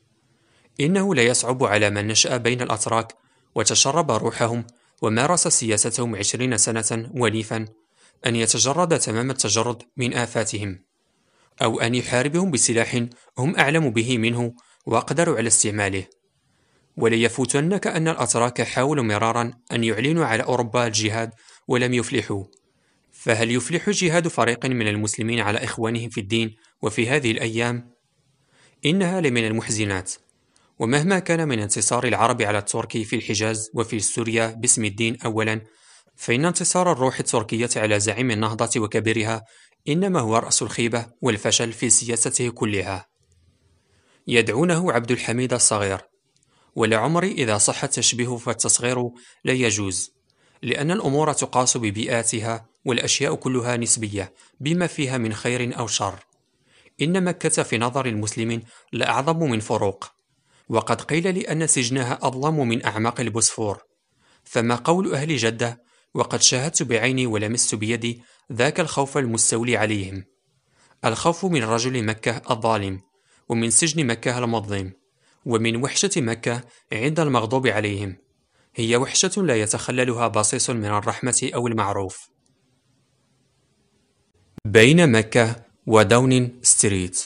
Speaker 2: إنه لا يصعب على من نشأ بين الأتراك وتشرب روحهم ومارس سياستهم 20 سنة ونيفا أن يتجرد تمام التجرد من آفاتهم، أو أن يحاربهم بسلاح هم أعلم به منه وأقدروا على استعماله. وليفوتنك أن الأتراك حاولوا مرارا أن يعلنوا على أوروبا الجهاد ولم يفلحوا. فهل يفلح جهاد فريق من المسلمين على إخوانهم في الدين وفي هذه الأيام؟ إنها لمن المحزنات. ومهما كان من انتصار العرب على الترك في الحجاز وفي سوريا باسم الدين أولا، فإن انتصار الروح التركية على زعيم النهضة وكبيرها إنما هو رأس الخيبة والفشل في سياسته كلها. يدعونه عبد الحميد الصغير، ولعمري إذا صح التشبيه فالتصغير لا يجوز، لأن الأمور تقاس ببيئاتها والأشياء كلها نسبية بما فيها من خير أو شر. إن مكة في نظر المسلمين لأعظم من فروق، وقد قيل لي أن سجنها أظلم من أعماق البوسفور. فما قول أهل جدة وقد شاهدت بعيني ولمست بيدي ذاك الخوف المستولي عليهم، الخوف من رجل مكة الظالم، ومن سجن مكة المظلم، ومن وحشة مكة عند المغضوب عليهم، هي وحشة لا يتخللها بصيص من الرحمة أو المعروف. بين مكة وداون ستريت.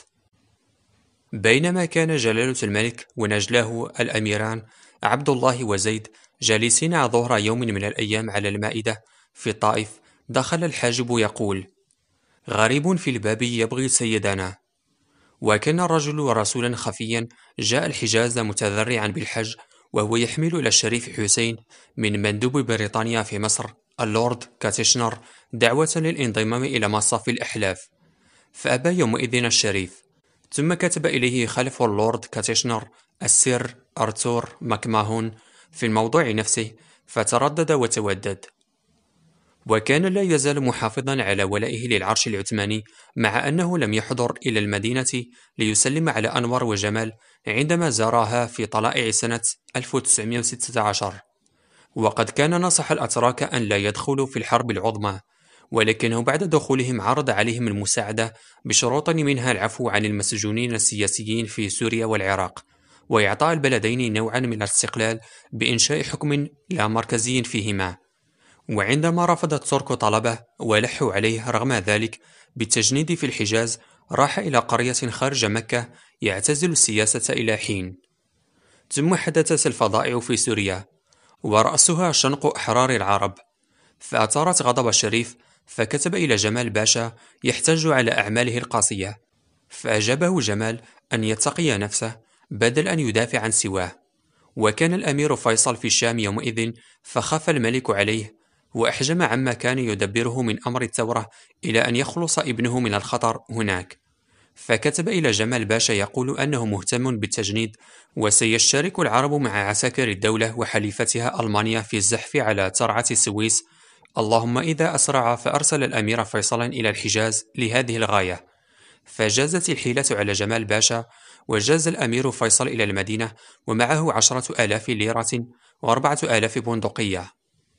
Speaker 2: بينما كان جلالة الملك ونجلاه الأميران عبد الله وزيد جالسين ظهر يوم من الأيام على المائدة في الطائف، دخل الحاجب يقول: غريب في الباب يبغي سيدنا. وكان الرجل رسولا خفيا جاء الحجاز متذرعا بالحج، وهو يحمل إلى الشريف حسين من مندوب بريطانيا في مصر اللورد كاتشنر دعوة للانضمام إلى مصاف الأحلاف، فأبى يومئذ الشريف. ثم كتب إليه خلف اللورد كاتشنر السير أرثور ماكماهون في الموضوع نفسه، فتردد وتودد. وكان لا يزال محافظا على ولائه للعرش العثماني، مع أنه لم يحضر إلى المدينة ليسلم على أنور وجمال عندما زارها في طلائع سنة 1916. وقد كان نصح الأتراك أن لا يدخلوا في الحرب العظمى، ولكنه بعد دخولهم عرض عليهم المساعدة بشروط منها العفو عن المسجونين السياسيين في سوريا والعراق، وإعطاء البلدين نوعا من الاستقلال بإنشاء حكم لا مركزي فيهما. وعندما رفض الترك طلبه ولحوا عليه رغم ذلك بالتجنيد في الحجاز، راح إلى قرية خارج مكة يعتزل السياسة إلى حين. ثم حدثت الفظائع في سوريا، ورأسها شنق أحرار العرب، فأثارت غضب الشريف، فكتب إلى جمال باشا يحتج على أعماله القاسية، فأجابه جمال أن يتقي نفسه بدل أن يدافع عن سواه. وكان الأمير فيصل في الشام يومئذ، فخاف الملك عليه وأحجم عما كان يدبره من أمر الثورة إلى أن يخلص ابنه من الخطر هناك، فكتب إلى جمال باشا يقول أنه مهتم بالتجنيد، وسيشترك العرب مع عساكر الدولة وحليفتها ألمانيا في الزحف على ترعة السويس. اللهم إذا أسرع، فأرسل الأمير فيصلا إلى الحجاز لهذه الغاية، فجازت الحيلة على جمال باشا، وجاز الأمير فيصل إلى المدينة ومعه 10,000 ليرة و4,000 بندقية.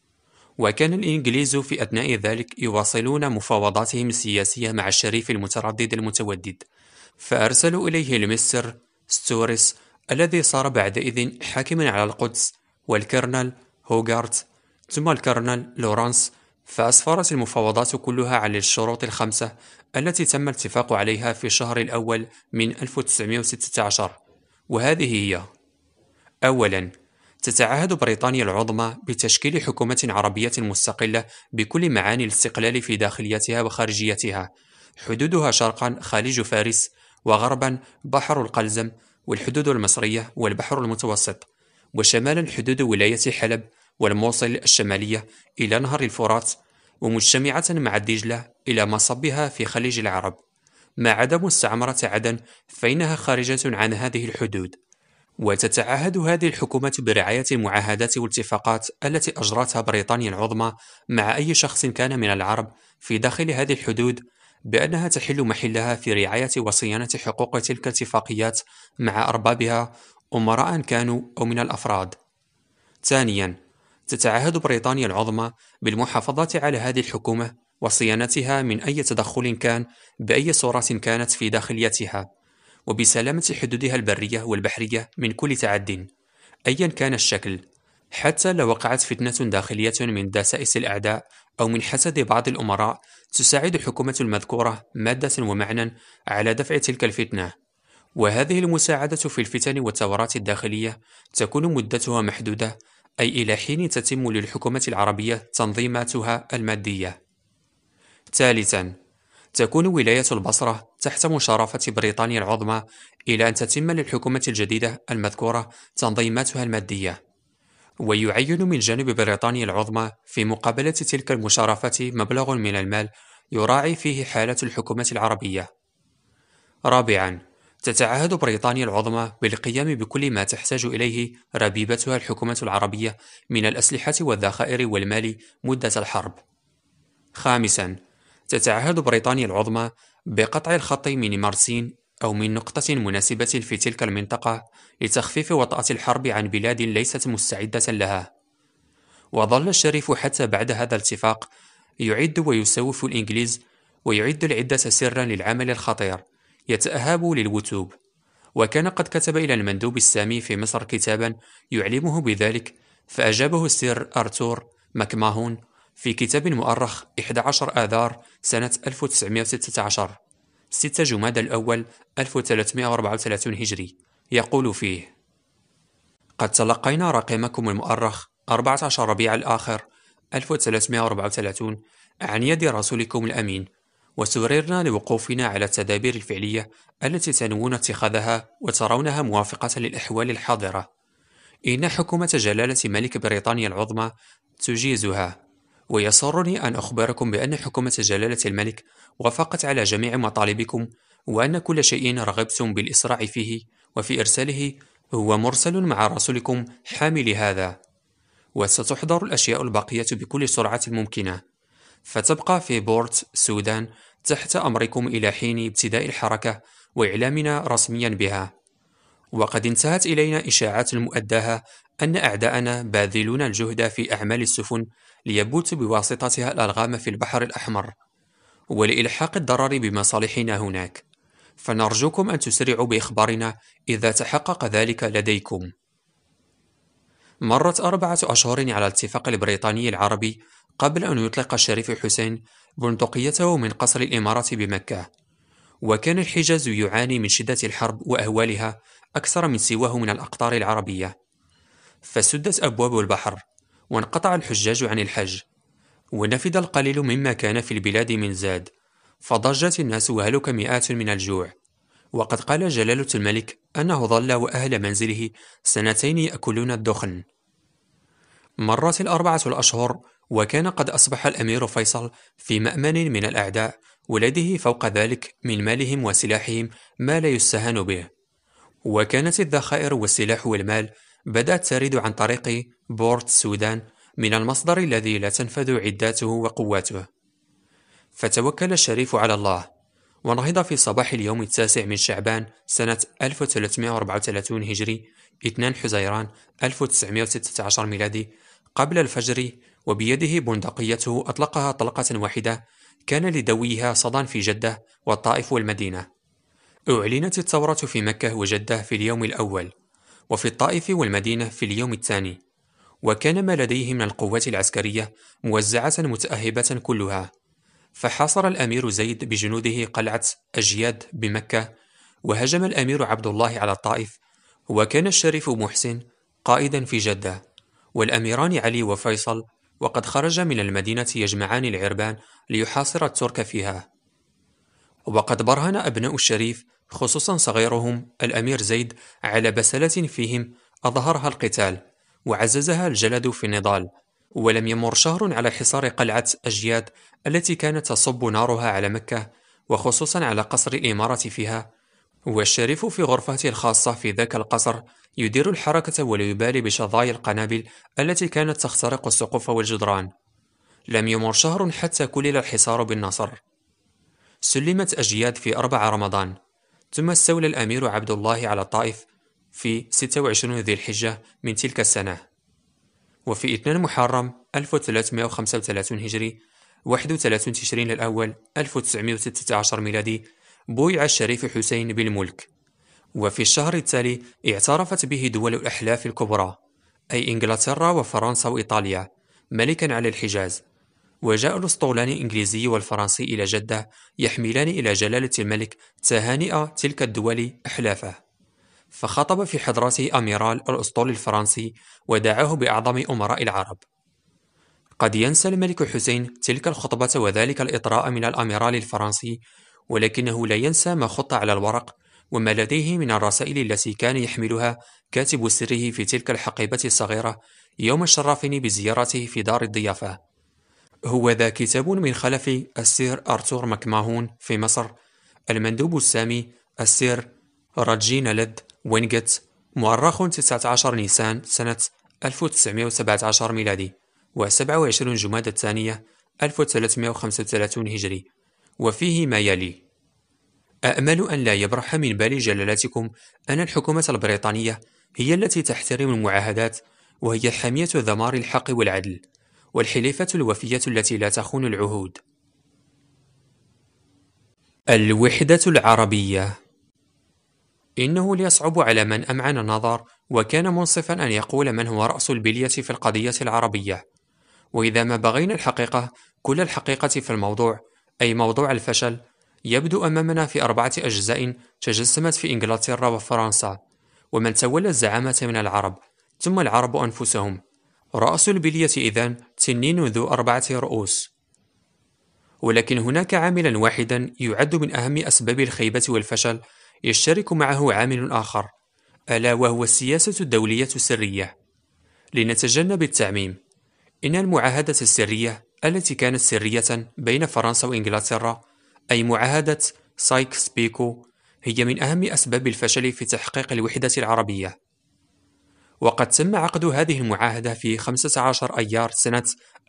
Speaker 2: وكان الإنجليز في أثناء ذلك يواصلون مفاوضاتهم السياسية مع الشريف المتردد المتودد، فأرسلوا إليه المستر ستوريس الذي صار بعدئذ حاكما على القدس، والكرنل هوغارت، ثم الكرنل لورانس. فأسفرت المفاوضات كلها عن الشروط الخمسة التي تم الاتفاق عليها في الشهر الأول من 1916، وهذه هي: أولاً، تتعهد بريطانيا العظمى بتشكيل حكومة عربية مستقلة بكل معاني الاستقلال في داخليتها وخارجيتها، حدودها شرقاً خليج فارس، وغرباً بحر القلزم والحدود المصرية والبحر المتوسط، وشمالاً حدود ولاية حلب والموصل الشمالية إلى نهر الفرات، ومجتمعة مع الدجلة إلى مصبها في خليج العرب، ما عدا مستعمرة عدن فإنها خارجة عن هذه الحدود. وتتعهد هذه الحكومة برعاية المعاهدات والاتفاقات التي أجرتها بريطانيا العظمى مع أي شخص كان من العرب في داخل هذه الحدود، بأنها تحل محلها في رعاية وصيانة حقوق تلك الاتفاقيات مع أربابها، أمراء كانوا أو من الأفراد. ثانياً، تتعهد بريطانيا العظمى بالمحافظة على هذه الحكومة وصيانتها من أي تدخل كان بأي صورة كانت في داخليتها، وبسلامة حدودها البرية والبحرية من كل تعد أيا كان الشكل، حتى لو وقعت فتنة داخلية من دسائس الأعداء أو من حسد بعض الأمراء، تساعد الحكومة المذكورة مادة ومعنى على دفع تلك الفتنة. وهذه المساعدة في الفتن والثورات الداخلية تكون مدتها محدودة، أي إلى حين تتم للحكومة العربية تنظيماتها المادية. ثالثاً، تكون ولاية البصرة تحت مشارفة بريطانيا العظمى إلى أن تتم للحكومة الجديدة المذكورة تنظيماتها المادية، ويعين من جانب بريطانيا العظمى في مقابلة تلك المشارفة مبلغ من المال يراعي فيه حالة الحكومة العربية. رابعاً، تتعهد بريطانيا العظمى بالقيام بكل ما تحتاج إليه ربيبتها الحكومة العربية من الأسلحة والذخائر والمال مدة الحرب. خامساً، تتعهد بريطانيا العظمى بقطع الخط من مرسين أو من نقطة مناسبة في تلك المنطقة لتخفيف وطأة الحرب عن بلاد ليست مستعدة لها. وظل الشريف حتى بعد هذا الاتفاق يعد ويسوف الإنجليز، ويعد العدة سرا للعمل الخطير، يتأهب للوثوب. وكان قد كتب إلى المندوب السامي في مصر كتابا يعلمه بذلك، فأجابه السير أرثور ماكماهون في كتاب مؤرخ 11 آذار سنة 1916 6 جماد الأول 1334 هجري، يقول فيه: قد تلقينا رقمكم المؤرخ 14 ربيع الآخر 1334 عن يد رسولكم الأمين، وسررنا لوقوفنا على التدابير الفعلية التي تنوون اتخاذها وترونها موافقة للأحوال الحاضرة. إن حكومة جلالة ملك بريطانيا العظمى تجيزها، ويسرني أن أخبركم بأن حكومة جلالة الملك وافقت على جميع مطالبكم، وأن كل شيء رغبتم بالإسراع فيه وفي إرساله هو مرسل مع رسولكم حامل هذا، وستحضر الأشياء الباقية بكل سرعة ممكنة، فتبقى في بورت السودان تحت أمركم إلى حين ابتداء الحركة وإعلامنا رسميا بها. وقد انتهت إلينا إشاعات مؤداها أن أعداءنا باذلون الجهد في أعمال السفن ليبث بواسطتها الألغام في البحر الأحمر، ولإلحاق الضرر بمصالحنا هناك، فنرجوكم أن تسرعوا بإخبارنا إذا تحقق ذلك لديكم. مرت 4 أشهر على الاتفاق البريطاني العربي قبل أن يطلق الشريف حسين بندقيته من قصر الإمارة بمكة، وكان الحجاز يعاني من شدة الحرب وأهوالها أكثر من سواه من الأقطار العربية، فسدت أبواب البحر، وانقطع الحجاج عن الحج، ونفد القليل مما كان في البلاد من زاد، فضجت الناس وهلك مئات من الجوع. وقد قال جلالة الملك أنه ظل وأهل منزله 2 يأكلون الدخن. مرت 4 أشهر، وكان قد أصبح الأمير فيصل في مأمن من الأعداء، ولديه فوق ذلك من مالهم وسلاحهم ما لا يستهان به، وكانت الذخائر والسلاح والمال بدأت ترد عن طريق بورت السودان من المصدر الذي لا تنفذ عداته وقواته. فتوكل الشريف على الله، ونهض في صباح اليوم 9 من شعبان سنة 1334 هجري 2 حزيران 1916 ميلادي قبل الفجر، وبيده بندقيته أطلقها طلقة واحدة كان لدويها صدى في جدة والطائف والمدينة. أعلنت الثورة في مكة وجدة في اليوم الأول، وفي الطائف والمدينة في اليوم الثاني، وكان ما لديه من القوات العسكرية موزعة متأهبة كلها. فحاصر الأمير زيد بجنوده قلعة أجياد بمكة، وهجم الأمير عبد الله على الطائف، وكان الشريف محسن قائدا في جدة، والأميران علي وفيصل وقد خرج من المدينة يجمعان العربان ليحاصر الترك فيها. وقد برهن أبناء الشريف خصوصا صغيرهم الأمير زيد على بسالة فيهم أظهرها القتال وعززها الجلد في النضال، ولم يمر شهر على حصار قلعة أجياد التي كانت تصب نارها على مكة وخصوصا على قصر الإمارة فيها، والشريف في غرفته الخاصة في ذاك القصر يدير الحركة ولا يبالي بشظايا القنابل التي كانت تخترق السقوف والجدران. لم يمر شهر حتى كلل الحصار بالنصر. سلمت أجياد في 4 رمضان، ثم استولى الأمير عبد الله على الطائف في 26 ذي الحجة من تلك السنة. وفي 2 محرم 1335 هجري 31 تشرين الأول 1916 ميلادي بويع الشريف حسين بالملك. وفي الشهر التالي اعترفت به دول الأحلاف الكبرى أي إنجلترا وفرنسا وإيطاليا ملكا على الحجاز، وجاء الأسطولان الإنجليزي والفرنسي إلى جدة يحملان إلى جلالة الملك تهانئ تلك الدول أحلافه، فخطب في حضرته أميرال الأسطول الفرنسي ودعاه بأعظم أمراء العرب. قد ينسى الملك حسين تلك الخطبة وذلك الإطراء من الأميرال الفرنسي، ولكنه لا ينسى ما خط على الورق وما لديه من الرسائل التي كان يحملها كاتب سره في تلك الحقيبة الصغيرة يوم شرفني بزيارته في دار الضيافة. هو ذا كتاب من خلف السير أرثور ماكماهون في مصر، المندوب السامي السير راجينالد وينغت، مؤرخ 19 نيسان سنة 1917 ميلادي و27 جمادى الثانية 1335 هجري، وفيه ما يلي: أأمل أن لا يبرح من بال جلالتكم أن الحكومة البريطانية هي التي تحترم المعاهدات، وهي حامية ذمار الحق والعدل، والحليفة الوفية التي لا تخون العهود. الوحدة العربية. إنه ليصعب على من أمعن النظر وكان منصفا أن يقول من هو رأس البلية في القضية العربية. وإذا ما بغينا الحقيقة، كل الحقيقة في الموضوع، أي موضوع الفشل، يبدو أمامنا في 4 أجزاء تجسمت في إنجلترا وفرنسا، ومن تولى الزعامة من العرب، ثم العرب أنفسهم. رأس البلية إذن تنين ذو 4 رؤوس. ولكن هناك عاملا واحدا يعد من أهم أسباب الخيبة والفشل يشترك معه عامل آخر، ألا وهو السياسة الدولية السرية. لنتجنب التعميم، إن المعاهدة السرية التي كانت سرية بين فرنسا وإنجلترا، أي معاهدة سايكس بيكو، هي من أهم أسباب الفشل في تحقيق الوحدة العربية. وقد تم عقد هذه المعاهدة في 15 أيار سنة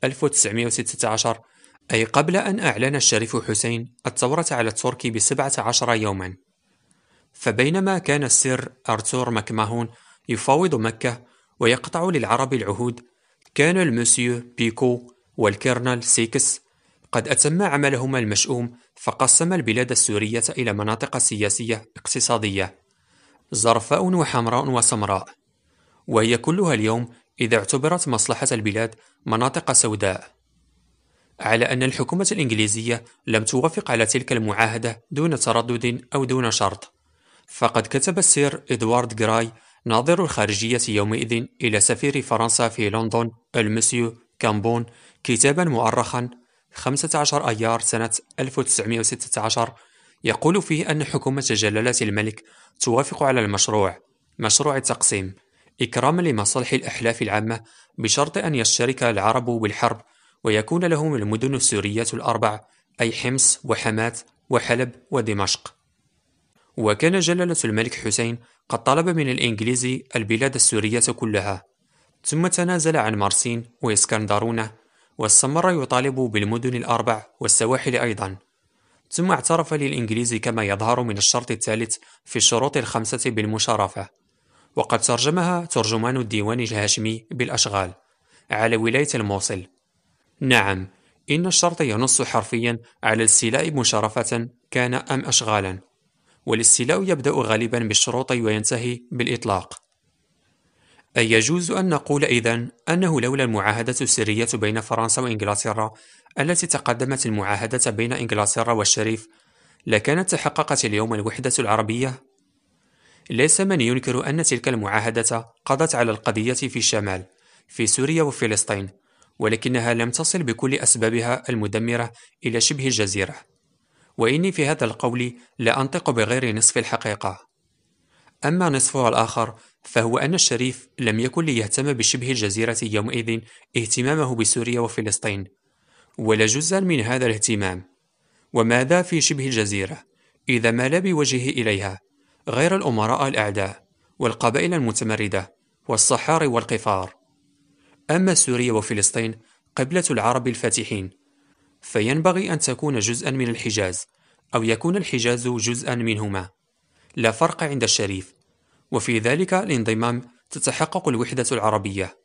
Speaker 2: 1916، أي قبل أن أعلن الشريف حسين الثورة على الترك ب17 يوما. فبينما كان السير أرثور ماكماهون يفاوض مكة ويقطع للعرب العهود، كان المسيو بيكو والكيرنل سيكس قد أتم عملهما المشؤوم، فقسم البلاد السورية إلى مناطق سياسية اقتصادية زرفاء وحمراء وسمراء، وهي كلها اليوم إذا اعتبرت مصلحة البلاد مناطق سوداء. على أن الحكومة الإنجليزية لم توافق على تلك المعاهدة دون تردد أو دون شرط، فقد كتب السير إدوارد جراي ناظر الخارجية يومئذ إلى سفير فرنسا في لندن المسيو كامبون كتابا مؤرخا 15 أيار سنة 1916 يقول فيه أن حكومة جلالة الملك توافق على مشروع التقسيم إكراما لمصالح الأحلاف العامة، بشرط أن يشترك العرب بالحرب ويكون لهم المدن السورية ال4 أي حمص وحماة وحلب ودمشق. وكان جلالة الملك حسين قد طلب من الإنجليز البلاد السورية كلها، ثم تنازل عن مرسين وإسكندرونة، واستمر يطالب بالمدن ال4 والسواحل أيضا، ثم اعترف للإنجليز كما يظهر من الشرط الثالث في الشروط الخمسة بالمشارفة، وقد ترجمها ترجمان الديوان الهاشمي بالأشغال على ولاية الموصل. نعم، إن الشرط ينص حرفيا على الاستيلاء مشارفة كان أم أشغالا، والاستيلاء يبدأ غالبا بالشروط وينتهي بالإطلاق. أي يجوز أن نقول إذن أنه لولا المعاهدة السرية بين فرنسا وإنجلترا التي تقدمت المعاهدة بين إنجلترا والشريف لكانت تحققت اليوم الوحدة العربية؟ ليس من ينكر أن تلك المعاهدة قضت على القضية في الشمال في سوريا وفلسطين، ولكنها لم تصل بكل أسبابها المدمرة إلى شبه الجزيرة، وإني في هذا القول لا أنطق بغير نصف الحقيقة. أما نصفها الآخر فهو أن الشريف لم يكن ليهتم بشبه الجزيرة يومئذ اهتمامه بسوريا وفلسطين، ولا جزءا من هذا الاهتمام. وماذا في شبه الجزيرة إذا ما لا بوجهه إليها غير الأمراء الأعداء والقبائل المتمردة والصحاري والقفار؟ أما سوريا وفلسطين قبلة العرب الفاتحين، فينبغي أن تكون جزءا من الحجاز، أو يكون الحجاز جزءا منهما، لا فرق عند الشريف، وفي ذلك الانضمام تتحقق الوحدة العربية.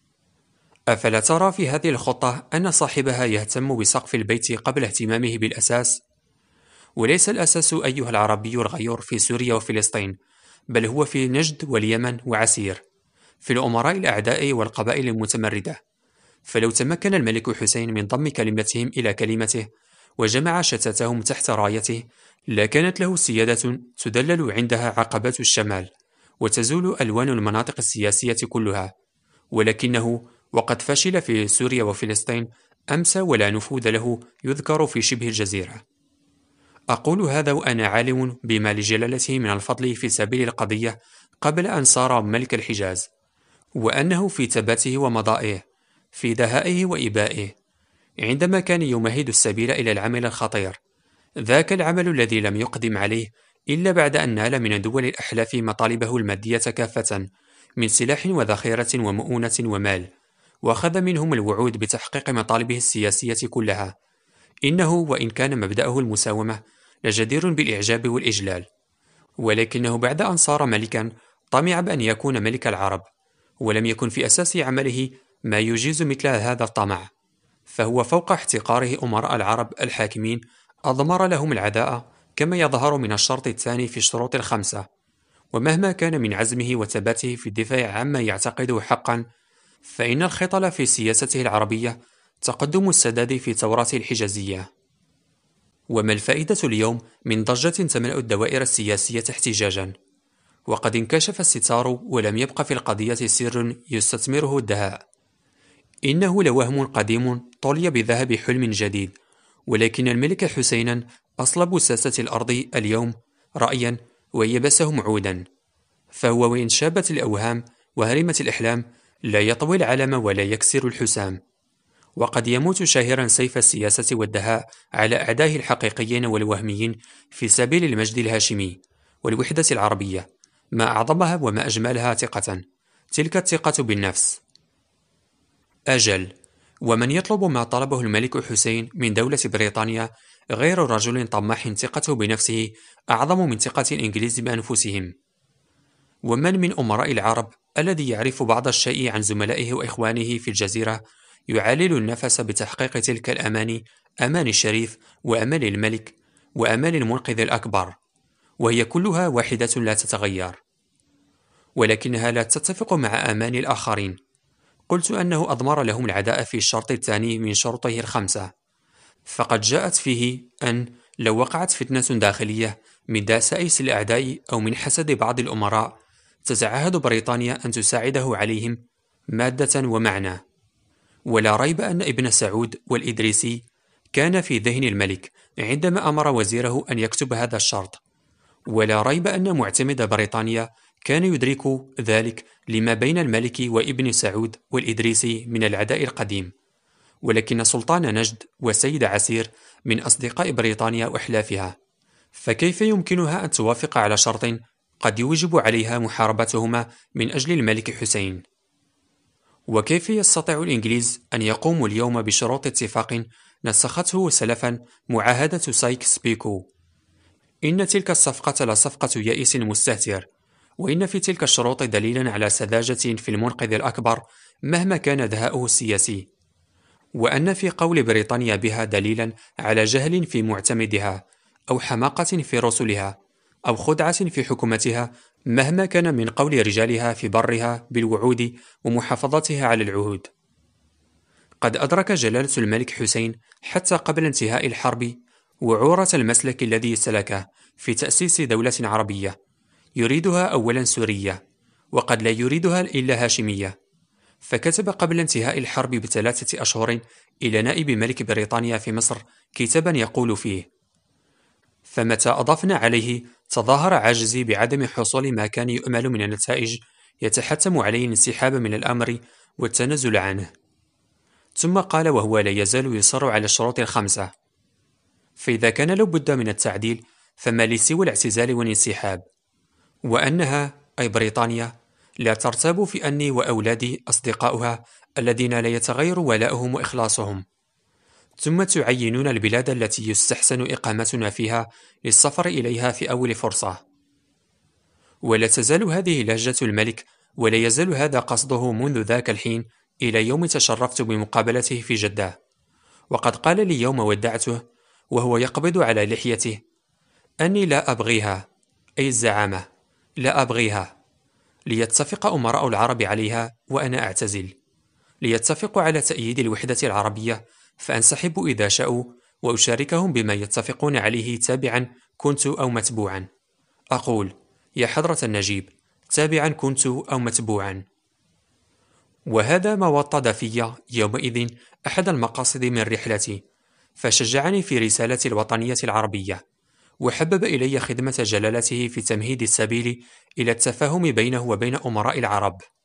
Speaker 2: أفلا ترى في هذه الخطة أن صاحبها يهتم بسقف البيت قبل اهتمامه بالأساس؟ وليس الأساس أيها العربي الغيور في سوريا وفلسطين، بل هو في نجد واليمن وعسير، في الأمراء الأعداء والقبائل المتمردة. فلو تمكن الملك حسين من ضم كلمتهم إلى كلمته وجمع شتاتهم تحت رايته، لكانت له سيادة تدلل عندها عقبات الشمال وتزول ألوان المناطق السياسية كلها. ولكنه وقد فشل في سوريا وفلسطين أمس، ولا نفوذ له يذكر في شبه الجزيرة. أقول هذا وأنا عالم بما لجلالته من الفضل في سبيل القضية قبل أن صار ملك الحجاز، وأنه في ثباته ومضائه، في دهائه وإبائه، عندما كان يمهد السبيل إلى العمل الخطير، ذاك العمل الذي لم يقدم عليه إلا بعد أن نال من دول الأحلاف مطالبه المادية كافة من سلاح وذخيرة ومؤونة ومال، وأخذ منهم الوعود بتحقيق مطالبه السياسية كلها. إنه وإن كان مبدأه المساومة لجدير بالإعجاب والإجلال، ولكنه بعد أن صار ملكا طمع بأن يكون ملك العرب، ولم يكن في أساس عمله ما يجيز مثل هذا الطمع، فهو فوق احتقاره أمراء العرب الحاكمين أضمر لهم العداء كما يظهر من الشرط الثاني في الشروط الخمسة. ومهما كان من عزمه وثباته في الدفاع عما يعتقده حقا، فإن الخطل في سياسته العربية تقدم السداد في توراته الحجازية. وما الفائدة اليوم من ضجة تملأ الدوائر السياسية احتجاجا، وقد انكشف الستار ولم يبق في القضية سر يستثمره الدهاء؟ إنه لوهم قديم طلي بذهب حلم جديد، ولكن الملك حسينا أصلب ساسة الأرض اليوم رأيا ويبسهم عودا، فهو وإن شابت الأوهام وهرمت الأحلام لا يطوي العلم ولا يكسر الحسام، وقد يموت شاهرا سيف السياسة والدهاء على أعدائه الحقيقيين والوهميين في سبيل المجد الهاشمي والوحدة العربية. ما أعظمها وما أجملها ثقة، تلك الثقة بالنفس. أجل، ومن يطلب ما طلبه الملك حسين من دولة بريطانيا غير رجل طماح ثقته بنفسه أعظم من ثقة الإنجليز بأنفسهم؟ ومن من أمراء العرب الذي يعرف بعض الشيء عن زملائه وإخوانه في الجزيرة يعلل النفس بتحقيق تلك الأماني، أمان الشريف وأمال الملك وأمال المنقذ الأكبر، وهي كلها واحدة لا تتغير، ولكنها لا تتفق مع آمان الآخرين. قلت أنه أضمر لهم العداء في الشرط الثاني من شروطه الخمسة، فقد جاءت فيه أن لو وقعت فتنة داخلية من دسائس الأعداء أو من حسد بعض الأمراء تتعهد بريطانيا أن تساعده عليهم مادة ومعنى. ولا ريب أن ابن سعود والإدريسي كان في ذهن الملك عندما أمر وزيره أن يكتب هذا الشرط، ولا ريب أن معتمد بريطانيا كان يدرك ذلك لما بين الملك وابن سعود والإدريسي من العداء القديم. ولكن سلطان نجد وسيد عسير من أصدقاء بريطانيا وأحلافها، فكيف يمكنها أن توافق على شرط قد يوجب عليها محاربتهما من أجل الملك حسين؟ وكيف يستطيع الإنجليز أن يقوموا اليوم بشروط اتفاق نسخته سلفا معاهدة سايكس-بيكو. إن تلك الصفقة لصفقة يائس مستهتر، وإن في تلك الشروط دليلا على سذاجة في المنقذ الأكبر مهما كان دهاؤه السياسي، وأن في قول بريطانيا بها دليلا على جهل في معتمدها، أو حماقة في رسلها، أو خدعة في حكومتها مهما كان من قول رجالها في برها بالوعود ومحافظتها على العهود. قد أدرك جلالة الملك حسين حتى قبل انتهاء الحرب وعورة المسلك الذي سلكه في تأسيس دولة عربية يريدها أولا سورية، وقد لا يريدها إلا هاشمية، فكتب قبل انتهاء الحرب ب3 أشهر إلى نائب ملك بريطانيا في مصر كتابا يقول فيه: فمتى أضفنا عليه تظاهر عاجزي بعدم حصول ما كان يؤمل من النتائج يتحتم عليه الانسحاب من الأمر والتنازل عنه. ثم قال وهو لا يزال يصر على الشروط ال5: فإذا كان لابد من التعديل فما لي سوى الاعتزال والانسحاب، وأنها أي بريطانيا لا ترتاب في أني وأولادي أصدقاؤها الذين لا يتغير ولاؤهم وإخلاصهم، ثم تعينون البلاد التي يستحسن إقامتنا فيها للسفر إليها في أول فرصة. ولا تزال هذه لهجة الملك، ولا يزال هذا قصده منذ ذاك الحين إلى يوم تشرفت بمقابلته في جدة. وقد قال لي يوم ودعته وهو يقبض على لحيته: أني لا أبغيها، أي الزعامة، لا أبغيها، ليتفق أمراء العرب عليها وأنا أعتزل، ليتفقوا على تأييد الوحدة العربية فأنسحب إذا شاءوا وأشاركهم بما يتفقون عليه تابعا كنت أو متبوعا. أقول: يا حضرة النجيب، تابعا كنت أو متبوعا. وهذا ما وطد في يومئذ أحد المقاصد من رحلتي، فشجعني في رسالة الوطنية العربية، وحبب إلي خدمة جلالته في تمهيد السبيل إلى التفاهم بينه وبين أمراء العرب.